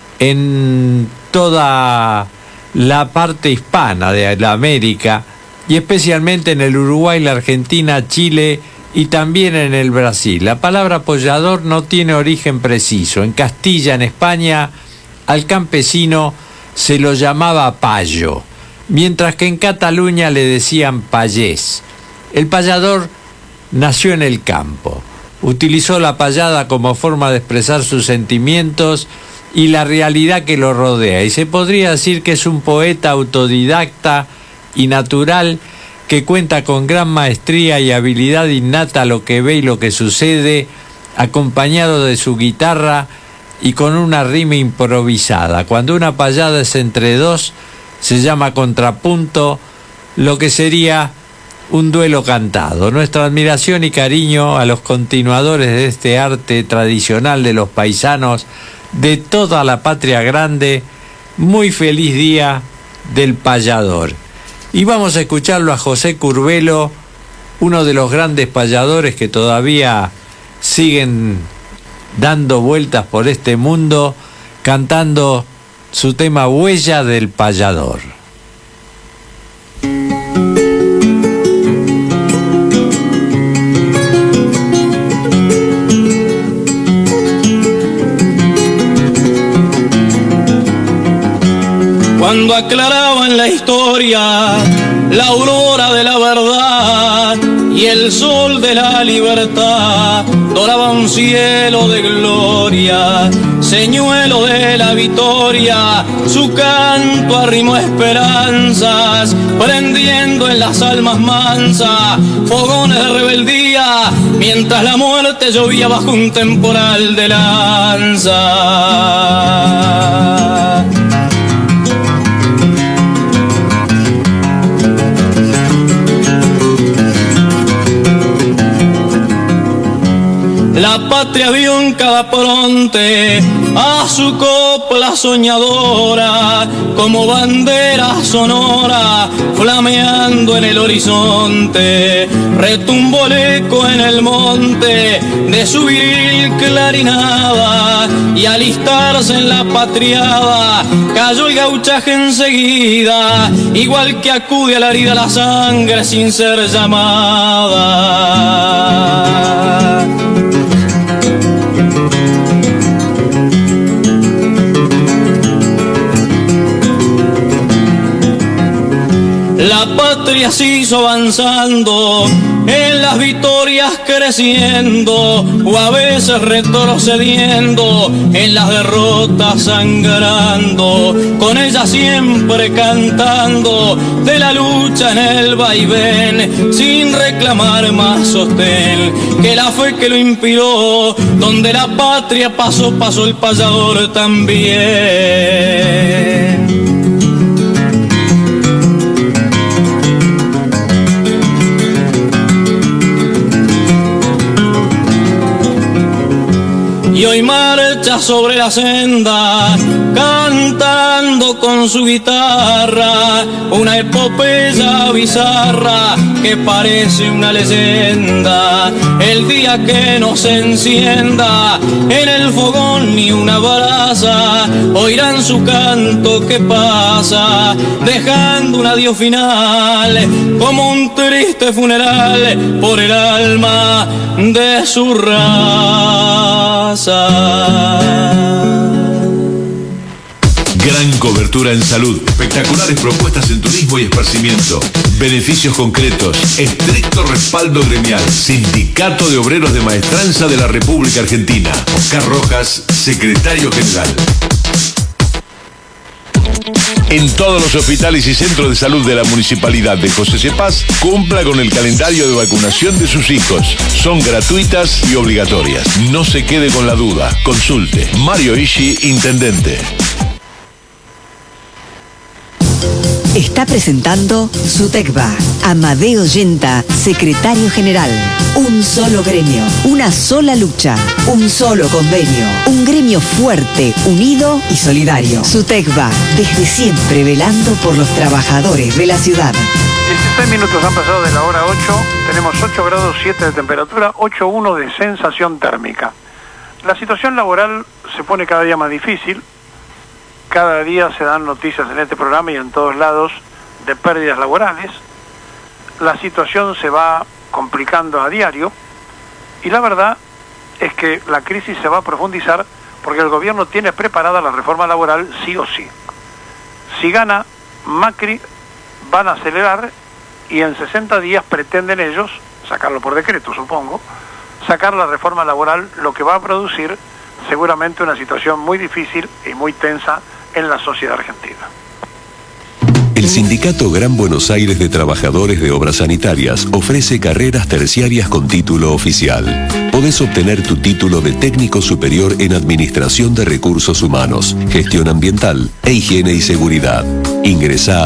S6: en toda la parte hispana de la América, y especialmente en el Uruguay, la Argentina, Chile y también en el Brasil. La palabra payador no tiene origen preciso. En Castilla, en España, al campesino se lo llamaba payo, mientras que en Cataluña le decían payés. El payador nació en el campo, utilizó la payada como forma de expresar sus sentimientos y la realidad que lo rodea, y se podría decir que es un poeta autodidacta y natural que cuenta con gran maestría y habilidad innata a lo que ve y lo que sucede, acompañado de su guitarra y con una rima improvisada. Cuando una payada es entre dos, se llama contrapunto, lo que sería un duelo cantado. Nuestra admiración y cariño a los continuadores de este arte tradicional de los paisanos de toda la patria grande. Muy feliz Día del Payador. Y vamos a escucharlo a José Curbelo, uno de los grandes payadores que todavía siguen dando vueltas por este mundo, cantando su tema Huella del Payador.
S21: Cuando aclaraban la historia, la aurora de la verdad y el sol de la libertad, doraba un cielo de gloria, señuelo de la victoria, su canto arrimó esperanzas, prendiendo en las almas mansas fogones de rebeldía, mientras la muerte llovía bajo un temporal de lanza. La patria vio en cada fronte a su copa copla soñadora, como bandera sonora, flameando en el horizonte, retumbó el eco en el monte de su viril clarinada, y al alistarse en la patriada, cayó el gauchaje enseguida, igual que acude a la herida la sangre sin ser llamada. La patria se hizo avanzando, en las victorias creciendo, o a veces retrocediendo, en las derrotas sangrando, con ella siempre cantando, de la lucha en el vaivén, sin reclamar más sostén, que la fe que lo inspiró, donde la patria pasó, pasó el payador también. Y hoy marcha sobre la senda, cantando con su guitarra, una epopeya bizarra que parece una leyenda. El día que nos encienda en el fogón ni una brasa, oirán su canto que pasa, dejando un adiós final, como un triste funeral por el alma de su raza.
S4: Gran cobertura en salud, espectaculares propuestas en turismo y esparcimiento, beneficios concretos, estricto respaldo gremial. Sindicato de Obreros de Maestranza de la República Argentina. Oscar Rojas, secretario general. En todos los hospitales y centros de salud de la Municipalidad de José Cepaz, cumpla con el calendario de vacunación de sus hijos. Son gratuitas y obligatorias. No se quede con la duda. Consulte. Mario Ishi, intendente.
S5: Está presentando SUTECBA. Amadeo Yenta, secretario general. Un solo gremio, una sola lucha, un solo convenio. Un gremio fuerte, unido y solidario. SUTECBA, desde siempre velando por los trabajadores de la ciudad.
S3: 16 minutos han pasado de la hora 8. Tenemos 8 grados 7 de temperatura, 8,1 de sensación térmica. La situación laboral se pone cada día más difícil. Cada día se dan noticias en este programa y en todos lados de pérdidas laborales. La situación se va complicando a diario y la verdad es que la crisis se va a profundizar porque el gobierno tiene preparada la reforma laboral sí o sí. Si gana Macri, van a acelerar y en 60 días pretenden ellos, sacarlo por decreto supongo, sacar la reforma laboral, lo que va a producir seguramente una situación muy difícil y muy tensa en la sociedad argentina.
S1: El Sindicato Gran Buenos Aires de Trabajadores de Obras Sanitarias ofrece carreras terciarias con título oficial. Podés obtener tu título de técnico superior en Administración de Recursos Humanos, Gestión Ambiental e Higiene y Seguridad. Ingresá a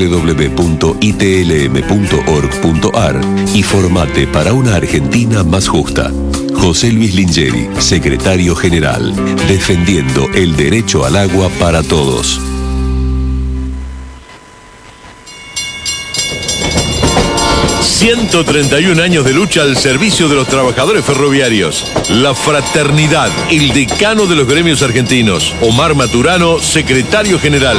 S1: www.itlm.org.ar y formate para una Argentina más justa. José Luis Lingeri, secretario general, defendiendo el derecho al agua para todos.
S4: ...131 años de lucha al servicio de los trabajadores ferroviarios. La fraternidad, el decano de los gremios argentinos. Omar Maturano, secretario general.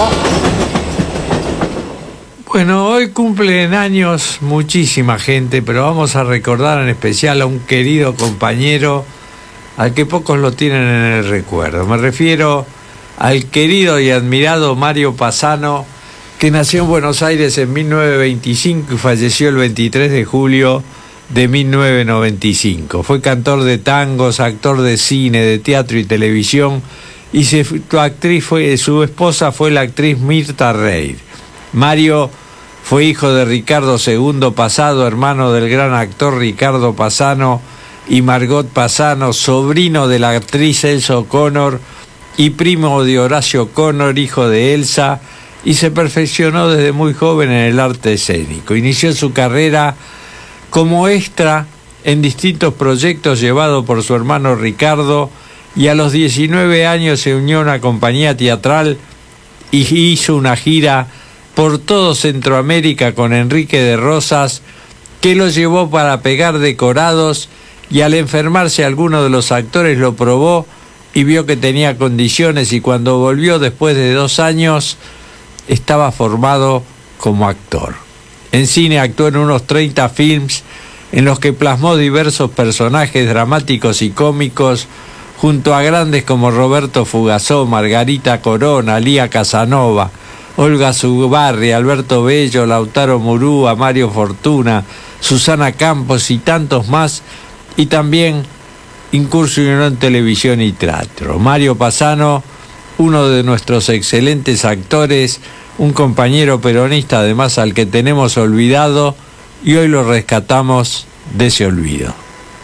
S6: Bueno, hoy cumplen años muchísima gente, pero vamos a recordar en especial a un querido compañero al que pocos lo tienen en el recuerdo. Me refiero al querido y admirado Mario Pasano, que nació en Buenos Aires en 1925 y falleció el 23 de julio de 1995. Fue cantor de tangos, actor de cine, de teatro y televisión, y su esposa fue la actriz Mirta Reid. Mario fue hijo de Ricardo II Pasano, hermano del gran actor Ricardo Pasano y Margot Pasano, sobrino de la actriz Elsa O'Connor y primo de Horacio O'Connor, hijo de Elsa, y se perfeccionó desde muy joven en el arte escénico. Inició su carrera como extra en distintos proyectos llevado por su hermano Ricardo y a los 19 años se unió a una compañía teatral y hizo una gira por todo Centroamérica con Enrique de Rosas, que lo llevó para pegar decorados, y al enfermarse alguno de los actores lo probó y vio que tenía condiciones, y cuando volvió después de 2 años estaba formado como actor. En cine actuó en unos 30 films en los que plasmó diversos personajes dramáticos y cómicos junto a grandes como Roberto Fugazó, Margarita Corona, Lía Casanova, Olga Zubarri, Alberto Bello, Lautaro Murúa, Mario Fortuna, Susana Campos y tantos más, y también incursionó en televisión y teatro. Mario Pasano, uno de nuestros excelentes actores, un compañero peronista además al que tenemos olvidado, y hoy lo rescatamos de ese olvido.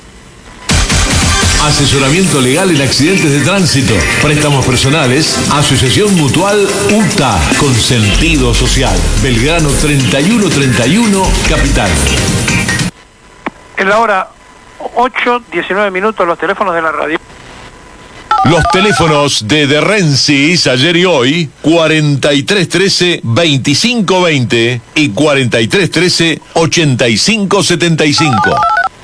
S4: Asesoramiento legal en accidentes de tránsito, préstamos personales, Asociación Mutual UTA, con sentido social. Belgrano 3131, Capital.
S3: En la hora 8:19 minutos, los teléfonos de la radio.
S4: Los teléfonos de Rensis ayer y hoy, 4313-2520 y 4313-8575.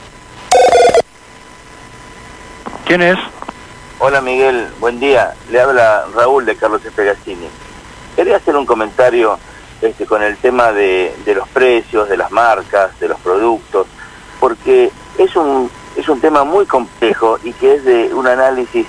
S3: ¿Quién es?
S15: Hola Miguel, buen día. Le habla Raúl de Carlos Espegacini. Quería hacer un comentario con el tema de los precios, de las marcas, de los productos, porque es un tema muy complejo y que es de un análisis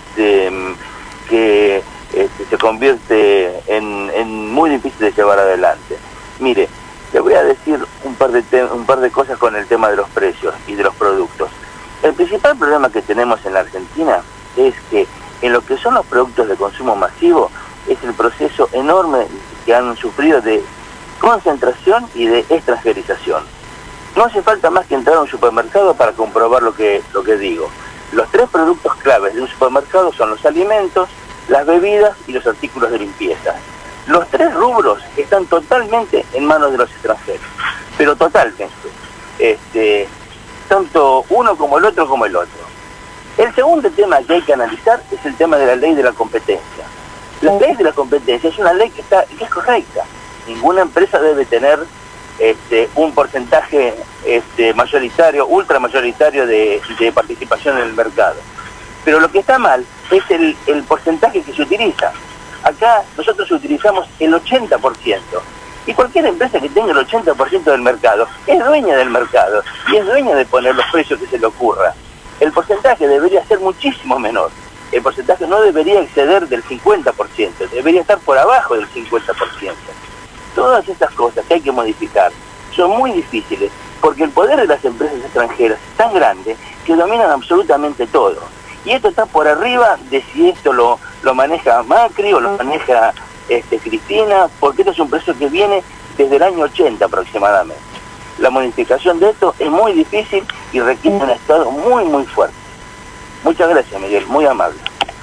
S15: que se convierte en muy difícil de llevar adelante. Mire, le voy a decir un par de cosas con el tema de los precios y de los productos. El principal problema que tenemos en la Argentina es que en lo que son los productos de consumo masivo es el proceso enorme que han sufrido de concentración y de extranjerización. No hace falta más que entrar a un supermercado para comprobar lo que digo. Los 3 productos claves de un supermercado son los alimentos, las bebidas y los artículos de limpieza. Los 3 rubros están totalmente en manos de los extranjeros, pero totalmente. Tanto uno como el otro como el otro. El segundo tema que hay que analizar es el tema de la ley de la competencia. La ley de la competencia es una ley que es correcta. Ninguna empresa debe tener un porcentaje mayoritario, ultramayoritario de participación en el mercado. Pero lo que está mal es el porcentaje que se utiliza. Acá nosotros utilizamos el 80%. Y cualquier empresa que tenga el 80% del mercado es dueña del mercado y es dueña de poner los precios que se le ocurra. El porcentaje debería ser muchísimo menor. El porcentaje no debería exceder del 50%, debería estar por abajo del 50%. Todas estas cosas que hay que modificar son muy difíciles porque el poder de las empresas extranjeras es tan grande que dominan absolutamente todo. Y esto está por arriba de si esto lo maneja Macri o lo maneja Cristina, porque esto es un precio que viene desde el año 80 aproximadamente. La modificación de esto es muy difícil y requiere un Estado muy muy fuerte. Muchas gracias, Miguel, muy amable.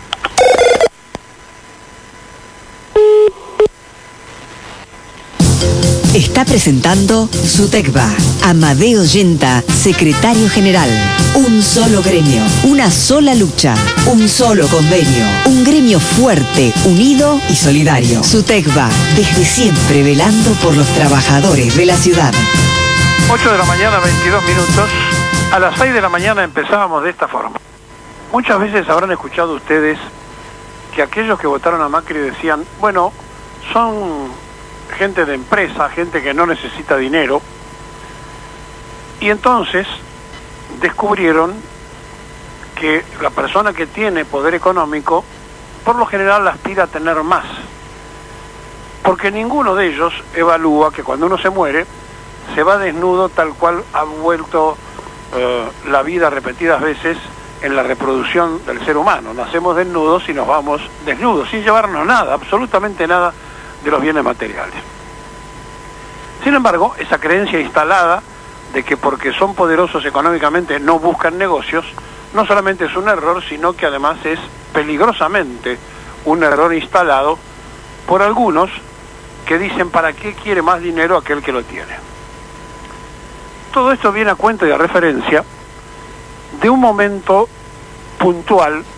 S5: Está presentando SUTECBA. Amadeo Yenta, secretario general. Un solo gremio, una sola lucha, un solo convenio. Un gremio fuerte, unido y solidario. SUTECBA, desde siempre velando por los trabajadores de la ciudad.
S3: 8 de la mañana, 22 minutos. A las 6 de la mañana empezábamos de esta forma. Muchas veces habrán escuchado ustedes que aquellos que votaron a Macri decían, bueno, son gente de empresa, gente que no necesita dinero, y entonces descubrieron que la persona que tiene poder económico por lo general aspira a tener más, porque ninguno de ellos evalúa que cuando uno se muere se va desnudo tal cual ha vuelto la vida repetidas veces en la reproducción del ser humano. Nacemos desnudos y nos vamos desnudos, sin llevarnos nada, absolutamente nada de los bienes materiales. Sin embargo, esa creencia instalada de que porque son poderosos económicamente no buscan negocios, no solamente es un error, sino que además es peligrosamente un error instalado por algunos que dicen ¿para qué quiere más dinero aquel que lo tiene? Todo esto viene a cuenta y a referencia de un momento puntual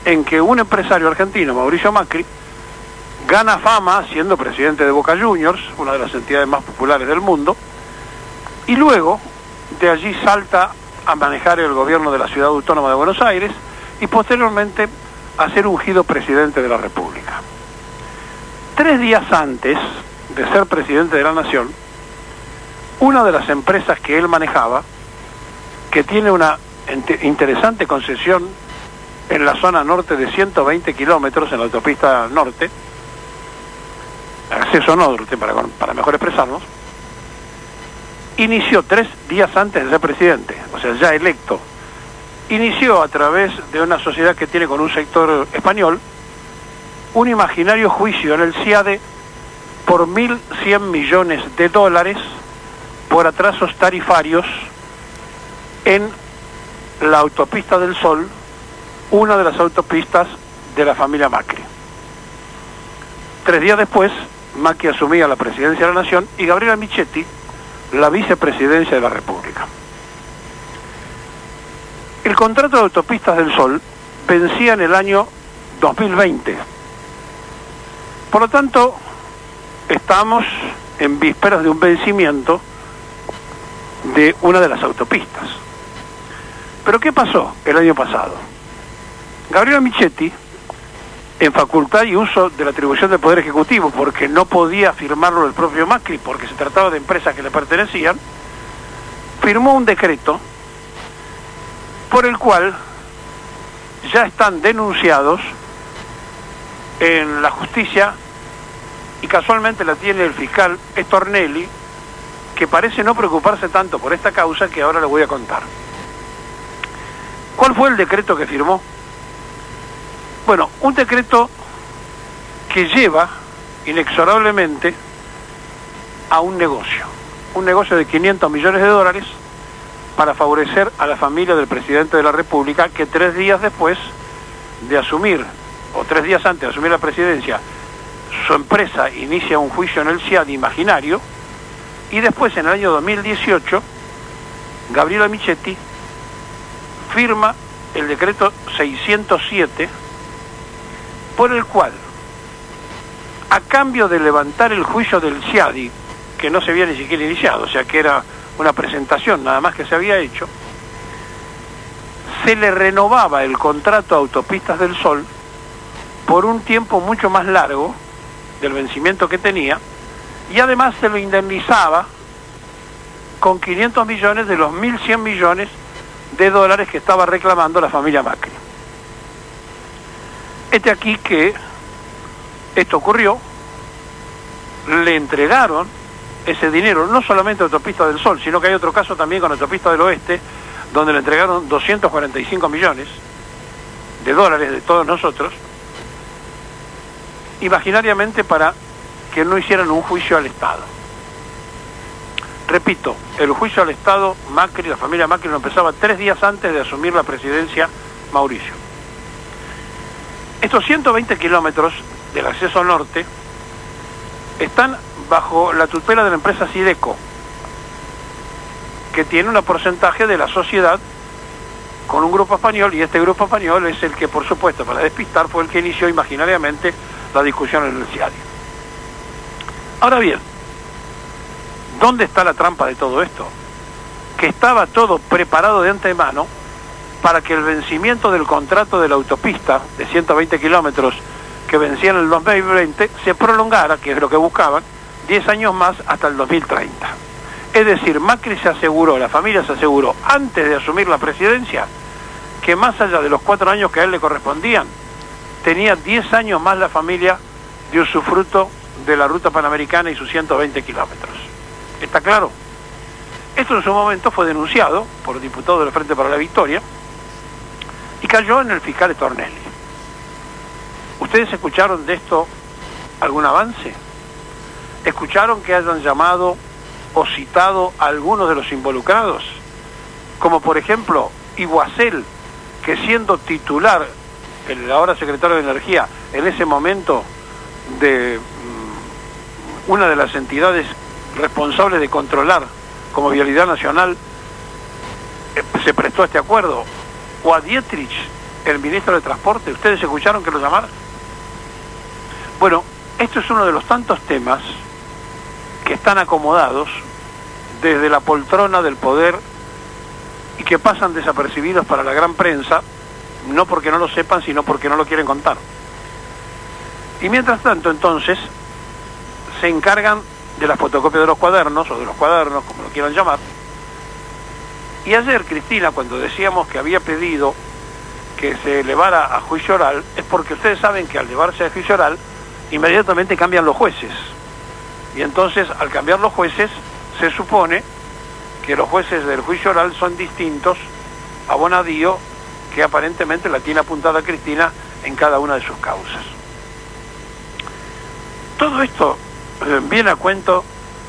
S3: en que un empresario argentino, Mauricio Macri, gana fama siendo presidente de Boca Juniors, una de las entidades más populares del mundo, y luego de allí salta a manejar el gobierno de la Ciudad Autónoma de Buenos Aires y posteriormente a ser ungido presidente de la República. 3 días antes de ser presidente de la Nación, una de las empresas que él manejaba, que tiene una interesante concesión en la zona norte de 120 kilómetros en la autopista norte, acceso norte para mejor expresarnos, inició 3 días antes de ser presidente, o sea, ya electo, inició a través de una sociedad que tiene con un sector español un imaginario juicio en el CIADE por 1.100 millones de dólares por atrasos tarifarios en la autopista del Sol, una de las autopistas de la familia Macri. 3 días después, Macri asumía la presidencia de la Nación y Gabriela Michetti la vicepresidencia de la República. El contrato de autopistas del Sol vencía en el año 2020. Por lo tanto, estamos en vísperas de un vencimiento de una de las autopistas. ¿Pero qué pasó el año pasado? Gabriela Michetti, en facultad y uso de la atribución del Poder Ejecutivo, porque no podía firmarlo el propio Macri, porque se trataba de empresas que le pertenecían, firmó un decreto por el cual ya están denunciados en la justicia, y casualmente la tiene el fiscal Stornelli, que parece no preocuparse tanto por esta causa que ahora le voy a contar. ¿Cuál fue el decreto que firmó? Bueno, un decreto que lleva inexorablemente a un negocio de 500 millones de dólares para favorecer a la familia del presidente de la República, que 3 días después de asumir, o 3 días antes de asumir la presidencia, su empresa inicia un juicio en el CIAD imaginario, y después en el año 2018, Gabriela Michetti firma el decreto 607, por el cual, a cambio de levantar el juicio del CIADI, que no se había ni siquiera iniciado, o sea que era una presentación nada más que se había hecho, se le renovaba el contrato a Autopistas del Sol por un tiempo mucho más largo del vencimiento que tenía, y además se lo indemnizaba con 500 millones de los 1.100 millones de dólares que estaba reclamando la familia Macri. Aquí que esto ocurrió, le entregaron ese dinero, no solamente a Autopista del Sol, sino que hay otro caso también con Autopista del Oeste, donde le entregaron 245 millones de dólares de todos nosotros, imaginariamente para que no hicieran un juicio al Estado. Repito, el juicio al Estado, Macri, la familia Macri, lo empezaba 3 días antes de asumir la presidencia Mauricio. Estos 120 kilómetros del acceso norte están bajo la tutela de la empresa Sideco, que tiene un porcentaje de la sociedad con un grupo español, y este grupo español es el que, por supuesto, para despistar, fue el que inició imaginariamente la discusión en el CIADI. Ahora bien, ¿dónde está la trampa de todo esto? Que estaba todo preparado de antemano para que el vencimiento del contrato de la autopista de 120 kilómetros que vencía en el 2020 se prolongara, que es lo que buscaban, 10 años más hasta el 2030. Es decir, Macri se aseguró, la familia se aseguró, antes de asumir la presidencia, que más allá de los 4 años que a él le correspondían, tenía 10 años más la familia de usufructo de la ruta panamericana y sus 120 kilómetros. ¿Está claro? Esto en su momento fue denunciado por diputados del Frente para la Victoria y cayó en el fiscal Stornelli. ¿Ustedes escucharon de esto algún avance? ¿Escucharon que hayan llamado o citado a algunos de los involucrados? Como por ejemplo Iguacel, que siendo titular, el ahora secretario de Energía, en ese momento de una de las entidades responsables de controlar como Vialidad Nacional, se prestó a este acuerdo, o a Dietrich, el ministro de Transporte? ¿Ustedes escucharon que lo llamaron? Bueno, esto es uno de los tantos temas que están acomodados desde la poltrona del poder y que pasan desapercibidos para la gran prensa, no porque no lo sepan, sino porque no lo quieren contar. Y mientras tanto, entonces, se encargan de la fotocopia de los cuadernos, o de los cuadernos, como lo quieran llamar. Y ayer, Cristina, cuando decíamos que había pedido que se elevara a juicio oral, es porque ustedes saben que al llevarse a juicio oral, inmediatamente cambian los jueces. Y entonces, al cambiar los jueces, se supone que los jueces del juicio oral son distintos a Bonadío, que aparentemente la tiene apuntada Cristina en cada una de sus causas. Todo esto viene a cuento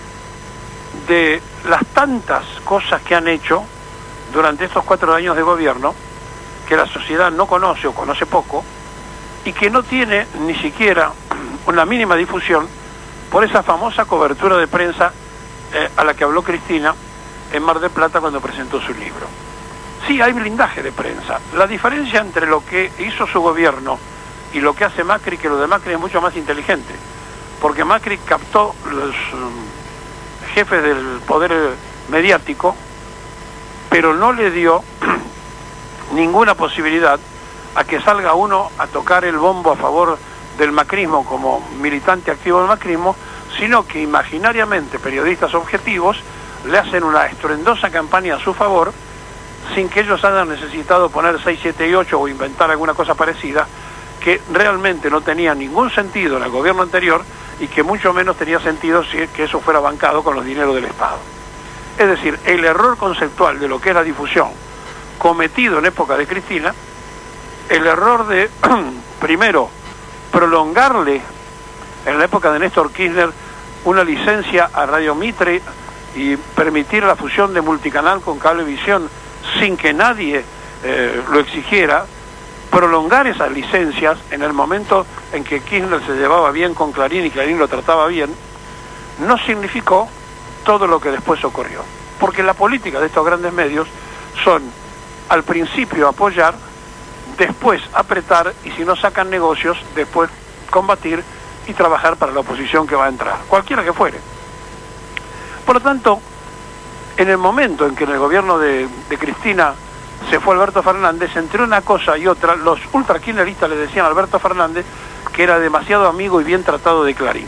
S3: de las tantas cosas que han hecho durante estos 4 años de gobierno, que la sociedad no conoce o conoce poco, y que no tiene ni siquiera una mínima difusión por esa famosa cobertura de prensa a la que habló Cristina en Mar del Plata cuando presentó su libro. Sí, hay blindaje de prensa. La diferencia entre lo que hizo su gobierno y lo que hace Macri, que lo de Macri es mucho más inteligente, porque Macri captó los jefes del poder mediático, pero no le dio ninguna posibilidad a que salga uno a tocar el bombo a favor del macrismo como militante activo del macrismo, sino que imaginariamente periodistas objetivos le hacen una estruendosa campaña a su favor, sin que ellos hayan necesitado poner 6, 7 y 8 o inventar alguna cosa parecida, que realmente no tenía ningún sentido en el gobierno anterior y que mucho menos tenía sentido si que eso fuera bancado con los dineros del Estado. Es decir, el error conceptual de lo que es la difusión cometido en época de Cristina, el error de, primero, prolongarle en la época de Néstor Kirchner una licencia a Radio Mitre y permitir la fusión de multicanal con Cablevisión sin que nadie lo exigiera, prolongar esas licencias en el momento en que Kirchner se llevaba bien con Clarín y Clarín lo trataba bien, no significó todo lo que después ocurrió. Porque la política de estos grandes medios son al principio apoyar, después apretar y si no sacan negocios, después combatir y trabajar para la oposición que va a entrar, cualquiera que fuere. Por lo tanto, en el momento en que en el gobierno de Cristina se fue Alberto Fernández, entre una cosa y otra, los ultrakirchneristas le decían a Alberto Fernández que era demasiado amigo y bien tratado de Clarín.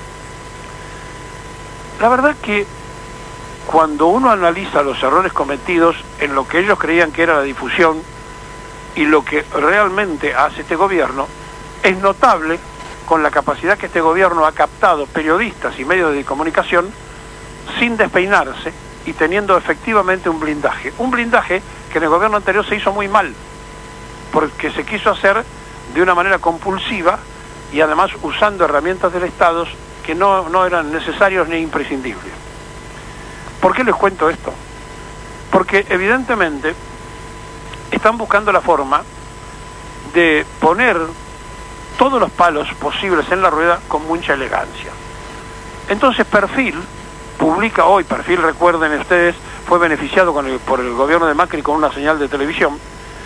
S3: La verdad que cuando uno analiza los errores cometidos en lo que ellos creían que era la difusión y lo que realmente hace este gobierno, es notable con la capacidad que este gobierno ha captado periodistas y medios de comunicación sin despeinarse y teniendo efectivamente un blindaje. Un blindaje que en el gobierno anterior se hizo muy mal, porque se quiso hacer de una manera compulsiva y además usando herramientas del Estado que no eran necesarios ni imprescindibles. ¿Por qué les cuento esto? Porque evidentemente están buscando la forma de poner todos los palos posibles en la rueda con mucha elegancia. Entonces Perfil publica hoy, Perfil, recuerden ustedes, fue beneficiado por el gobierno de Macri con una señal de televisión.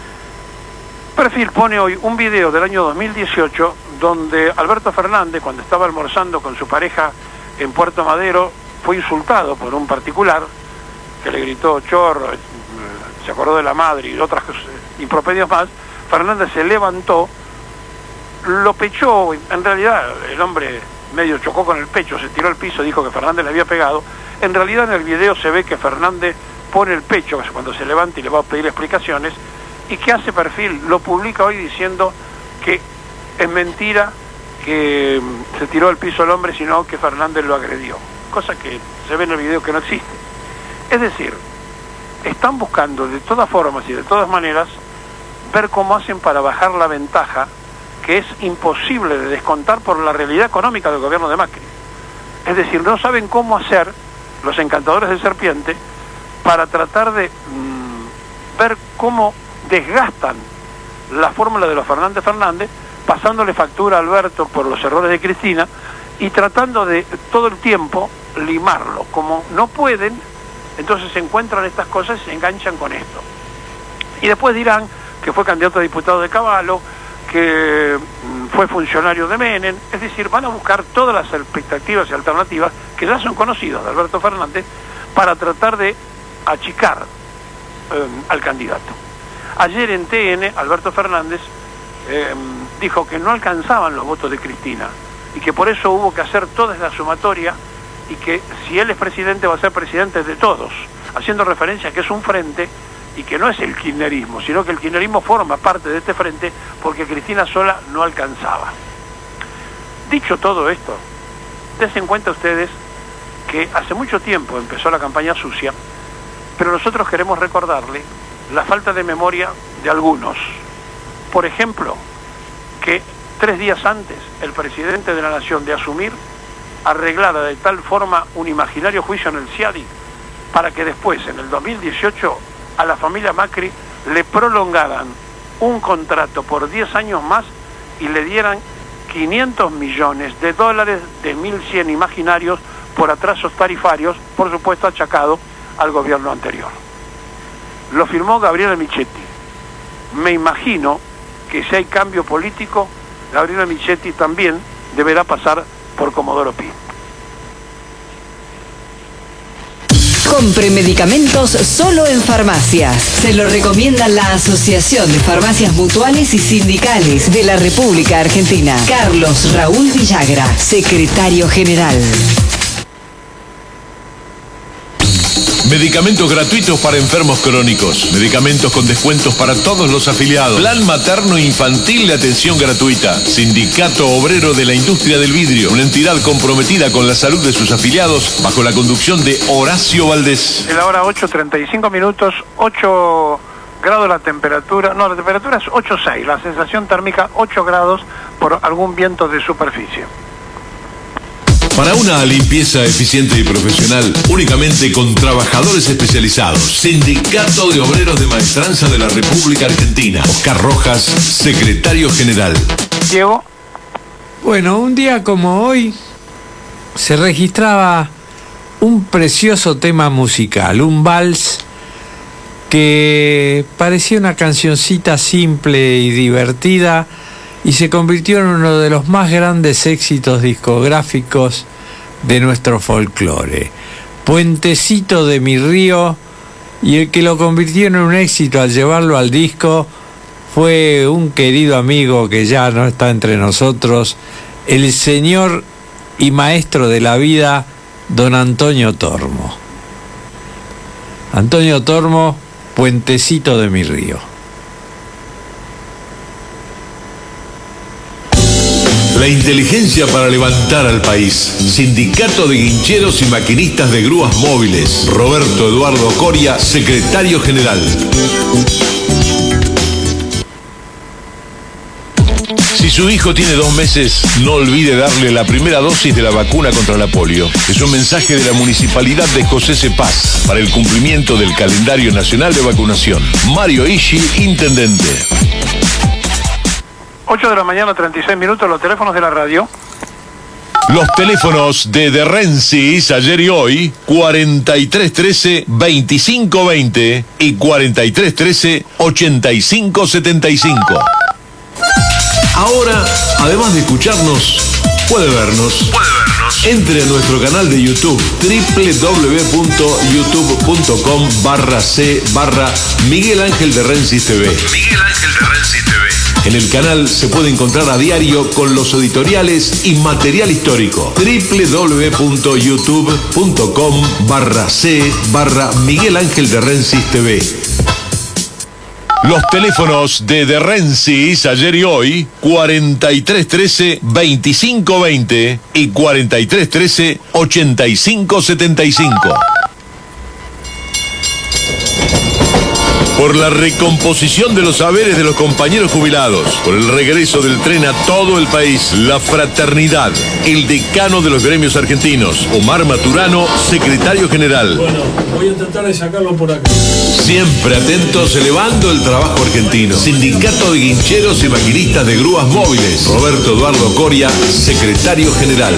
S3: Perfil pone hoy un video del año 2018 donde Alberto Fernández, cuando estaba almorzando con su pareja en Puerto Madero, fue insultado por un particular que le gritó chorro, se acordó de la madre y otras improperios más. Fernández se levantó, lo pechó, en realidad el hombre medio chocó con el pecho, se tiró al piso, dijo que Fernández le había pegado. En realidad en el video se ve que Fernández pone el pecho cuando se levanta y le va a pedir explicaciones. ¿Y qué hace Perfil? Lo publica hoy diciendo que es mentira que se tiró al piso el hombre, sino que Fernández lo agredió. Cosa que se ve en el video que no existe. Es decir, están buscando de todas formas y de todas maneras ver cómo hacen para bajar la ventaja que es imposible de descontar por la realidad económica del gobierno de Macri. Es decir, no saben cómo hacer los encantadores de serpiente para tratar de ver cómo desgastan la fórmula de los Fernández, pasándole factura a Alberto por los errores de Cristina y tratando de todo el tiempo limarlo. Como no pueden, entonces se encuentran estas cosas y se enganchan con esto. Y después dirán, que fue candidato a diputado de Caballo, que fue funcionario de Menem. Es decir, van a buscar todas las expectativas y alternativas que ya son conocidas de Alberto Fernández para tratar de achicar al candidato. Ayer en TN, Alberto Fernández dijo que no alcanzaban los votos de Cristina y que por eso hubo que hacer toda la sumatoria y que si él es presidente va a ser presidente de todos, haciendo referencia a que es un frente y que no es el kirchnerismo, sino que el kirchnerismo forma parte de este frente porque Cristina sola no alcanzaba. Dicho todo esto, dense en cuenta ustedes que hace mucho tiempo empezó la campaña sucia, pero nosotros queremos recordarle la falta de memoria de algunos. Por ejemplo, que 3 días antes el presidente de la Nación de asumir arreglara de tal forma un imaginario juicio en el CIADI para que después, en el 2018, a la familia Macri le prolongaran un contrato por 10 años más y le dieran $500 millones de 1.100 imaginarios por atrasos tarifarios, por supuesto achacado al gobierno anterior. Lo firmó Gabriela Michetti. Me imagino que si hay cambio político, Gabriela Michetti también deberá pasar por Comodoro Pi.
S5: Compre medicamentos solo en farmacias. Se lo recomienda la Asociación de Farmacias Mutuales y Sindicales de la República Argentina. Carlos Raúl Villagra, secretario general.
S4: Medicamentos gratuitos para enfermos crónicos. Medicamentos con descuentos para todos los afiliados. Plan materno infantil de atención gratuita. Sindicato Obrero de la Industria del Vidrio. Una entidad comprometida con la salud de sus afiliados bajo la conducción de Horacio Valdés.
S3: Es la hora 8:35 minutos, 8 grados la temperatura. No, la temperatura es 8,6. La sensación térmica 8 grados por algún viento de superficie.
S4: Para una limpieza eficiente y profesional, únicamente con trabajadores especializados. Sindicato de Obreros de Maestranza de la República Argentina. Oscar Rojas, secretario general.
S3: Diego.
S6: Bueno, un día como hoy se registraba un precioso tema musical, un vals que parecía una cancioncita simple y divertida, y se convirtió en uno de los más grandes éxitos discográficos de nuestro folclore. Puentecito de mi río, y el que lo convirtió en un éxito al llevarlo al disco fue un querido amigo que ya no está entre nosotros, el señor y maestro de la vida, don Antonio Tormo. Antonio Tormo, Puentecito de mi río.
S4: La inteligencia para levantar al país. Sindicato de Guincheros y Maquinistas de Grúas Móviles. Roberto Eduardo Coria, secretario general. Si su hijo tiene 2 meses, no olvide darle la primera dosis de la vacuna contra la polio. Es un mensaje de la Municipalidad de José C. Paz para el cumplimiento del calendario nacional de vacunación. Mario Ishi, intendente.
S3: 8 de la mañana, 36 minutos, los teléfonos de la radio.
S4: Los teléfonos de Rensis, ayer y hoy, 4313-2520 y 4313-8575. Ahora, además de escucharnos, puede vernos. Entre a nuestro canal de YouTube, www.youtube.com/c/Miguel Ángel de Rensis TV. Miguel Ángel de Rensis TV. En el canal se puede encontrar a diario con los editoriales y material histórico. www.youtube.com/c/Miguel Ángel de Rensis TV. Los teléfonos de Rensis, ayer y hoy, 4313-2520 y 4313-8575. Por la recomposición de los saberes de los compañeros jubilados, por el regreso del tren a todo el país, la fraternidad, el decano de los gremios argentinos, Omar Maturano, secretario general.
S7: Bueno, voy a tratar de sacarlo por acá.
S4: Siempre atentos, elevando el trabajo argentino. Sindicato de Guincheros y Maquinistas de Grúas Móviles, Roberto Eduardo Coria, secretario general.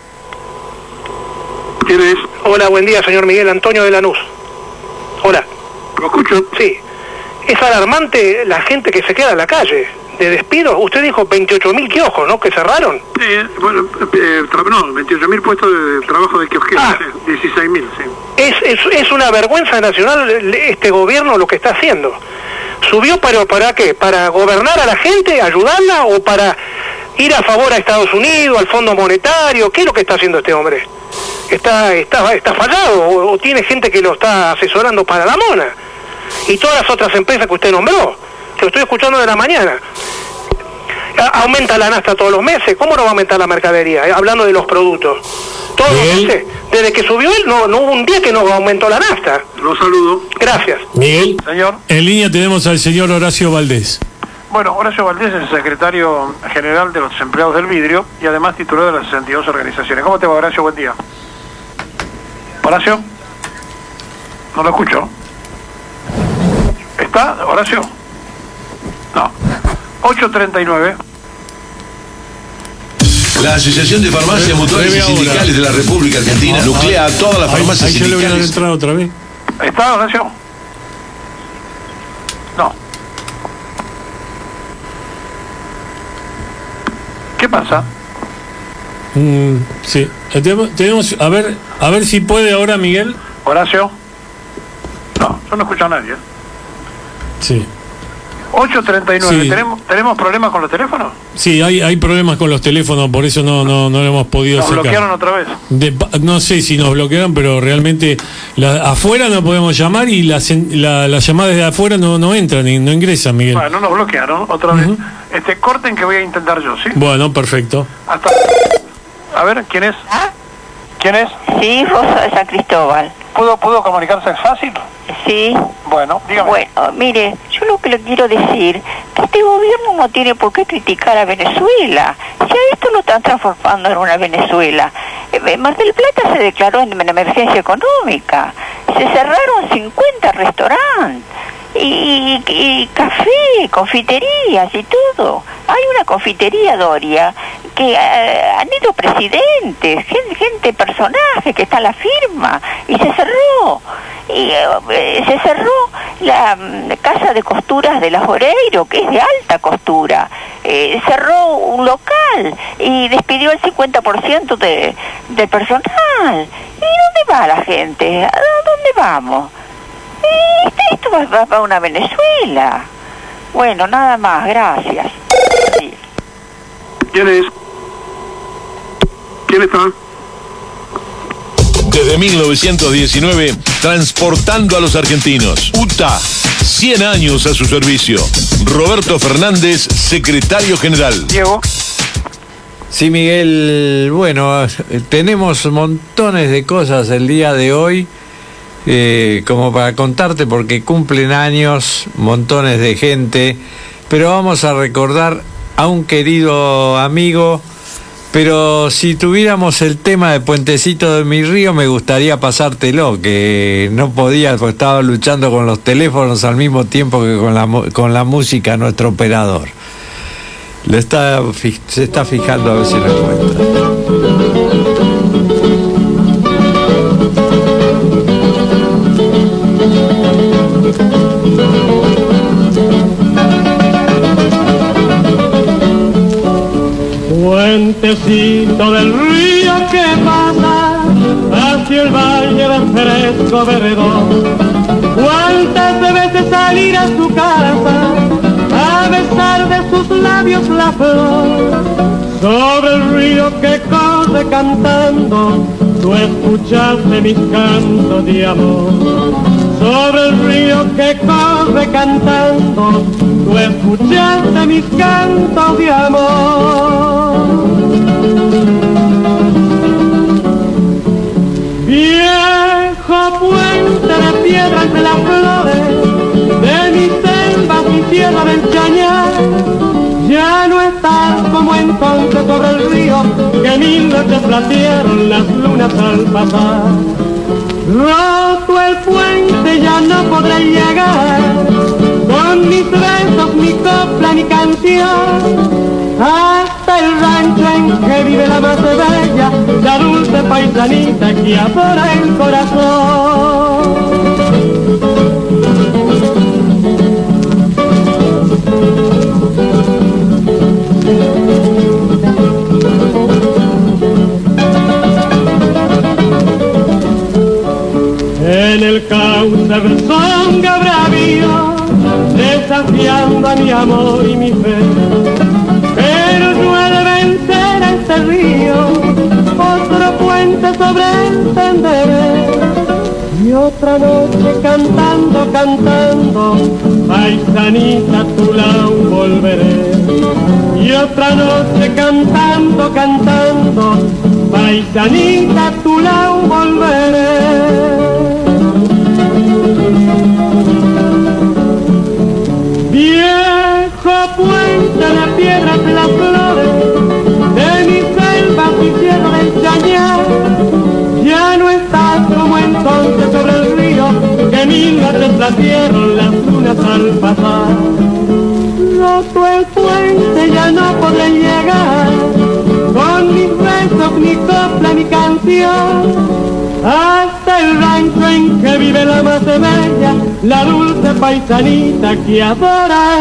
S3: Hola, buen día, señor Miguel Antonio de Lanús. Hola.
S18: Lo escucho.
S11: Sí. Es alarmante la gente que se queda en la calle. De despidos, usted dijo 28.000 kioscos, ¿no? Que cerraron.
S3: Sí, bueno, no, 28.000 puestos de trabajo de kiosqueros, 16.000, sí.
S11: Es una vergüenza nacional este gobierno lo que está haciendo. ¿Subió para qué? ¿Para gobernar a la gente, ayudarla, o para ir a favor a Estados Unidos, al Fondo Monetario? ¿Qué es lo que está haciendo este hombre? ¿Está fallado o tiene gente que lo está asesorando para la mona? Y todas las otras empresas que usted nombró, que lo estoy escuchando de la mañana. Aumenta la nafta todos los meses. ¿Cómo no va a aumentar la mercadería? Hablando de los productos. Todos los meses. Desde que subió él, no hubo un día que no aumentó la nafta.
S3: Lo saludo.
S11: Gracias.
S7: Miguel,
S3: señor.
S7: En línea tenemos al señor Horacio Valdés.
S3: Bueno, Horacio Valdés es el secretario general de los empleados del vidrio y además titular de las 62 organizaciones. ¿Cómo te va, Horacio? Buen día. ¿Horacio? No lo escucho. ¿Está, Horacio? No. 8:39.
S4: La Asociación de Farmacias Mutuales y Sindicales de la República Argentina nuclea a todas las farmacias
S7: sindicales. Ahí yo le voy a entrar otra vez.
S3: ¿Está, Horacio? No. ¿Qué pasa?
S7: Sí. Tenemos, a ver si puede ahora, Miguel.
S3: Horacio. No, yo no escucho a nadie.
S7: Sí.
S3: 8:39.
S7: Sí.
S3: ¿Tenemos problemas con los teléfonos?
S7: Sí, hay problemas con los teléfonos, por eso no lo hemos podido
S3: ¿Nos
S7: sacar.
S3: bloquearon otra vez?
S7: No sé si nos bloquearon, pero realmente afuera no podemos llamar y las llamadas de afuera no entran y no ingresan, Miguel.
S3: Bueno, nos bloquearon otra vez. Corten que voy a intentar yo, ¿sí?
S7: Bueno, perfecto.
S3: Hasta. A ver, ¿quién es? ¿Quién es?
S16: Sí, José de San Cristóbal.
S3: ¿Pudo comunicarse fácil?
S16: Sí.
S3: Bueno, dígame.
S16: Bueno, mire, yo lo que le quiero decir, que este gobierno no tiene por qué criticar a Venezuela. Si a esto lo están transformando en una Venezuela. Mar del Plata se declaró en emergencia económica. Se cerraron 50 restaurantes. Y café, confiterías y todo. Hay una confitería, Doria, que han ido presidentes, gente, personajes que está en la firma, y se cerró. Y se cerró la casa de costuras de Las Oreiro, que es de alta costura. Cerró un local y despidió el 50% del personal. ¿Y dónde va la gente? ¿A dónde vamos? Esto va para una Venezuela. Bueno, nada más, gracias. Sí.
S3: ¿Quién es? ¿Quién está?
S4: Desde 1919, transportando a los argentinos. UTA, 100 años a su servicio. Roberto Fernández, secretario general.
S3: Diego.
S6: Sí, Miguel, bueno, tenemos montones de cosas el día de hoy. Como para contarte, porque cumplen años montones de gente, pero vamos a recordar a un querido amigo. Pero si tuviéramos el tema de Puentecito de mi río, me gustaría pasártelo, que no podía, porque estaba luchando con los teléfonos al mismo tiempo que con la música nuestro operador. Se está fijando a ver si lo encuentra.
S2: Puentecito del río que pasa hacia el valle del fresco veredor. Cuántas veces salir a su casa a besar de sus labios la flor. Sobre el río que corre cantando, tú escuchaste mis cantos de amor. Sobre el río que corre cantando, tú escuchaste mis cantos de amor. Viejo puente de piedras de las flores, de mis selvas y tierra del Chañar, ya no estás como entonces sobre el río, que mil noches platearon las lunas al pasar. Roto el puente ya no podré llegar, con mis besos, mi copla, mi canción, hasta el rancho en que vive la más bella, la dulce paisanita que adora el corazón. se rezonga bravío, desafiando a mi amor y mi fe. Pero no he de vencer a este río, otro puente sobre él tenderé. Y otra noche cantando, cantando, paisanita a tu lado volveré. Y otra noche cantando, cantando, paisanita a tu lado volveré. Viejo puente de piedras, las flores de mi selva y tierra del Chañar, ya no estás como entonces sobre el río que mil veces platieron las lunas al pasar. Roto el puente ya no podré llegar con mis besos, ni copla, ni canción hasta el rancho en que vive la más bella, la dulce paisanita que adora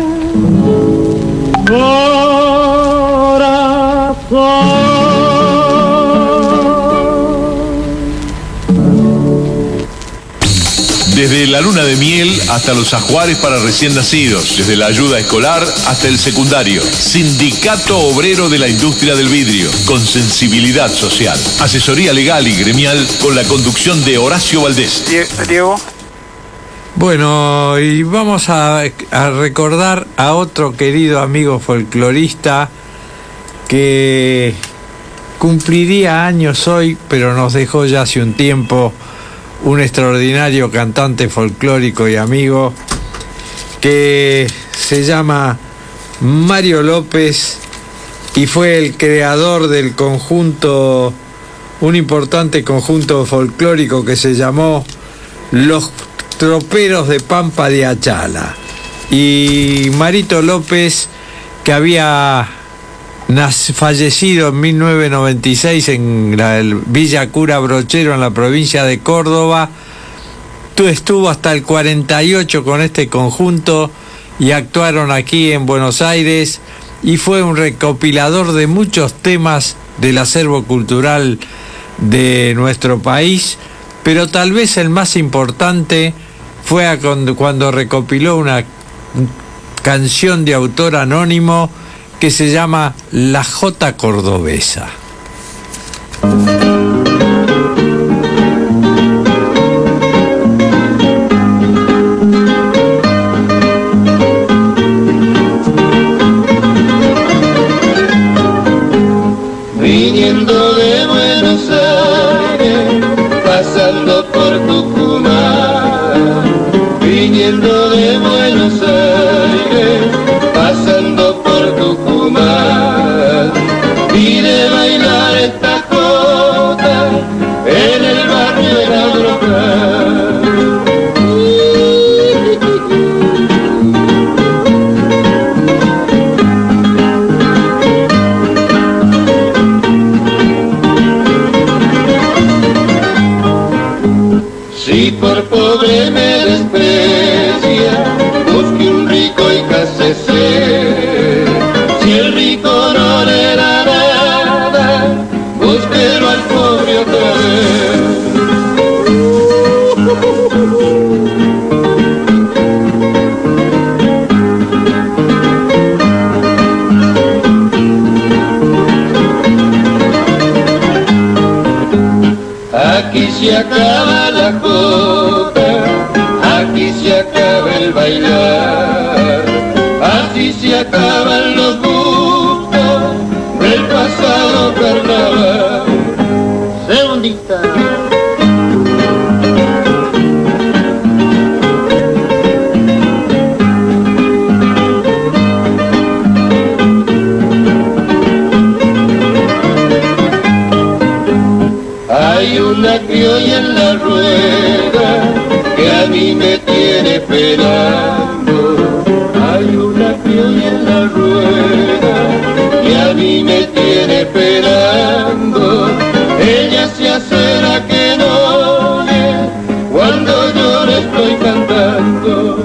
S4: Desde la luna de miel hasta los ajuares para recién nacidos, desde la ayuda escolar hasta el secundario. Sindicato Obrero de la Industria del Vidrio, con sensibilidad social. Asesoría legal y gremial con la conducción de Horacio Valdés.
S3: Diego.
S6: Bueno, y vamos a recordar a otro querido amigo folclorista que cumpliría años hoy, pero nos dejó ya hace un tiempo. Un extraordinario cantante folclórico y amigo que se llama Mario López y fue el creador del conjunto, un importante conjunto folclórico que se llamó Los Troperos de Pampa de Achala. Y Marito López, que había fallecido en 1996 en la Villa Cura Brochero, en la provincia de Córdoba, estuvo hasta el 48 con este conjunto y actuaron aquí en Buenos Aires, y fue un recopilador de muchos temas del acervo cultural de nuestro país, pero tal vez el más importante fue cuando recopiló una canción de autor anónimo que se llama La Jota Cordobesa.
S8: Viniendo de Buenos Aires, pasando por Tucumán, viniendo de Buenos Aires, pasando por Tucumán, y de bailar esta jota en el barrio de la Brocal. Si por pobre me desprecia, busque un rico y cásese. Si el rico no le da nada, búsquelo al pobre otra vez. Aquí se acaba la jota, aquí se acaba el bailar, así se acaban los gustos del pasado carnaval. Segundita. Hay una criolla en la rueda que a mí me tiene esperando. Hay una criolla en la rueda que a mí me tiene esperando. Ella se hace la que no oye cuando yo le estoy cantando.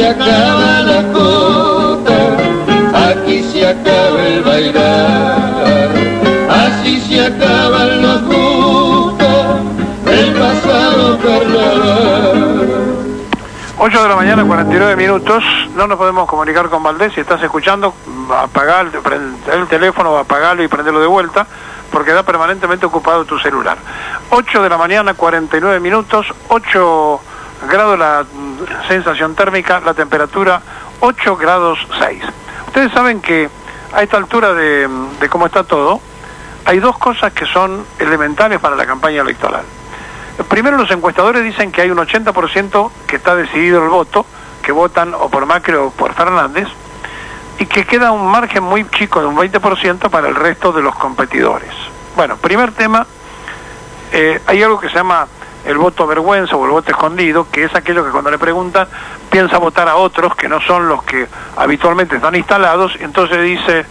S8: se acaba la jota, aquí se acaba el bailar, así se acaban los gustos del pasado carnaval.
S3: 8 de la mañana, 49 minutos. No nos podemos comunicar con Valdés. Si estás escuchando, apagar el teléfono, apagarlo y prenderlo de vuelta, porque da permanentemente ocupado tu celular. 8 de la mañana, 49 minutos, 8 grados la sensación térmica, la temperatura 8 grados 6. Ustedes saben que a esta altura de cómo está todo, hay dos cosas que son elementales para la campaña electoral. Primero, los encuestadores dicen que hay un 80% que está decidido el voto, que votan o por Macri o por Fernández, y que queda un margen muy chico de un 20% para el resto de los competidores. Bueno, primer tema, hay algo que se llama el voto vergüenza o el voto escondido, que es aquello que cuando le preguntan piensa votar a otros que no son los que habitualmente están instalados, y entonces dice,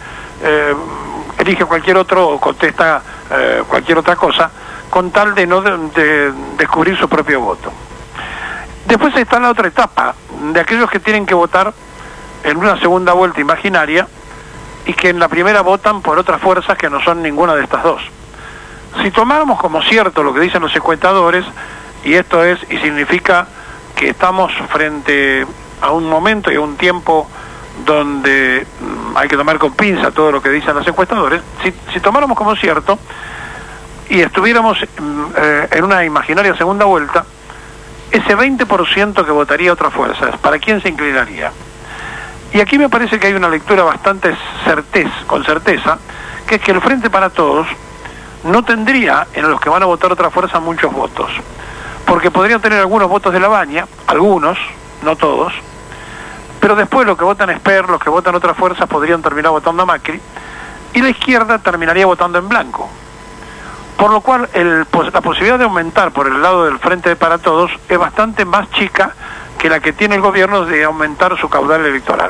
S3: elige cualquier otro o contesta cualquier otra cosa, con tal de no descubrir su propio voto. Después está la otra etapa, de aquellos que tienen que votar en una segunda vuelta imaginaria y que en la primera votan por otras fuerzas que no son ninguna de estas dos. Si tomáramos como cierto lo que dicen los encuestadores, y esto es y significa que estamos frente a un momento y a un tiempo donde hay que tomar con pinza todo lo que dicen los encuestadores, si tomáramos como cierto y estuviéramos en una imaginaria segunda vuelta, ese 20% que votaría otras fuerzas, ¿para quién se inclinaría? Y aquí me parece que hay una lectura bastante con certeza, que es que el Frente para Todos no tendría en los que van a votar otra fuerza muchos votos, porque podrían tener algunos votos de la baña, algunos, no todos, pero después los que votan Esper, los que votan otras fuerzas podrían terminar votando a Macri, y la izquierda terminaría votando en blanco. Por lo cual la posibilidad de aumentar por el lado del Frente para Todos es bastante más chica que la que tiene el gobierno de aumentar su caudal electoral.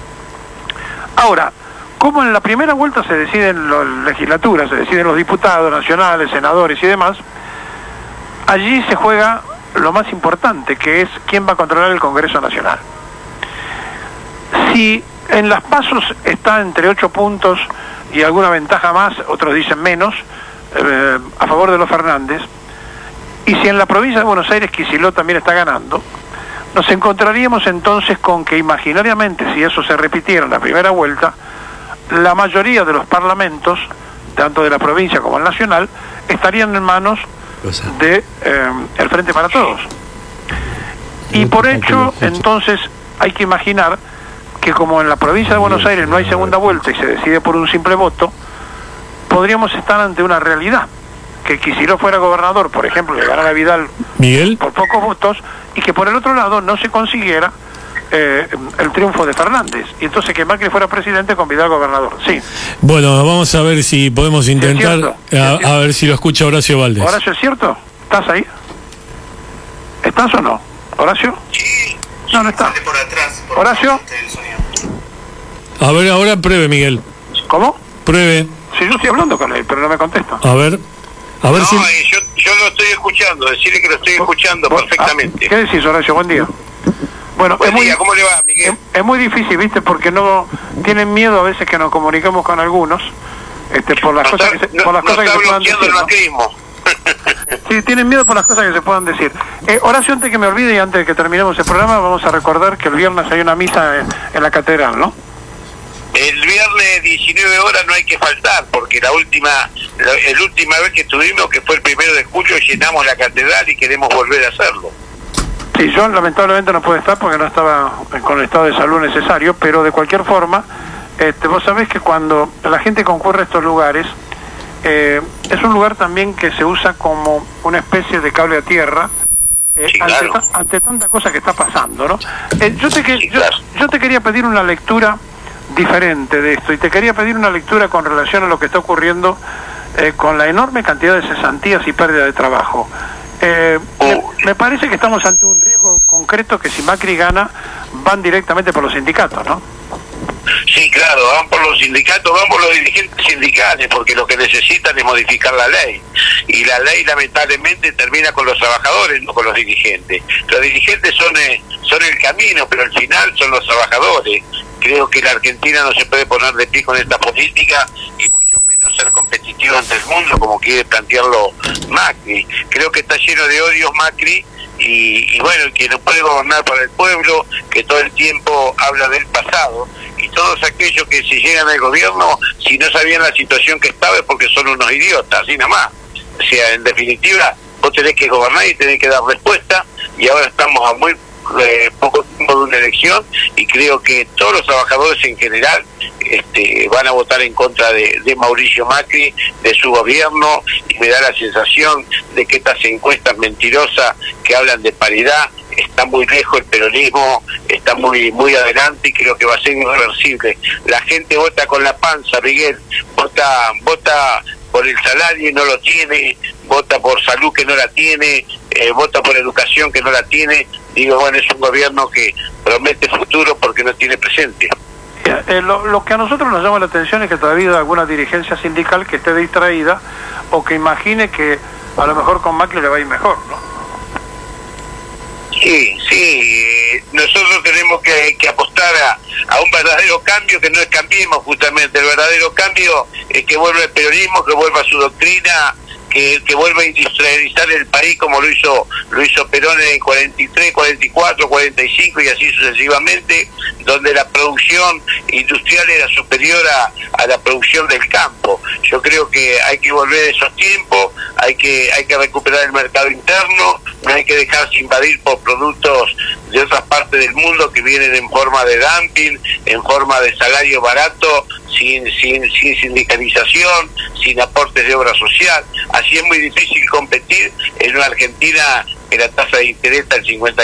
S3: Ahora, como en la primera vuelta se deciden las legislaturas, se deciden los diputados nacionales, senadores y demás, allí se juega lo más importante, que es quién va a controlar el Congreso Nacional. Si en las pasos está entre 8 puntos y alguna ventaja más, otros dicen menos, a favor de los Fernández, y si en la provincia de Buenos Aires Kicillof también está ganando, nos encontraríamos entonces con que imaginariamente, si eso se repitiera en la primera vuelta, la mayoría de los parlamentos, tanto de la provincia como el nacional, estarían en manos de el Frente para Todos. Y por hecho, entonces, hay que imaginar que como en la provincia de Buenos Aires no hay segunda vuelta y se decide por un simple voto, podríamos estar ante una realidad, que Kicillof fuera gobernador, por ejemplo, le ganara a Vidal
S7: Miguel
S3: por pocos votos, y que por el otro lado no se consiguiera el triunfo de Fernández, y entonces que Macri fuera presidente con Vidal gobernador. Sí.
S7: Bueno, vamos a ver si podemos intentar, a ver si lo escucha Horacio Valdés.
S3: Horacio, ¿es cierto? ¿Estás ahí? ¿Estás o no? ¿Horacio?
S9: Sí.
S3: No, no está.
S9: Por atrás,
S3: ¿Horacio?
S7: A ver, ahora pruebe, Miguel.
S3: ¿Cómo?
S7: Pruebe.
S3: Sí, yo estoy hablando con él, pero no me contesta.
S7: A ver
S9: no,
S7: si...
S9: yo lo estoy escuchando, decirle que lo estoy escuchando perfectamente.
S3: ¿Qué decís, Horacio? Buen día. Bueno,
S9: Buen día, ¿cómo le va, Miguel?
S3: Es muy difícil, ¿viste? Porque no tienen miedo a veces que nos comuniquemos con algunos, por las cosas que se puedan decir, ¿no? Sí, tienen miedo por las cosas que se puedan decir. Horacio, antes que me olvide y antes de que terminemos el programa, vamos a recordar que el viernes hay una misa en la catedral, ¿no?
S9: El viernes 19 horas no hay que faltar, porque la última vez que estuvimos, que fue el 1 de julio, llenamos la catedral y queremos volver a hacerlo.
S3: Sí, yo lamentablemente no pude estar porque no estaba con el estado de salud necesario, pero de cualquier forma, vos sabés que cuando la gente concurre a estos lugares, es un lugar también que se usa como una especie de cable a tierra,
S9: sí, claro.
S3: ante tanta cosa que está pasando, ¿no? Yo te quería pedir una lectura diferente de esto, y te quería pedir una lectura con relación a lo que está ocurriendo con la enorme cantidad de cesantías y pérdida de trabajo. Me parece que estamos ante un riesgo concreto que si Macri gana van directamente por los sindicatos, ¿no?
S9: Sí, claro, van por los sindicatos, van por los dirigentes sindicales, porque lo que necesitan es modificar la ley. Y la ley lamentablemente termina con los trabajadores, no con los dirigentes. Los dirigentes son el camino, pero al final son los trabajadores. Creo que la Argentina no se puede poner de pie con esta política y mucho menos ser competitiva ante el mundo como quiere plantearlo Macri. Creo que está lleno de odios Macri y bueno, que no puede gobernar para el pueblo, que todo el tiempo habla del pasado, y todos aquellos que si llegan al gobierno, si no sabían la situación que estaba es porque son unos idiotas, así nada más. O sea, en definitiva, vos tenés que gobernar y tenés que dar respuesta, y ahora estamos a muy poco tiempo de una elección, y creo que todos los trabajadores en general van a votar en contra de Mauricio Macri, de su gobierno, y me da la sensación de que estas encuestas mentirosas que hablan de paridad, está muy lejos el peronismo, está muy adelante, y creo que va a ser irreversible. La gente vota con la panza, Miguel, vota por el salario y no lo tiene, vota por salud que no la tiene, vota por educación que no la tiene. Digo, bueno, es un gobierno que promete futuro porque no tiene presente.
S3: Lo que a nosotros nos llama la atención es que todavía hay alguna dirigencia sindical que esté distraída o que imagine que a lo mejor con Macri le va a ir mejor, ¿no?
S9: Sí, nosotros tenemos que apostar a un verdadero cambio, que no es cambiemos justamente, el verdadero cambio es que vuelva el peronismo, que vuelva su doctrina, que vuelva a industrializar el país como lo hizo Perón en el 43, 44, 45 y así sucesivamente, donde la producción industrial era superior a la producción del campo. Yo creo que hay que volver a esos tiempos, hay que recuperar el mercado interno, no hay que dejarse invadir por productos de otras partes del mundo que vienen en forma de dumping, en forma de salario barato, sin sindicalización, sin aportes de obra social. Así es muy difícil competir en una Argentina que la tasa de interés está al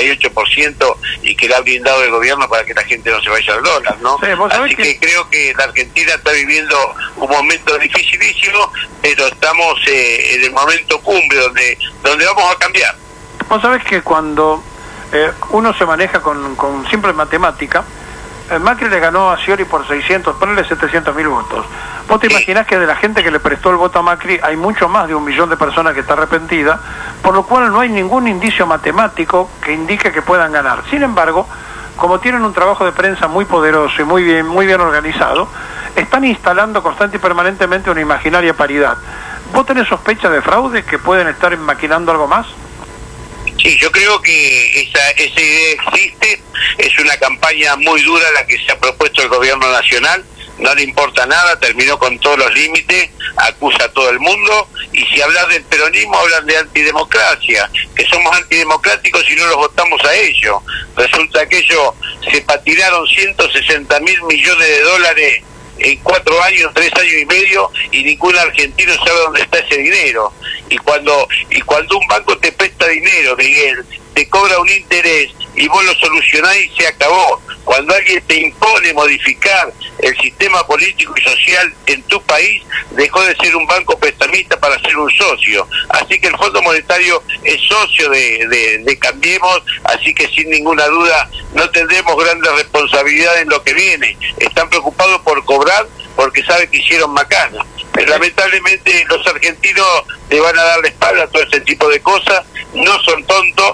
S9: 58% y que le ha brindado el gobierno para que la gente no se vaya al dólar, ¿no? Sí, así que creo que la Argentina está viviendo un momento dificilísimo, pero estamos en el momento cumbre donde vamos a cambiar.
S3: Vos sabés que cuando uno se maneja con simple matemática, Macri le ganó a Scioli por ponele 700.000 votos. ¿Vos te imaginás que de la gente que le prestó el voto a Macri hay mucho más de 1 millón de personas que está arrepentida, por lo cual no hay ningún indicio matemático que indique que puedan ganar? Sin embargo, como tienen un trabajo de prensa muy poderoso y muy bien organizado, están instalando constante y permanentemente una imaginaria paridad. ¿Vos tenés sospecha de fraude, que pueden estar maquinando algo más?
S9: Sí, yo creo que esa idea existe, es una campaña muy dura la que se ha propuesto el gobierno nacional, no le importa nada, terminó con todos los límites, acusa a todo el mundo, y si hablan del peronismo hablan de antidemocracia, que somos antidemocráticos y no los votamos a ellos. Resulta que ellos se patinaron 160.000 millones de dólares en 4 años, 3 años y medio, y ningún argentino sabe dónde está ese dinero. Y cuando un banco te presta dinero, Miguel, te cobra un interés y vos lo solucionás y se acabó. Cuando alguien te impone modificar el sistema político y social en tu país, dejó de ser un banco prestamista para ser un socio. Así que el Fondo Monetario es socio de Cambiemos, así que sin ninguna duda no tendremos grandes responsabilidades en lo que viene. Están preocupados por cobrar porque saben que hicieron macana. Pero lamentablemente los argentinos le van a dar la espalda a todo este tipo de cosas, no son tontos,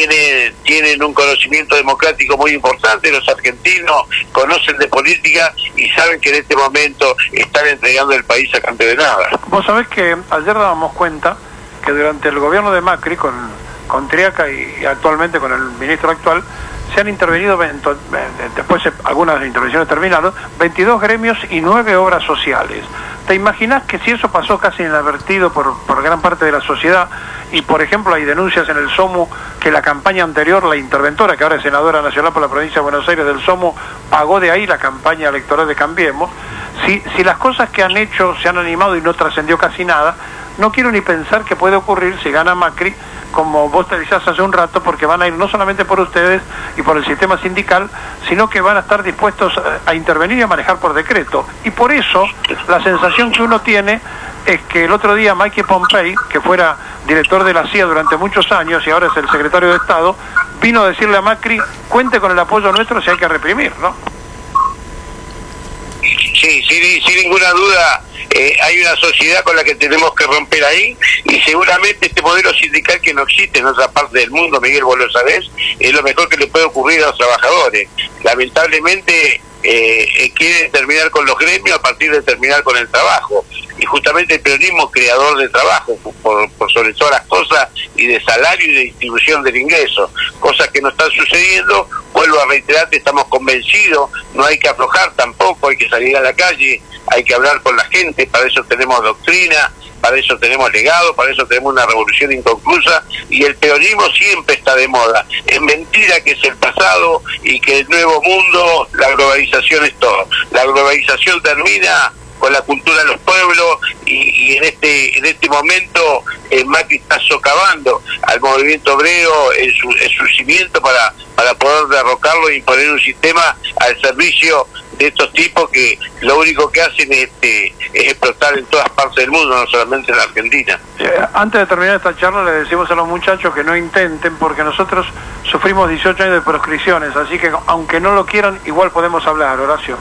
S9: tienen un conocimiento democrático muy importante, los argentinos conocen de política y saben que en este momento están entregando el país a cambio de nada.
S3: Vos sabés que ayer dábamos cuenta que durante el gobierno de Macri, con Triaca y actualmente con el ministro actual, se han intervenido, después algunas intervenciones terminaron, 22 gremios y 9 obras sociales. ¿Te imaginás que si eso pasó casi inadvertido por gran parte de la sociedad, y por ejemplo hay denuncias en el SOMU que la campaña anterior, la interventora, que ahora es senadora nacional por la provincia de Buenos Aires del SOMU, pagó de ahí la campaña electoral de Cambiemos? Si las cosas que han hecho se han animado y no trascendió casi nada, no quiero ni pensar que puede ocurrir si gana Macri, como vos te decías hace un rato, porque van a ir no solamente por ustedes y por el sistema sindical, sino que van a estar dispuestos a intervenir y a manejar por decreto. Y por eso la sensación que uno tiene es que el otro día Mike Pompei, que fuera director de la CIA durante muchos años y ahora es el secretario de Estado, vino a decirle a Macri, cuente con el apoyo nuestro si hay que reprimir, ¿no?
S9: Sí, sin ninguna duda hay una sociedad con la que tenemos que romper ahí, y seguramente este modelo sindical que no existe en otra parte del mundo, Miguel, vos lo sabés, es lo mejor que le puede ocurrir a los trabajadores. Lamentablemente quieren terminar con los gremios a partir de terminar con el trabajo, y justamente el peronismo es creador de trabajo por sobre todas las cosas, y de salario y de distribución del ingreso, cosas que no están sucediendo. Vuelvo a reiterarte, estamos convencidos, no hay que aflojar tampoco, hay que salir a la calle, hay que hablar con la gente, para eso tenemos doctrina, para eso tenemos legado, para eso tenemos una revolución inconclusa, y el peronismo siempre está de moda. Es mentira que es el pasado y que el nuevo mundo, la globalización es todo. La globalización termina con la cultura de los pueblos, y en este momento Macri está socavando al movimiento obrero en su cimiento para poder derrocarlo y poner un sistema al servicio de estos tipos que lo único que hacen es explotar en todas partes del mundo, no solamente en la Argentina.
S3: Antes de terminar esta charla le decimos a los muchachos que no intenten, porque nosotros sufrimos 18 años de proscripciones, así que aunque no lo quieran, igual podemos hablar, Horacio.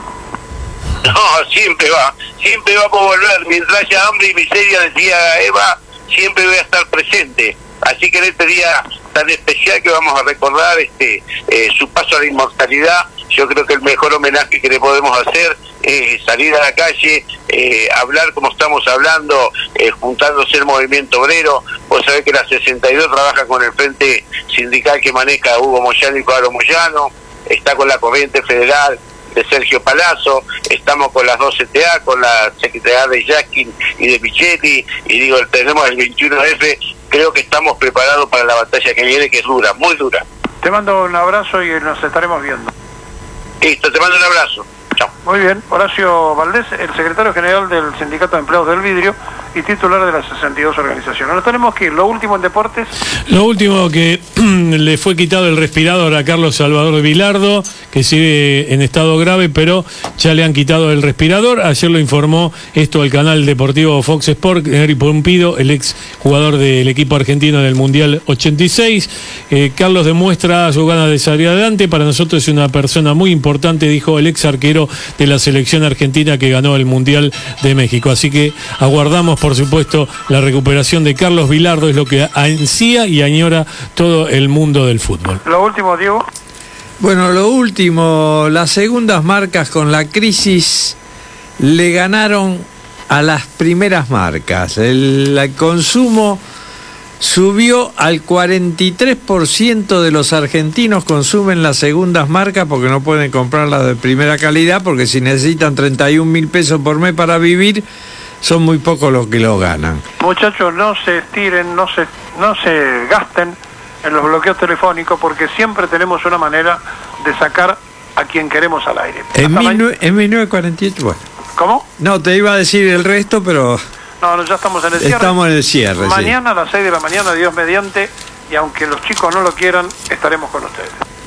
S9: No, siempre vamos a volver, mientras haya hambre y miseria, decía Eva, siempre voy a estar presente. Así que en este día tan especial que vamos a recordar su paso a la inmortalidad, yo creo que el mejor homenaje que le podemos hacer es salir a la calle, hablar como estamos hablando, juntándose el movimiento obrero. Vos sabés que la 62 trabaja con el frente sindical que maneja Hugo Moyano y Cuadro Moyano, está con la corriente federal de Sergio Palazzo, estamos con las dos CTA, con la Secretaría de Yaskin y de Michetti, y digo, tenemos el 21F, creo que estamos preparados para la batalla que viene, que es dura, muy dura.
S3: Te mando un abrazo y nos estaremos viendo.
S9: Listo, te mando un abrazo. Chao.
S3: Muy bien, Horacio Valdés, el secretario general del Sindicato de Empleados del Vidrio y titular de las 62 organizaciones. Nos tenemos que ir. Lo último en deportes.
S7: Lo último, que le fue quitado el respirador a Carlos Salvador Vilardo, que sigue en estado grave, pero ya le han quitado el respirador. Ayer lo informó esto al canal deportivo Fox Sport, Henry Pumpido, el ex jugador del equipo argentino en el Mundial 86. Carlos demuestra su ganas de salir adelante. Para nosotros es una persona muy importante, dijo el ex arquero de la selección argentina que ganó el Mundial de México. Así que aguardamos, por supuesto, la recuperación de Carlos Vilardo, es lo que ansía y añora todo el mundo del fútbol.
S3: Lo último, Diego.
S6: Bueno, lo último, las segundas marcas con la crisis le ganaron a las primeras marcas. El consumo subió al 43% de los argentinos consumen las segundas marcas porque no pueden comprarlas de primera calidad, porque si necesitan 31.000 pesos por mes para vivir, son muy pocos los que lo ganan.
S3: Muchachos, no se estiren, no se gasten en los bloqueos telefónicos, porque siempre tenemos una manera de sacar a quien queremos al aire.
S6: En 1948, bueno.
S3: ¿Cómo?
S6: No, te iba a decir el resto, pero...
S3: No, ya estamos en el cierre.
S6: Estamos en el cierre,
S3: mañana a las 6 de la mañana, Dios mediante, y aunque los chicos no lo quieran, estaremos con ustedes.